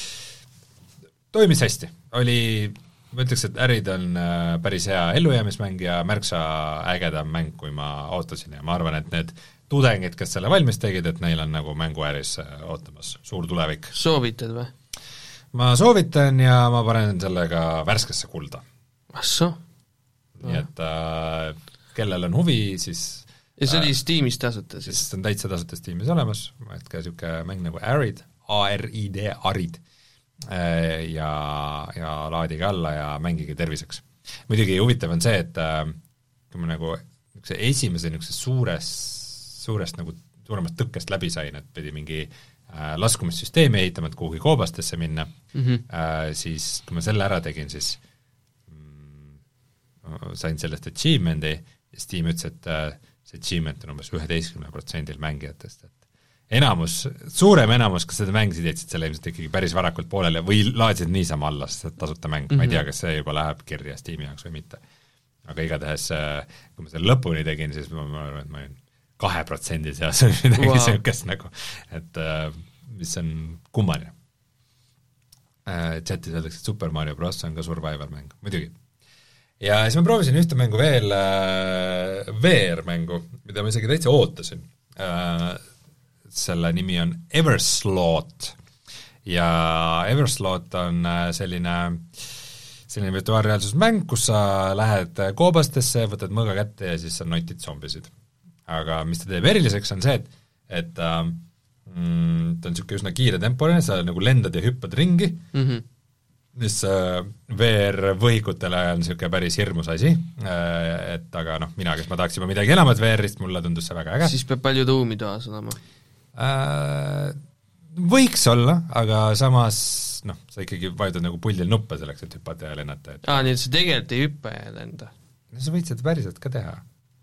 S1: toimis hästi. Oli, ma ütleks, et Ärid on äh, päris hea ellujäämismäng ja märksa ägedam mäng, kui ma ootasin ja ma arvan, et need tudengid, kes selle valmis tegid, et neil on nagu mänguäris ootamas suur tulevik.
S2: Soovitad või?
S1: Ma soovitan ja ma panen sellega värskesse kulda.
S2: Assoo?
S1: Nii et äh, kellel on huvi, siis
S2: ja see oli äh, Steamis tasuta siis?
S1: siis on täitsa tasuta Steamis olemas, et ka niisugune mäng nagu Arid, A R I D, Arid, äh, ja, ja laadige alla ja mängige terviseks. Muidugi huvitav on see, et äh, kui ma nagu esimese niisuguse suures suurest nagu suuremast tõkkest läbi sain, et pidi mingi äh, laskumissüsteemi ehitama, et kuhugi koobastesse minna mm, -hmm. äh, siis kui ma selle ära tegin, siis mm, sain sellest achievement'i ja Steam ütles, et äh, see achievement on umbes üheteistkümne protsendil mängijatest, et enamus, suurem enamus, kas seda mängisid, jätsid selle ilmselt ikkagi päris varakult poolele või laadsid niisama alla, sest et tasuta mäng mm, -hmm. ma ei tea, kas see juba läheb kirja Steam'i jaoks või mitte. Aga igatahes, kui ma selle lõpuni tegin, siis ma arvan, et ma olin kahe protsendi seas või midagi wow. Siukest nagu, et mis on kummaline. Chatis öeldakse, et Super Mario Bros. On ka survival mäng, muidugi. Ja siis ma proovisin ühte mängu veel, V R-mängu, mida ma isegi täitsa ootasin. Selle nimi on Everslot ja Everslot on selline selline virtuaalreaalsusmäng, kus sa lähed koobastesse, võtad mõõga kätte ja siis sa notid zombisid. Aga mis ta teeb eriliseks, on see, et, et mm, ta on niisugune üsna kiire tempoline, sa nagu lendad ja hüppad ringi, mm -hmm. mis V R-võhikutele on niisugune päris hirmus asi, et aga noh, mina, kes ma tahaks juba midagi enamat V R-ist, mulle tundus see väga äge.
S2: Siis peab palju tuumi toas olema?
S1: Äh, võiks olla, aga samas noh, sa ikkagi vajutad nagu puldil nuppe selleks, et hüppata ja lennata. Et...
S2: Aa, nii et sa tegelikult ei hüppa ja lenda?
S1: No sa võid seda päriselt ka teha.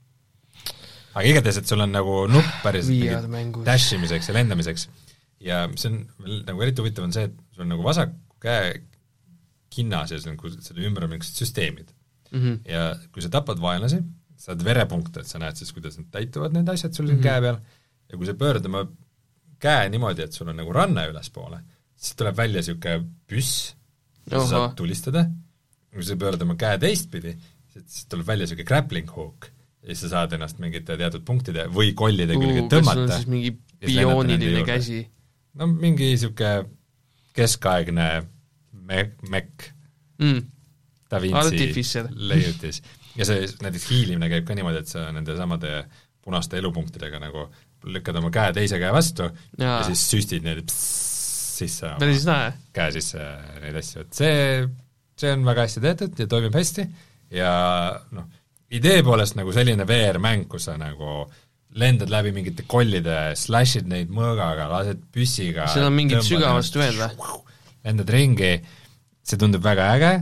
S1: Aga igatahes, et sul on nagu nupp päriselt dashimiseks ja lendamiseks ja see on nagu eriti huvitav on see, et sul on nagu vasak käe kinnas ja nagu selle ümber on mingisugused süsteemid mm. -hmm. Ja kui sa tapad vaenlasi, saad verepunkte, et sa näed siis, kuidas nad täituvad need asjad sul siin mm -hmm. käe peal ja kui sa pöörad oma käe niimoodi, et sul on nagu ranne ülespoole, siis tuleb välja niisugune püss, sa saad tulistada, kui sa pöörad oma käe teistpidi, siis tuleb välja niisugune grappling hook ja siis sa saad ennast mingite teatud punktide või kollide külge tõmmata.
S2: Kas on siis mingi biooniline käsi?
S1: No mingi niisugune keskaegne me-, mekk mm. Da Vinci leiutis. Ja see näiteks hiilimine käib ka niimoodi, et sa nende samade punaste elupunktidega nagu lükkad oma käe teise käe vastu ja, ja siis süstid need sisse oma käe sisse neid asju, et see, see on väga hästi tehtud ja toimib hästi ja noh, idee poolest nagu selline V R-mäng, kus sa nagu lendad läbi mingite kollide, slashid neid mõõgaga, lased püssiga
S2: seal on mingit sügavast veel või?
S1: Lendad ringi, see tundub väga äge,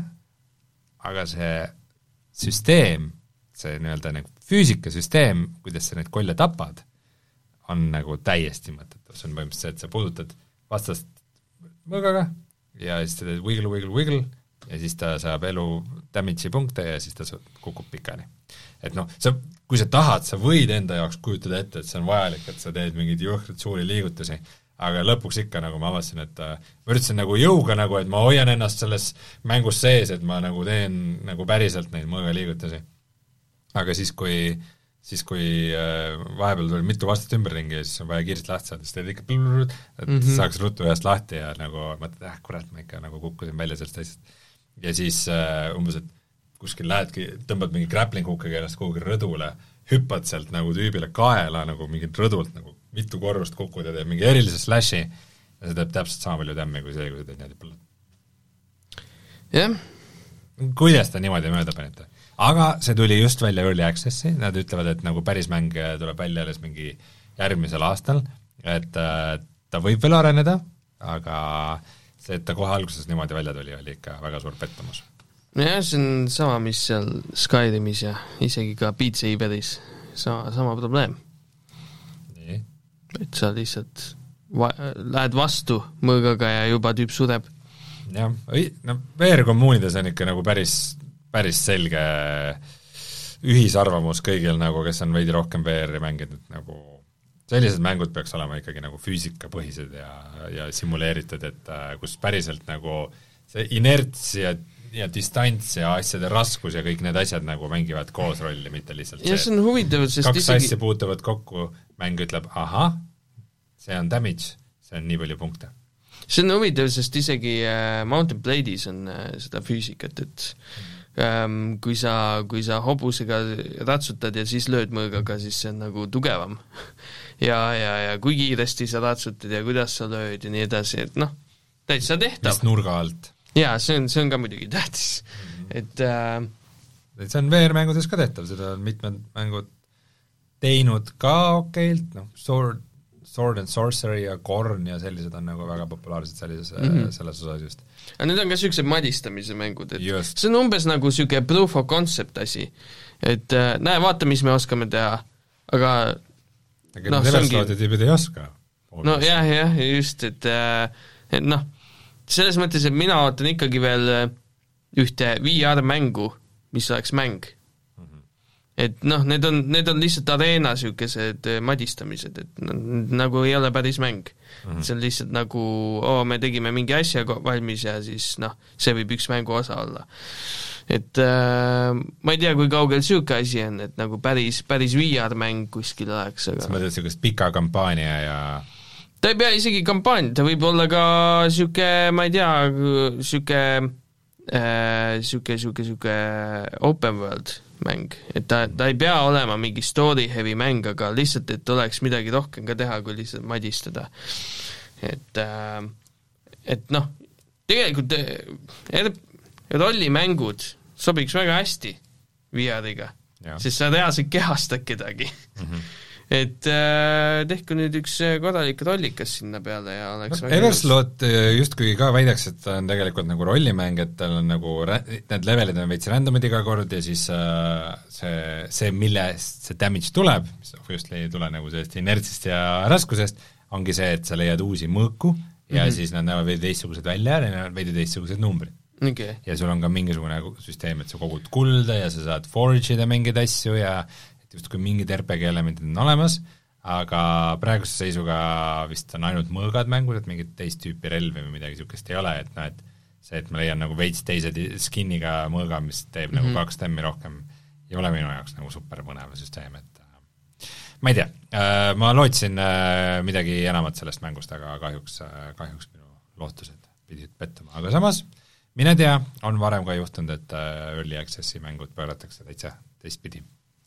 S1: aga see süsteem, see nii-öelda nagu füüsikasüsteem, kuidas sa neid kolle tapad, on nagu täiesti mõttetu, see on põhimõtteliselt see, et sa puudutad vastast mõõgaga ja siis ta teed wiggle, wiggle, wiggle ja siis ta saab elu damage'i punkte ja siis ta kukub pikani. Et noh, sa, kui sa tahad, sa võid enda jaoks kujutada ette, et see on vajalik, et sa teed mingeid jõhkrad suuri liigutusi, aga lõpuks ikka nagu ma avastasin, et ma üritasin nagu jõuga nagu, et ma hoian ennast selles mängus sees, et ma nagu teen nagu päriselt neid mõõga liigutusi. Aga siis, kui siis kui äh, vahepeal tuli mitu vastast ümberringi ja siis on vaja kiiresti lahti saada, siis teed ikka blurr, et mm -hmm. saaks ruttu ühest lahti ja nagu mõtled, äh, kurat, ma ikka nagu kukkusin välja sellest asjast. Ja siis äh, umbes, et kuskil lähedki, tõmbad mingi grappling hook'iga ennast kuhugi rõdule, hüppad sealt nagu tüübile kaela nagu mingit rõdult nagu mitu korrust kukud ja teeb mingi erilise slashi ja see teeb täpselt sama palju tämmi kui see, kui sa teed niimoodi põllud.
S2: jah yeah..
S1: Kuidas ta niimoodi mööda panite? Aga see tuli just välja Early Access'i, nad ütlevad, et nagu päris mäng tuleb välja alles mingi järgmisel aastal, et ta võib veel areneda, aga see, et ta kohe alguses niimoodi välja tuli, oli ikka väga suur pettumus.
S2: jah, see on sama, mis seal Skyrimis ja isegi ka Beat Saberis, sama, sama probleem.
S1: nii?
S2: Et sa lihtsalt va- lähed vastu mõõgaga ja juba tüüp sureb.
S1: jah, no V R-kommuunides on ikka nagu päris päris selge ühisarvamus kõigil nagu, kes on veidi rohkem V R-i mänginud, nagu sellised mängud peaks olema ikkagi nagu füüsikapõhised ja, ja simuleeritud, et kus päriselt nagu see inerts ja, ja distants ja asjade raskus ja kõik need asjad nagu mängivad koos rolli, mitte lihtsalt
S2: ja see on huvitav, sest
S1: kaks
S2: isegi...
S1: asja puutuvad kokku, mäng ütleb, ahah, see on damage, see on nii palju punkte.
S2: See on huvitav, sest isegi äh, Mountain Blade'is on äh, seda füüsikat, et ähm, kui sa, kui sa hobusega ratsutad ja siis lööd mõõgaga, siis see on nagu tugevam ja, ja, ja kui kiiresti sa ratsutad ja kuidas sa lööd ja nii edasi, et noh, täitsa tehtav.
S1: Mis nurga alt.
S2: Jaa, see on, see on ka muidugi tähtis mm. et äh,
S1: see on V R-mängudes ka tehtav, seda on mitmed mängud teinud ka okeilt, noh, Sword Sword and Sorcery ja Korn ja sellised on nagu väga populaarsed sellises mm, -hmm. selles osas just.
S2: aga need on ka niisugused madistamise mängud, et
S1: just.
S2: See on umbes nagu niisugune proof of concept asi, et näe, vaata, mis me oskame teha, aga
S1: aga no, need Eversloti tüübid ei oska.
S2: no jah, jah, just, et, et noh, selles mõttes, et mina ootan ikkagi veel ühte V R-mängu, mis oleks mäng. Mm-hmm. Et noh, need on, need on lihtsalt areena sükesed madistamised, et no, nagu ei ole päris mäng. Mm-hmm. See on lihtsalt nagu, oo, me tegime mingi asja valmis ja siis noh, see võib üks mängu osa olla. Et äh, ma ei tea, kui kaugel süuke asi on, et nagu päris, päris V R-mäng kuskil oleks, aga
S1: sa mõtled sellist pika kampaania ja
S2: ta ei pea isegi kampaania, ta võib olla ka süuke, ma ei tea, süuke äh, süuke, süuke, süuke open world mäng, et ta, ta ei pea olema mingi story heavy mäng, aga lihtsalt, et oleks midagi rohkem ka teha, kui lihtsalt madistada. Et äh, et noh, tegelikult er, rollimängud sobiks väga hästi V R-iga, sest sa reaalselt kehastad kedagi. Mm-hmm. Et äh, tehku nüüd üks korralik rollikas sinna peale ja oleks
S1: no, Everslot justkui ka väidaks, et ta on tegelikult nagu rollimäng, et tal on nagu, need levelid on veits randomid iga kord ja siis äh, see, see, millest see damage tuleb, mis obviously ei tule nagu sellest inertsist ja raskusest, ongi see, et sa leiad uusi mõõku ja mm-hmm. siis nad näevad veidi teistsugused välja ja neil on veidi teistsugused numbrid. Okay. Ja sul on ka mingisugune süsteem, et sa kogud kulda ja sa saad forge'ida mingeid asju ja et just kui mingid R P G elemendid on olemas, aga praeguse seisuga vist on ainult mõõgad mängus, et mingit teist tüüpi relvi või midagi niisugust ei ole, et noh, et see, et ma leian nagu veits teise skinniga mõõga, mis teeb mm-hmm. nagu kaks tämmi rohkem, ei ole minu jaoks nagu super põnev süsteem, et ma ei tea, ma lootsin midagi enamat sellest mängust, aga kahjuks, kahjuks minu lootused pidid pettuma, aga samas mine tea, on varem ka juhtunud, et Early Accessi mängud pööratakse täitsa teistpidi.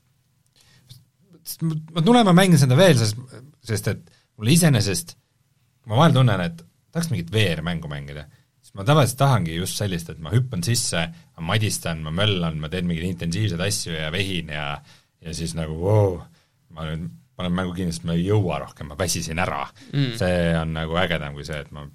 S1: Ma tunnen, ma mängin seda veel, sest, sest et mulle iseenesest, ma vahel tunnen, et tahaks mingit V R-mängu mängida, siis ma tavaliselt tahangi just sellist, et ma hüppan sisse, ma madistan, ma möllan, ma teen mingeid intensiivseid asju ja vehin ja, ja siis nagu wow, ma nüüd panen mängu kinni, sest ma ei jõua rohkem, ma väsisin ära. Mm. See on nagu ägedam kui see, et ma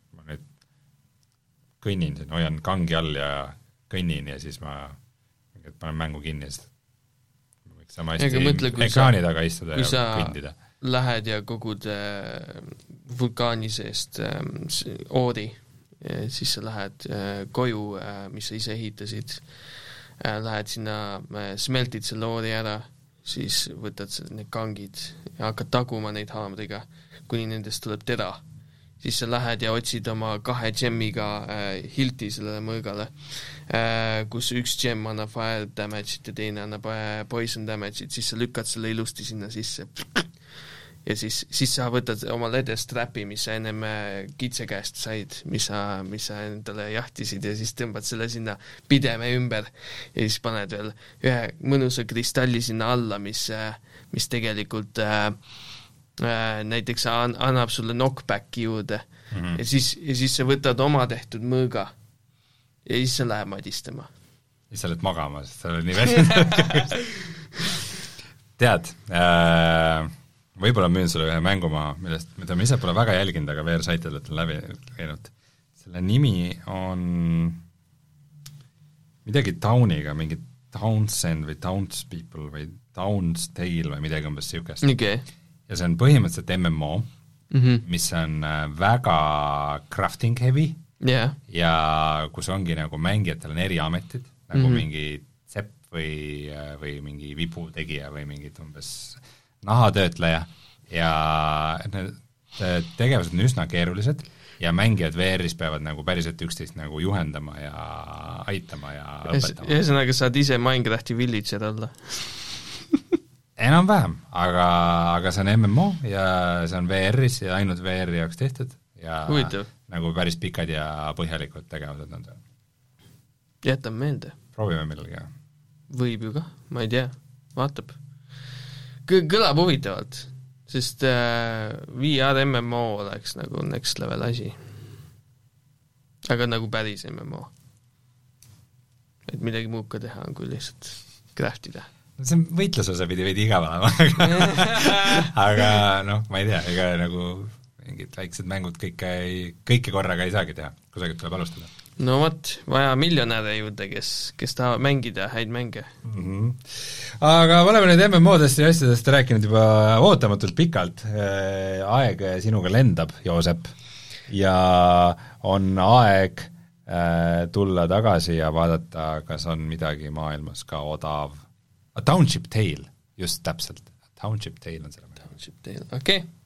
S1: kõnnin, hoian kangi all ja kõnnin ja siis ma panen mängu kinni ja siis ma võiks sama hästi mõtle, ekraani taga istuda ja kõndida.
S2: Lähed ja kogud äh, vulkaani seest äh, oori, siis sa lähed äh, koju, äh, mis sa ise ehitasid, äh, lähed sinna, äh, smeltid selle oori ära, siis võtad need kangid ja hakkad taguma neid haamriga, kuni nendest tuleb tera. Siis sa lähed ja otsid oma kahe džemmiga äh, hilti sellele mõõgale, äh, kus üks džem annab fire damage'it ja teine annab äh, poison damage'it, siis sa lükkad selle ilusti sinna sisse ja siis, siis sa võtad oma ledestrapi, mis sa ennem äh, kitse käest said, mis sa, mis sa endale jahtisid ja siis tõmbad selle sinna pideme ümber ja siis paned veel ühe mõnusa kristalli sinna alla, mis, äh, mis tegelikult äh, Äh, näiteks an- annab sulle knockbacki juurde mm-hmm. ja, siis, ja siis sa võtad oma tehtud mõõga ja siis sa läheb madistama.
S1: siis sa oled magama, sest sa oled nii väsinud. Tead, äh, võib-olla müün sulle ühe mängumaa, millest, mida ma ise pole väga jälginud, aga V R-saitidelt on läbi käinud. Selle nimi on midagi Towniga, mingi Townsend või Townspeople või Townsdale või midagi umbes siukest.
S2: Okay.
S1: Ja see on põhimõtteliselt M M O,
S2: mm-hmm.
S1: mis on väga crafting heavy
S2: yeah.
S1: ja kus ongi nagu mängijatel on eri ametid, nagu mm-hmm. mingi sepp või, või mingi vibutegija või mingid umbes nahatöötleja ja need tegevused on üsna keerulised ja mängijad V R-is peavad nagu päriselt üksteist nagu juhendama ja aitama ja õpetama.
S2: Ühesõnaga saad ise Minecrafti villager olla.
S1: Enam-vähem, aga, aga see on M M O ja see on V R-is ja ainult V R-i jaoks tehtud ja
S2: Huvitav.
S1: Nagu päris pikad ja põhjalikud tegevused on seal.
S2: Jätan meelde.
S1: Proovime millalgi.
S2: Võib ju ka, ma ei tea, vaatab. Kõ- kõlab huvitavalt, sest äh, V R M M O oleks nagu next level asi. Aga nagu päris M M O. Et midagi muud ka teha on kui lihtsalt craftida.
S1: See võitlusosa pidi veidi igavalema, aga, aga noh, ma ei tea, ega nagu mingid väiksed mängud kõike, kõike korraga ei saagi teha, kusagilt tuleb alustada.
S2: no vot, vaja miljonäre juurde, kes, kes tahavad mängida häid mänge
S1: mm. -hmm. Aga me oleme nüüd M M O-dest ja asjadest rääkinud juba ootamatult pikalt, aeg sinuga lendab, Joosep, ja on aeg tulla tagasi ja vaadata, kas on midagi maailmas ka odav. A Township Tale, just täpselt, Township Tale on selle
S2: Township Tale, okei okay.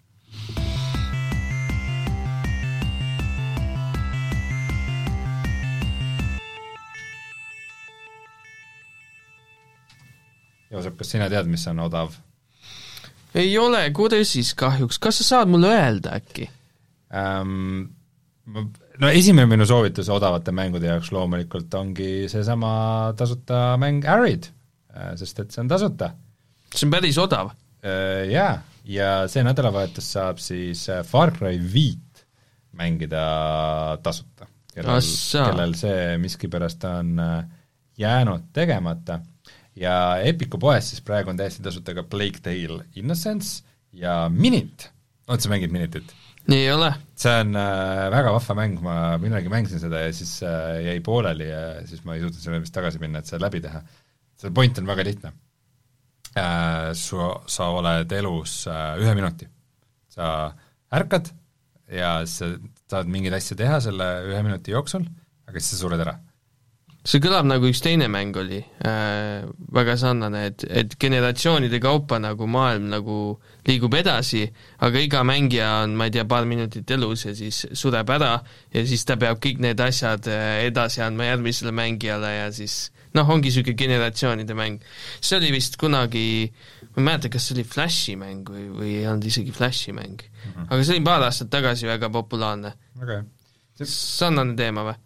S1: Joosep, kas sina tead, mis on odav?
S2: Ei ole kursis kahjuks, kas sa saad mulle öelda äkki?
S1: Um, no esimene minu soovitus odavate mängude jaoks loomulikult ongi seesama tasuta mäng Arid, sest et see on tasuta.
S2: See on päris odav?
S1: Uh, jaa, ja see nädalavahetus saab siis Far Cry viit mängida tasuta, kellel, kellel see miskipärast on jäänud tegemata. Ja Epiku poes siis praegu on täiesti tasuta ka Plague Tale Innocence ja Minit. Oled sa mängid Minitit?
S2: Nii ei ole.
S1: See on äh, väga vahva mäng, ma minagi mängisin seda ja siis äh, jäi pooleli ja siis ma ei suutnud selle vist tagasi minna, et seda läbi teha. See point on väga lihtne. Äh, su, sa oled elus äh, ühe minuti. Sa ärkad ja sa saad mingeid asju teha selle ühe minuti jooksul, aga siis sa sured ära.
S2: See kõlab nagu üks teine mäng oli, äh, väga sarnane, et, et generatsioonide kaupa nagu maailm nagu liigub edasi, aga iga mängija on, ma ei tea, paar minutit elus ja siis sureb ära ja siis ta peab kõik need asjad edasi andma järgmisele mängijale ja siis noh, ongi niisugune generatsioonide mäng. See oli vist kunagi, ma ei mäleta, kas see oli Flashi mäng või, või ei olnud isegi Flashi mäng mm, -hmm. aga see oli paar aastat tagasi väga populaarne
S1: okay.. See...
S2: sarnane teema või?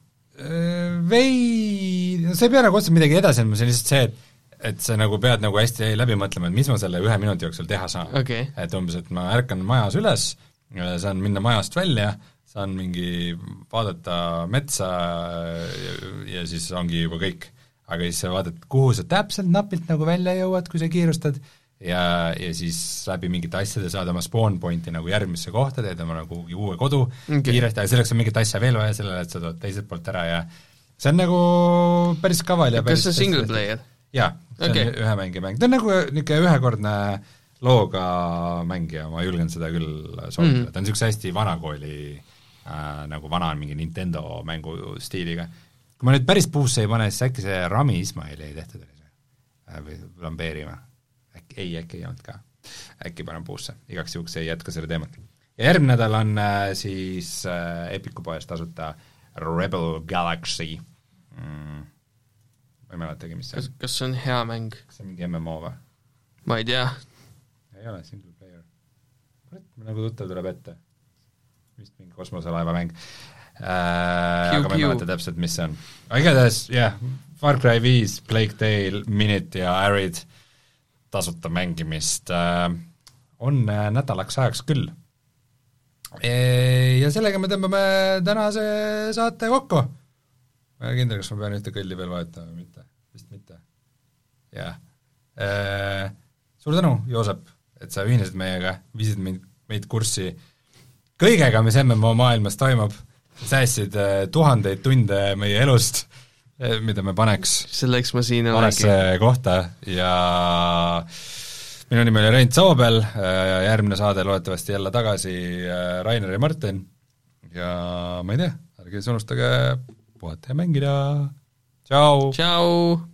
S1: Vei, see ei pea nagu otseselt midagi edasi andma, see on lihtsalt see, et et sa nagu pead nagu hästi läbi mõtlema, et mis ma selle ühe minuti jooksul teha saan
S2: okay..
S1: Et umbes, et ma ärkan majas üles, saan minna majast välja, saan mingi vaadata metsa ja, ja siis ongi juba kõik. Aga siis sa vaatad, kuhu sa täpselt napilt nagu välja jõuad, kui sa kiirustad, ja, ja siis läbi mingite asjade saad oma spawn pointi nagu järgmisse kohta, teed oma nagu uue kodu okay. kiiresti, aga selleks on mingit asja veel vaja, sellele, et sa tood teiselt poolt ära ja see on nagu päris kaval ja
S2: kas see single player?
S1: Jaa, see okay. on ühe mängija mäng, ta on nagu niisugune ühekordne looga mängija, ma julgen seda küll soovitada mm, -hmm. ta on niisuguse hästi vanakooli äh, nagu vana mingi Nintendo mängu stiiliga. Kui ma nüüd päris puusse ei pane, siis äkki see Rami Ismaili ei tehtud äh, või Lambeerima äkki, ei, äkki ei olnud ka. Äkki panen puusse, igaks juhuks ei jätka selle teemat. Ja järgmine nädal on äh, siis äh, Epiku poes tasuta Rebel Galaxy mm.. ma ei mäletagi, mis see
S2: kas, kas see on hea mäng?
S1: Kas see on mingi M M O või?
S2: Ma ei tea.
S1: Ei ole, single player. Kurat, nagu tuttav tuleb ette. Vist mingi kosmoselaeva mäng. Äh, aga ma ei mäleta täpselt, mis see on. Aga igatahes, jah, yeah, Far Cry viis, Plague Tale, Minit ja Arid tasuta mängimist äh, on äh, nädalaks ajaks küll. E, ja sellega me tõmbame tänase saate kokku. Ma ei kindel, kas ma pean ühte kõlli veel vahetama või mitte. Vist mitte. Jah. E, suur tänu, Joosep, et sa ühinesid meiega, viisid meid, meid kurssi kõigega, mis M M O maailmas toimub. Säästsid äh, tuhandeid tunde meie elust, mida me paneks
S2: selleks ma siin
S1: valesse kohta ja minu nimi oli Rein Soobel, järgmine saade loodetavasti jälle tagasi Rainer ja Martin ja ma ei tea, ärge siis unustage puhata ja mängida, tšau!
S2: Tšau!